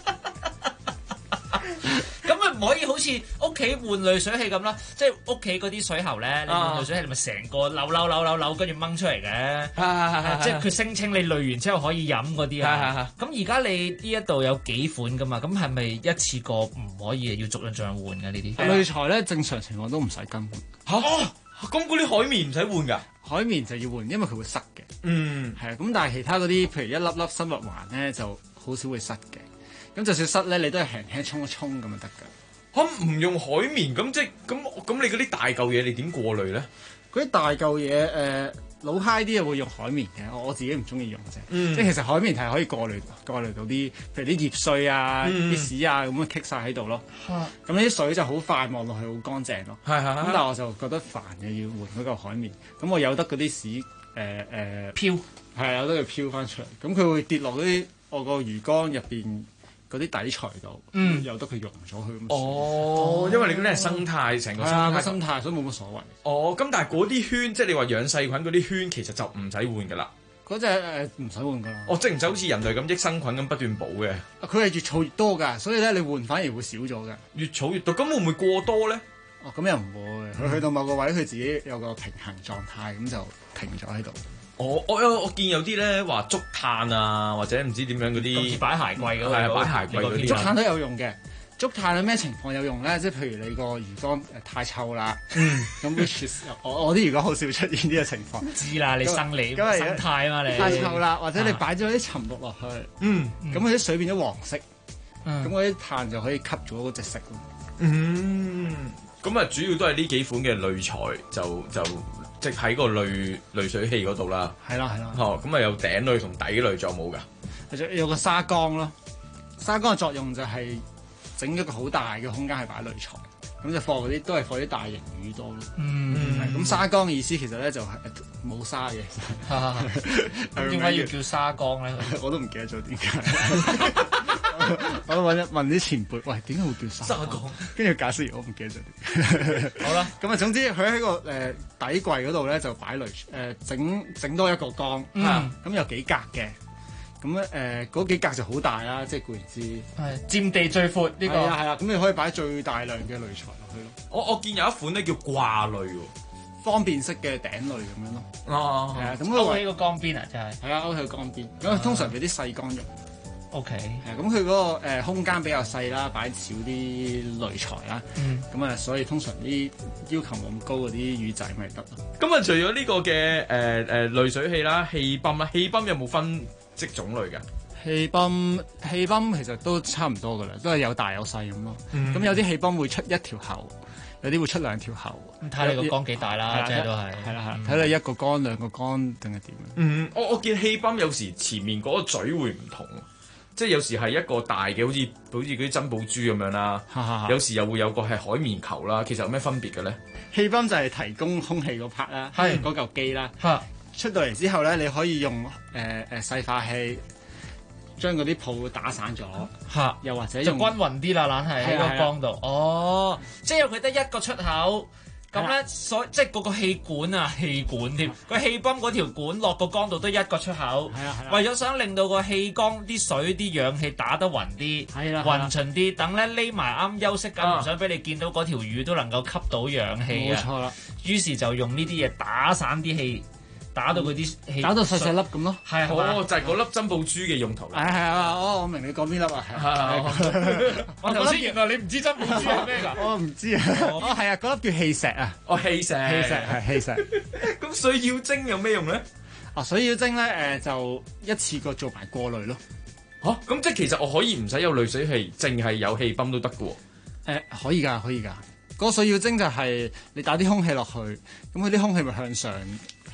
咁啊唔可以好似屋企換濾水器咁啦，即係屋企嗰啲水喉咧，你換濾水器你咪成個扭跟住掹出嚟嘅，即係佢聲稱你濾完之後可以飲嗰啲啊。咁而家你呢一度有幾款噶嘛？咁係咪一次過唔可以要逐樣換嘅呢啲？ 濾材咧正常情況都唔使更換。 咁嗰啲海綿唔使換㗎？ 海綿就要換，因為佢會塞嘅。係啊。咁但係其他嗰啲，譬如一粒粒生物環咧，就好少會塞嘅。咁就算塞咧，你都係輕輕沖一沖咁就得㗎。 唔用海綿咁即係咁你嗰啲大嚿嘢你點過濾咧？ 嗰啲大嚿嘢老嗨啲會用海綿嘅，我自己唔中意用啫。即係其實海綿係可以過濾到啲，譬如啲葉碎啊、啲屎啊咁樣棘晒喺度咯。咁呢啲水就好快望落去好乾淨咯。咁但係我就覺得煩嘅，要換嗰嚿海綿。咁我有得嗰啲屎飄， 係有得佢飄翻出嚟。咁佢會跌落我個魚缸入邊嗰啲底材度，由得佢溶咗佢咁。 因為你嗰啲係生態，成個生態，所以冇乜所謂。 咁但係嗰啲圈，即係你話養細菌嗰啲圈，其實就唔使換㗎啦。 嗰隻唔使換㗎啦。 即係唔使好似人類咁益生菌咁不斷補嘅。 佢係越儲越多㗎，所以咧你換反而會少咗㗎。 越儲越多，咁會唔會過多咧？ 咁又唔會，佢去到某個位，佢自己有個平衡狀態，咁就停咗喺度。 我見有啲咧話竹炭啊，或者唔知點樣嗰啲擺鞋櫃嗰個， 係啊，擺鞋櫃嗰啲。 竹炭都有用嘅。竹炭有咩情況有用咧？即係譬如你個魚缸太臭啦，咁我啲魚缸好少出現呢個情況。 知啦，你生態啊嘛，你太臭啦，或者你擺咗啲沉木落去，咁佢啲水變咗黃色，咁嗰啲炭就可以吸咗嗰隻色咯。 咁啊，主要都係呢幾款嘅濾材，就即係喺個濾水器嗰度啦。 係啦。 咁啊有頂濾同底濾，仲有冇㗎？ 有個沙缸咯，沙缸嘅作用就係整一個好大嘅空間係擺濾材，咁就放嗰啲都係放啲大型魚多咯。咁沙缸嘅意思其實咧就係冇沙嘅。 咁點解要叫沙缸咧？ 我都唔記得咗點解。我都問啲前輩，喂，點解會叫沙缸？跟住解釋完，我唔記得咗。好啦，咁啊，總之佢喺個底櫃嗰度咧就擺濾，整多一個缸，咁有幾格嘅。咁嗰幾格就好大啦，即係固然之係佔地最闊呢個。 係啦，咁你可以擺最大量嘅濾材落去咯。 我見有一款咧叫掛濾喎， 方便式嘅頂濾咁樣咯。係啊，咁勾起個缸邊啊，真係。 係啊，勾起個缸邊。咁通常俾啲細缸用。 OK。 係咁佢嗰個空間比較細啦，擺少啲濾材啦。咁啊，所以通常啲要求冇咁高嗰啲魚仔咪得咯。 咁啊，除咗呢個嘅濾水器啦、氣泵啦，氣泵有冇分即種類㗎？ 氣泵其實都差唔多㗎啦，都係有大有細咁咯。咁有啲氣泵會出一條喉，有啲會出兩條喉。 咁睇你個缸幾大啦，即係都係。係啦，睇你一個缸兩個缸定係點？ 我見氣泵有時前面嗰個嘴會唔同，即係有時係一個大嘅，好似嗰啲珍寶珠咁樣啦。有時又會有個係海綿球啦。其實有咩分別嘅咧？ 氣泵就係提供空氣嗰 part 啦，嗰嚿機啦。出到嚟之後咧，你可以用細化器將嗰啲泡打散咗，又或者就均勻啲啦，懶係喺個缸度。即係佢得一個出口，咁咧即係嗰個氣管添，個氣泵嗰條管落個缸度得一個出口。為咗想令到個氣缸啲水啲氧氣打得勻啲，勻循啲，等咧匿埋啱休息緊，唔想俾你見到嗰條魚都能夠吸到氧氣啊。冇錯啦。於是就用呢啲嘢打散啲氣。打到嗰啲氣， 打到細細粒咁咯。 係就係嗰粒珍寶珠嘅用途啦。 係我明你講邊粒啊？ 我頭先原來你唔知珍寶珠係咩㗎？ 我唔知啊。係啊，嗰粒叫氣石啊。 氣石係氣石。 咁水妖精有咩用咧？ 水妖精咧就一次過做埋過濾咯。 咁即係其實我可以唔使有濾水器，淨係有氣泵都得㗎喎。 可以㗎。嗰個水妖精就係你打啲空氣落去，咁佢啲空氣咪向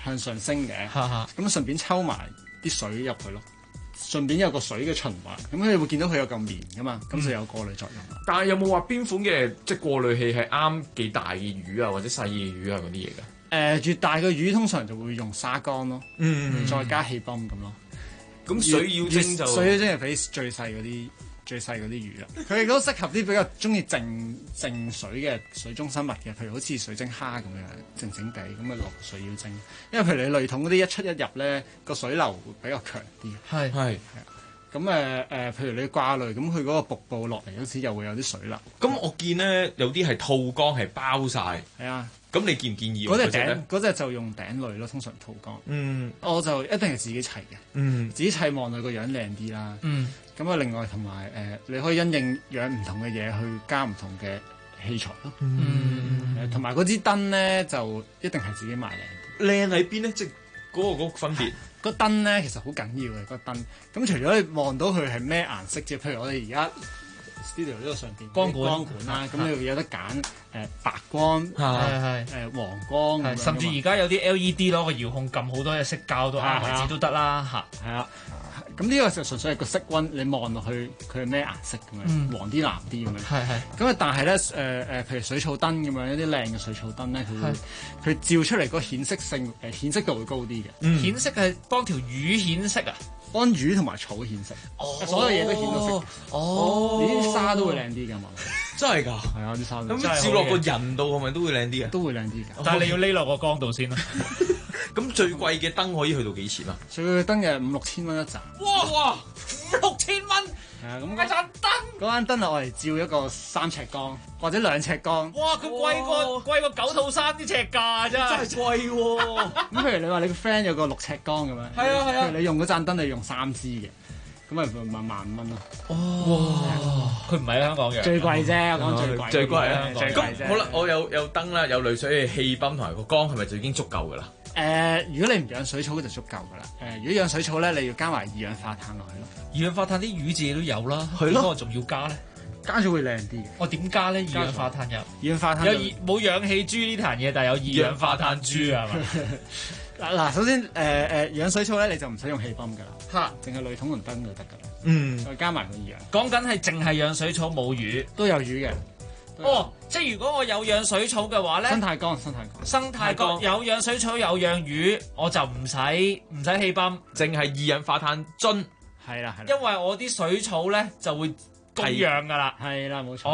向上升嘅，咁順便抽埋啲水入去咯。順便有個水嘅循環，咁你會見到佢有嚿棉噶嘛，咁就有過濾作用啦。 但係有冇話邊款嘅即係過濾器係啱幾大嘅魚啊，或者細嘅魚啊嗰啲嘢㗎？ 越大嘅魚通常就會用沙缸咯，再加氣泵咁咯。 咁水妖精就水妖精係俾最細嗰啲魚啦。佢哋都適合啲比較中意靜水嘅水中生物嘅，譬如好似水晶蝦咁樣靜靜地咁啊落水妖精。因為譬如你濾筒嗰啲一出一入咧，個水流會比較強啲。係。咁譬如你掛濾，咁佢嗰個瀑布落嚟嗰時又會有啲水流。 咁我見咧有啲係套缸係包晒。係啊。咁你建唔建議嗰隻就用頂濾咯，通常套缸。我就一定係自己砌嘅。自己砌望落個樣靚啲啦。咁啊，另外同埋你可以因應養唔同嘅嘢去加唔同嘅器材咯。同埋嗰支燈咧就一定係自己買靚。 靚喺邊咧？即係嗰個分別。 個燈咧其實好緊要嘅個燈。咁除咗你望到佢係咩顏色啫，譬如我哋而家 studio 呢個上邊光管啦，咁你會有得揀白光、黃光， 甚至而家有啲 LED 咯，個遙控撳好多嘅色膠都啱位置都得啦嚇。 係啊，咁呢個就純粹係個色溫，你望落去佢係咩顏色咁樣，黃啲藍啲咁樣。咁啊，但係咧譬如水草燈咁樣一啲靚嘅水草燈咧，佢照出嚟個顯色度會高啲嘅。 顯色係幫條魚顯色啊？ 幫魚同埋草顯色，所有嘢都顯到色。你啲沙都會靚啲㗎嘛？ 真係㗎？ 係啊，啲沙咁照落個人度係咪都會靚啲啊？ 都會靚啲㗎。 但係你要匿落個缸度先啦。 咁最貴嘅燈可以去到幾錢啊？ 最貴嘅燈嘅5-6千蚊一盞。 哇！5-6千蚊。 係啊，咁一盞燈。 嗰間燈係我嚟照一個3尺缸或者2尺缸。 哇！佢貴過9套衫啲尺價真係貴喎。 咁譬如你話你個 friend 有個6尺缸咁樣，譬如你用嗰盞燈你用3支嘅，咁咪1萬5蚊咯。 哇！佢唔係喺香港嘅。 最貴啫，我講最貴啊！ 咁好啦，我有燈啦，有濾水嘅氣泵同埋個缸，係咪就已經足夠㗎啦？ 如果你唔養水草就足夠㗎啦。如果養水草咧，你要加埋二氧化碳落去咯。 二氧化碳啲魚自己都有啦，點解我仲要加咧？ 加咗會靚啲嘅。 我點加咧？二氧化碳有。 二氧化碳有冇氧氣珠呢壇嘢，但係有二氧化碳珠係嘛？ 嗱，首先養水草咧，你就唔使用氣泵㗎啦，淨係濾筒同燈就得㗎啦。再加埋個二氧。 講緊係淨係養水草冇魚， 都有魚嘅。 即係如果我有養水草嘅話咧， 生態缸有養水草有養魚，我就唔使氣泵， 淨係二氧化碳樽。 係啦， 因為我啲水草咧就會供氧㗎啦。 係啦，冇錯。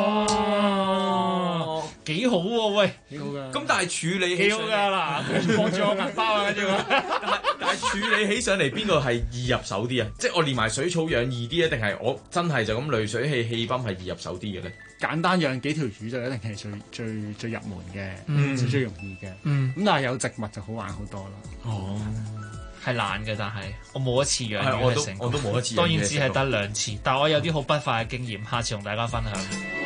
幾好喎，喂， 幾好㗎。 咁但係處理起幾好㗎嗱，放住我銀包啊，跟住。 但係處理起上嚟邊個係易入手啲啊？即係我連埋水草養易啲啊，定係我真係就咁濾水器氣泵係易入手啲嘅咧？ 簡單養幾條魚就一定係最入門嘅，最容易嘅。咁但係有植物就好玩好多啦。 係難嘅，但係我冇一次養魚嘅成功， 我都冇一次。 當然只係得2次，但係我有啲好不快嘅經驗，下次同大家分享。